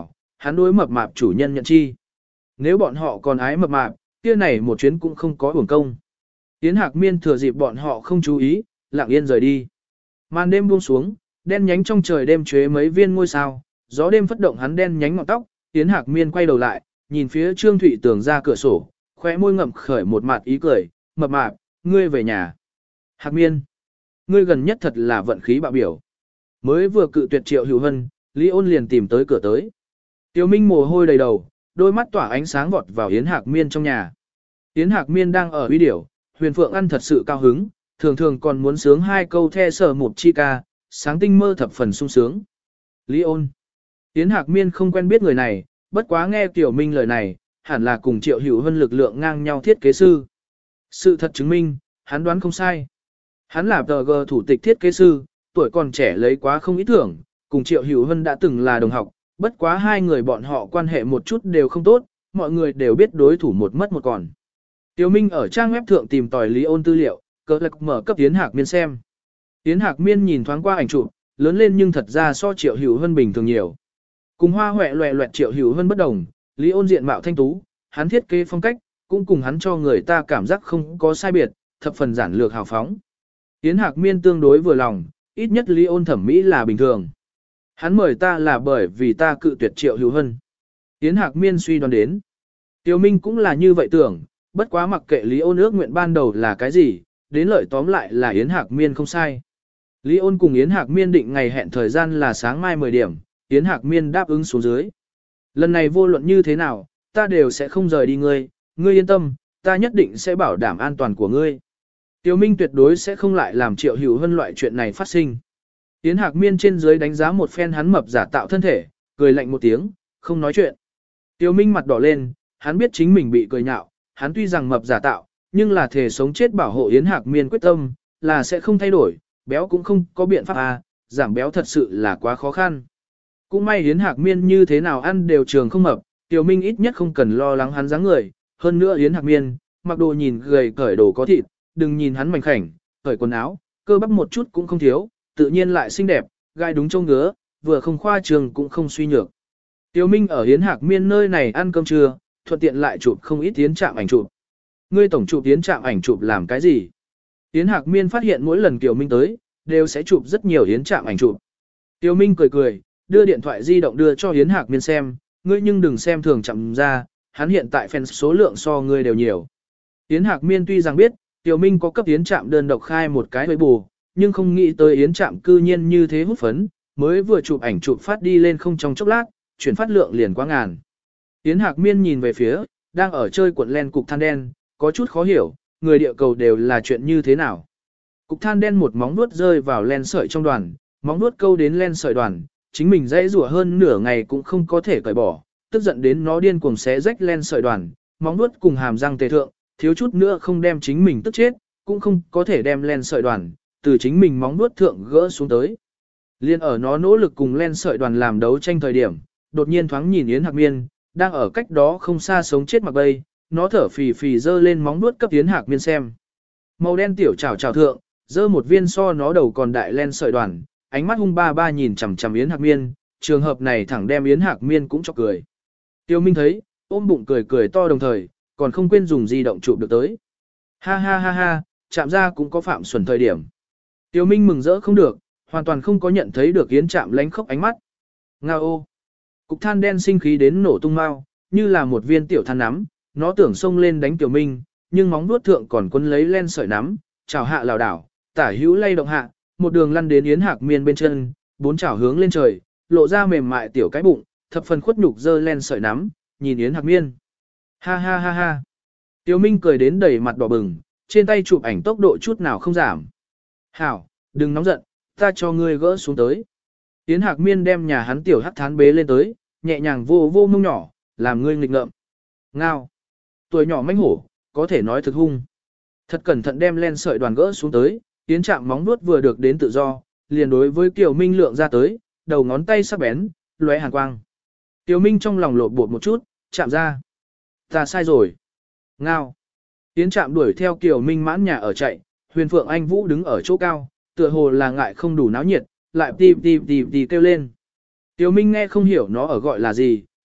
hắn đối mập mạp chủ nhân nhận chi. Nếu bọn họ còn ái mập mạp, kia này một chuyến cũng không có uổng công. Yến Hạc Miên thừa dịp bọn họ không chú ý, lặng yên rời đi. Màn đêm buông xuống, đen nhánh trong trời đêm chế mấy viên ngôi sao, gió đêm phất động hắn đen nhánh ngọn tóc, Yến Hạc Miên quay đầu lại, nhìn phía Trương Thụy Tường ra cửa sổ, khóe môi ngậm khởi một mặt ý cười, mập mạp, ngươi về nhà. Hạc Miên, ngươi gần nhất thật là vận khí bạo biểu. Mới vừa cự tuyệt Triệu Hữu Hân, Lý Ôn liền tìm tới cửa tới. Tiêu Minh mồ hôi đầy đầu, đôi mắt tỏa ánh sáng vọt vào Yến Hạc Miên trong nhà. Yến Hạc Miên đang ở uy điểu, Huyền Phượng ăn thật sự cao hứng, thường thường còn muốn sướng hai câu the sở một chi ca, sáng tinh mơ thập phần sung sướng. Lý Ôn. Yến Hạc Miên không quen biết người này, bất quá nghe Tiểu Minh lời này, hẳn là cùng Triệu Hữu Hân lực lượng ngang nhau thiết kế sư. Sự thật chứng minh, hắn đoán không sai. Hắn là tờ gờ thủ tịch thiết kế sư, tuổi còn trẻ lấy quá không ý tưởng, cùng Triệu Hữu Hân đã từng là đồng học, bất quá hai người bọn họ quan hệ một chút đều không tốt, mọi người đều biết đối thủ một mất một còn. Tiểu Minh ở trang web thượng tìm tòi Lý Ôn tư liệu, cỡ lạc mở cấp Yến Hạc Miên xem. Yến Hạc Miên nhìn thoáng qua ảnh chụp, lớn lên nhưng thật ra so Triệu Hữu Hân bình thường nhiều. Cùng hoa hoẹ loẹ loẹt Triệu Hữu Hân bất đồng, Lý Ôn diện mạo thanh tú, hắn thiết kế phong cách, cũng cùng hắn cho người ta cảm giác không có sai biệt, thập phần giản lược hào phóng. Yến Hạc Miên tương đối vừa lòng, ít nhất Lý Ôn thẩm mỹ là bình thường. Hắn mời ta là bởi vì ta cự tuyệt Triệu Hữu Hân. Yến Hạc Miên suy đoán đến. Tiêu Minh cũng là như vậy tưởng, bất quá mặc kệ Lý Ôn ước nguyện ban đầu là cái gì, đến lợi tóm lại là Yến Hạc Miên không sai. Lý Ôn cùng Yến Hạc Miên định ngày hẹn thời gian là sáng mai mười điểm, Yến Hạc Miên đáp ứng xuống dưới. Lần này vô luận như thế nào, ta đều sẽ không rời đi ngươi, ngươi yên tâm, ta nhất định sẽ bảo đảm an toàn của ngươi. Tiêu Minh tuyệt đối sẽ không lại làm Triệu Hữu Hân loại chuyện này phát sinh. Yến Hạc Miên trên dưới đánh giá một phen hắn mập giả tạo thân thể, cười lạnh một tiếng, không nói chuyện. Tiêu Minh mặt đỏ lên, hắn biết chính mình bị cười nhạo, hắn tuy rằng mập giả tạo, nhưng là thể sống chết bảo hộ Yến Hạc Miên quyết tâm, là sẽ không thay đổi, béo cũng không có biện pháp à, giảm béo thật sự là quá khó khăn. Cũng may Yến Hạc Miên như thế nào ăn đều trường không mập, Tiêu Minh ít nhất không cần lo lắng hắn dáng người, hơn nữa Yến Hạc Miên, mặc đồ nhìn gầy cởi đồ có thịt, đừng nhìn hắn mảnh khảnh, cởi quần áo, cơ bắp một chút cũng không thiếu, tự nhiên lại xinh đẹp, gai đúng trông ngứa, vừa không khoa trường cũng không suy nhược. Tiêu Minh ở Yến Hạc Miên nơi này ăn cơm trưa, thuận tiện lại chụp không ít tiến trạm ảnh chụp. Ngươi tổng chụp tiến trạm ảnh chụp làm cái gì? Yến Hạc Miên phát hiện mỗi lần Tiêu Minh tới, đều sẽ chụp rất nhiều yến trạm ảnh chụp. Tiêu Minh cười cười, đưa điện thoại di động đưa cho Yến Hạc Miên xem, ngươi nhưng đừng xem thường chậm ra, hắn hiện tại fan số lượng so ngươi đều nhiều. Yến Hạc Miên tuy rằng biết, Tiêu Minh có cấp yến trạm đơn độc khai một cái với bù, nhưng không nghĩ tới yến trạm cư nhiên như thế hút phấn, mới vừa chụp ảnh chụp phát đi lên không trong chốc lát, chuyển phát lượng liền quá ngàn. Yến Hạc Miên nhìn về phía, đang ở chơi cuộn len cục than đen, có chút khó hiểu, người địa cầu đều là chuyện như thế nào. Cục than đen một móng vuốt rơi vào len sợi trong đoàn, móng vuốt câu đến len sợi đoàn, chính mình dãy rủa hơn nửa ngày cũng không có thể cởi bỏ, tức giận đến nó điên cuồng xé rách len sợi đoàn, móng vuốt cùng hàm răng tề thượng, thiếu chút nữa không đem chính mình tức chết, cũng không có thể đem len sợi đoàn, từ chính mình móng vuốt thượng gỡ xuống tới. Liên ở nó nỗ lực cùng len sợi đoàn làm đấu tranh thời điểm, đột nhiên thoáng nhìn Yến Hạc Miên, đang ở cách đó không xa sống chết mặc bay, nó thở phì phì dơ lên móng vuốt cấp Yến Hạc Miên xem. Màu đen tiểu trảo trảo thượng, dơ một viên so nó đầu còn đại len sợi đoàn, ánh mắt hung ba ba nhìn chằm chằm Yến Hạc Miên, trường hợp này thẳng đem Yến Hạc Miên cũng cho cười. Tiêu Minh thấy, ôm bụng cười cười to đồng thời, còn không quên dùng di động chụp được tới. Ha ha ha ha, chạm ra cũng có phạm xuẩn thời điểm. Tiêu Minh mừng rỡ không được, hoàn toàn không có nhận thấy được Yến Trạm lánh khóc ánh mắt. Nga ô! Cục than đen sinh khí đến nổ tung mau, như là một viên tiểu than nắm, nó tưởng xông lên đánh Tiêu Minh, nhưng móng vuốt thượng còn quấn lấy len sợi nắm, chảo hạ lảo đảo, tả hữu lay động hạ, một đường lăn đến Yến Hạc Miên bên chân, bốn chảo hướng lên trời, lộ ra mềm mại tiểu cái bụng, thập phần khuất nhục dơ len sợi nắm, nhìn Yến Hạc Miên. Ha ha ha ha! Tiêu Minh cười đến đầy mặt đỏ bừng, trên tay chụp ảnh tốc độ chút nào không giảm. Hảo, đừng nóng giận, ta cho ngươi gỡ xuống tới. Yến Hạc Miên đem nhà hắn tiểu hắc thán bế lên tới, nhẹ nhàng vô vô mông nhỏ, làm ngươi nghịch ngợm. Ngao. Tuổi nhỏ manh hổ, có thể nói thực hung. Thật cẩn thận đem len sợi đoàn gỡ xuống tới, Yến Trạm móng vuốt vừa được đến tự do, liền đối với Kiều Minh lượng ra tới, đầu ngón tay sắc bén, lóe hàn quang. Kiều Minh trong lòng lột bột một chút, chạm ra. Ta sai rồi. Ngao. Yến Trạm đuổi theo Kiều Minh mãn nhà ở chạy, Huyền Phượng Anh Vũ đứng ở chỗ cao, tựa hồ là ngại không đủ náo nhiệt, lại tì tì tì tì kêu lên. Kiều Minh nghe không hiểu nó ở gọi là gì,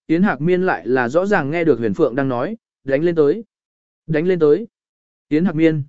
Yến Hạc Miên lại là rõ ràng nghe được Huyền Phượng đang nói, đánh lên tới. Đánh lên tới. Yến Hạc Miên.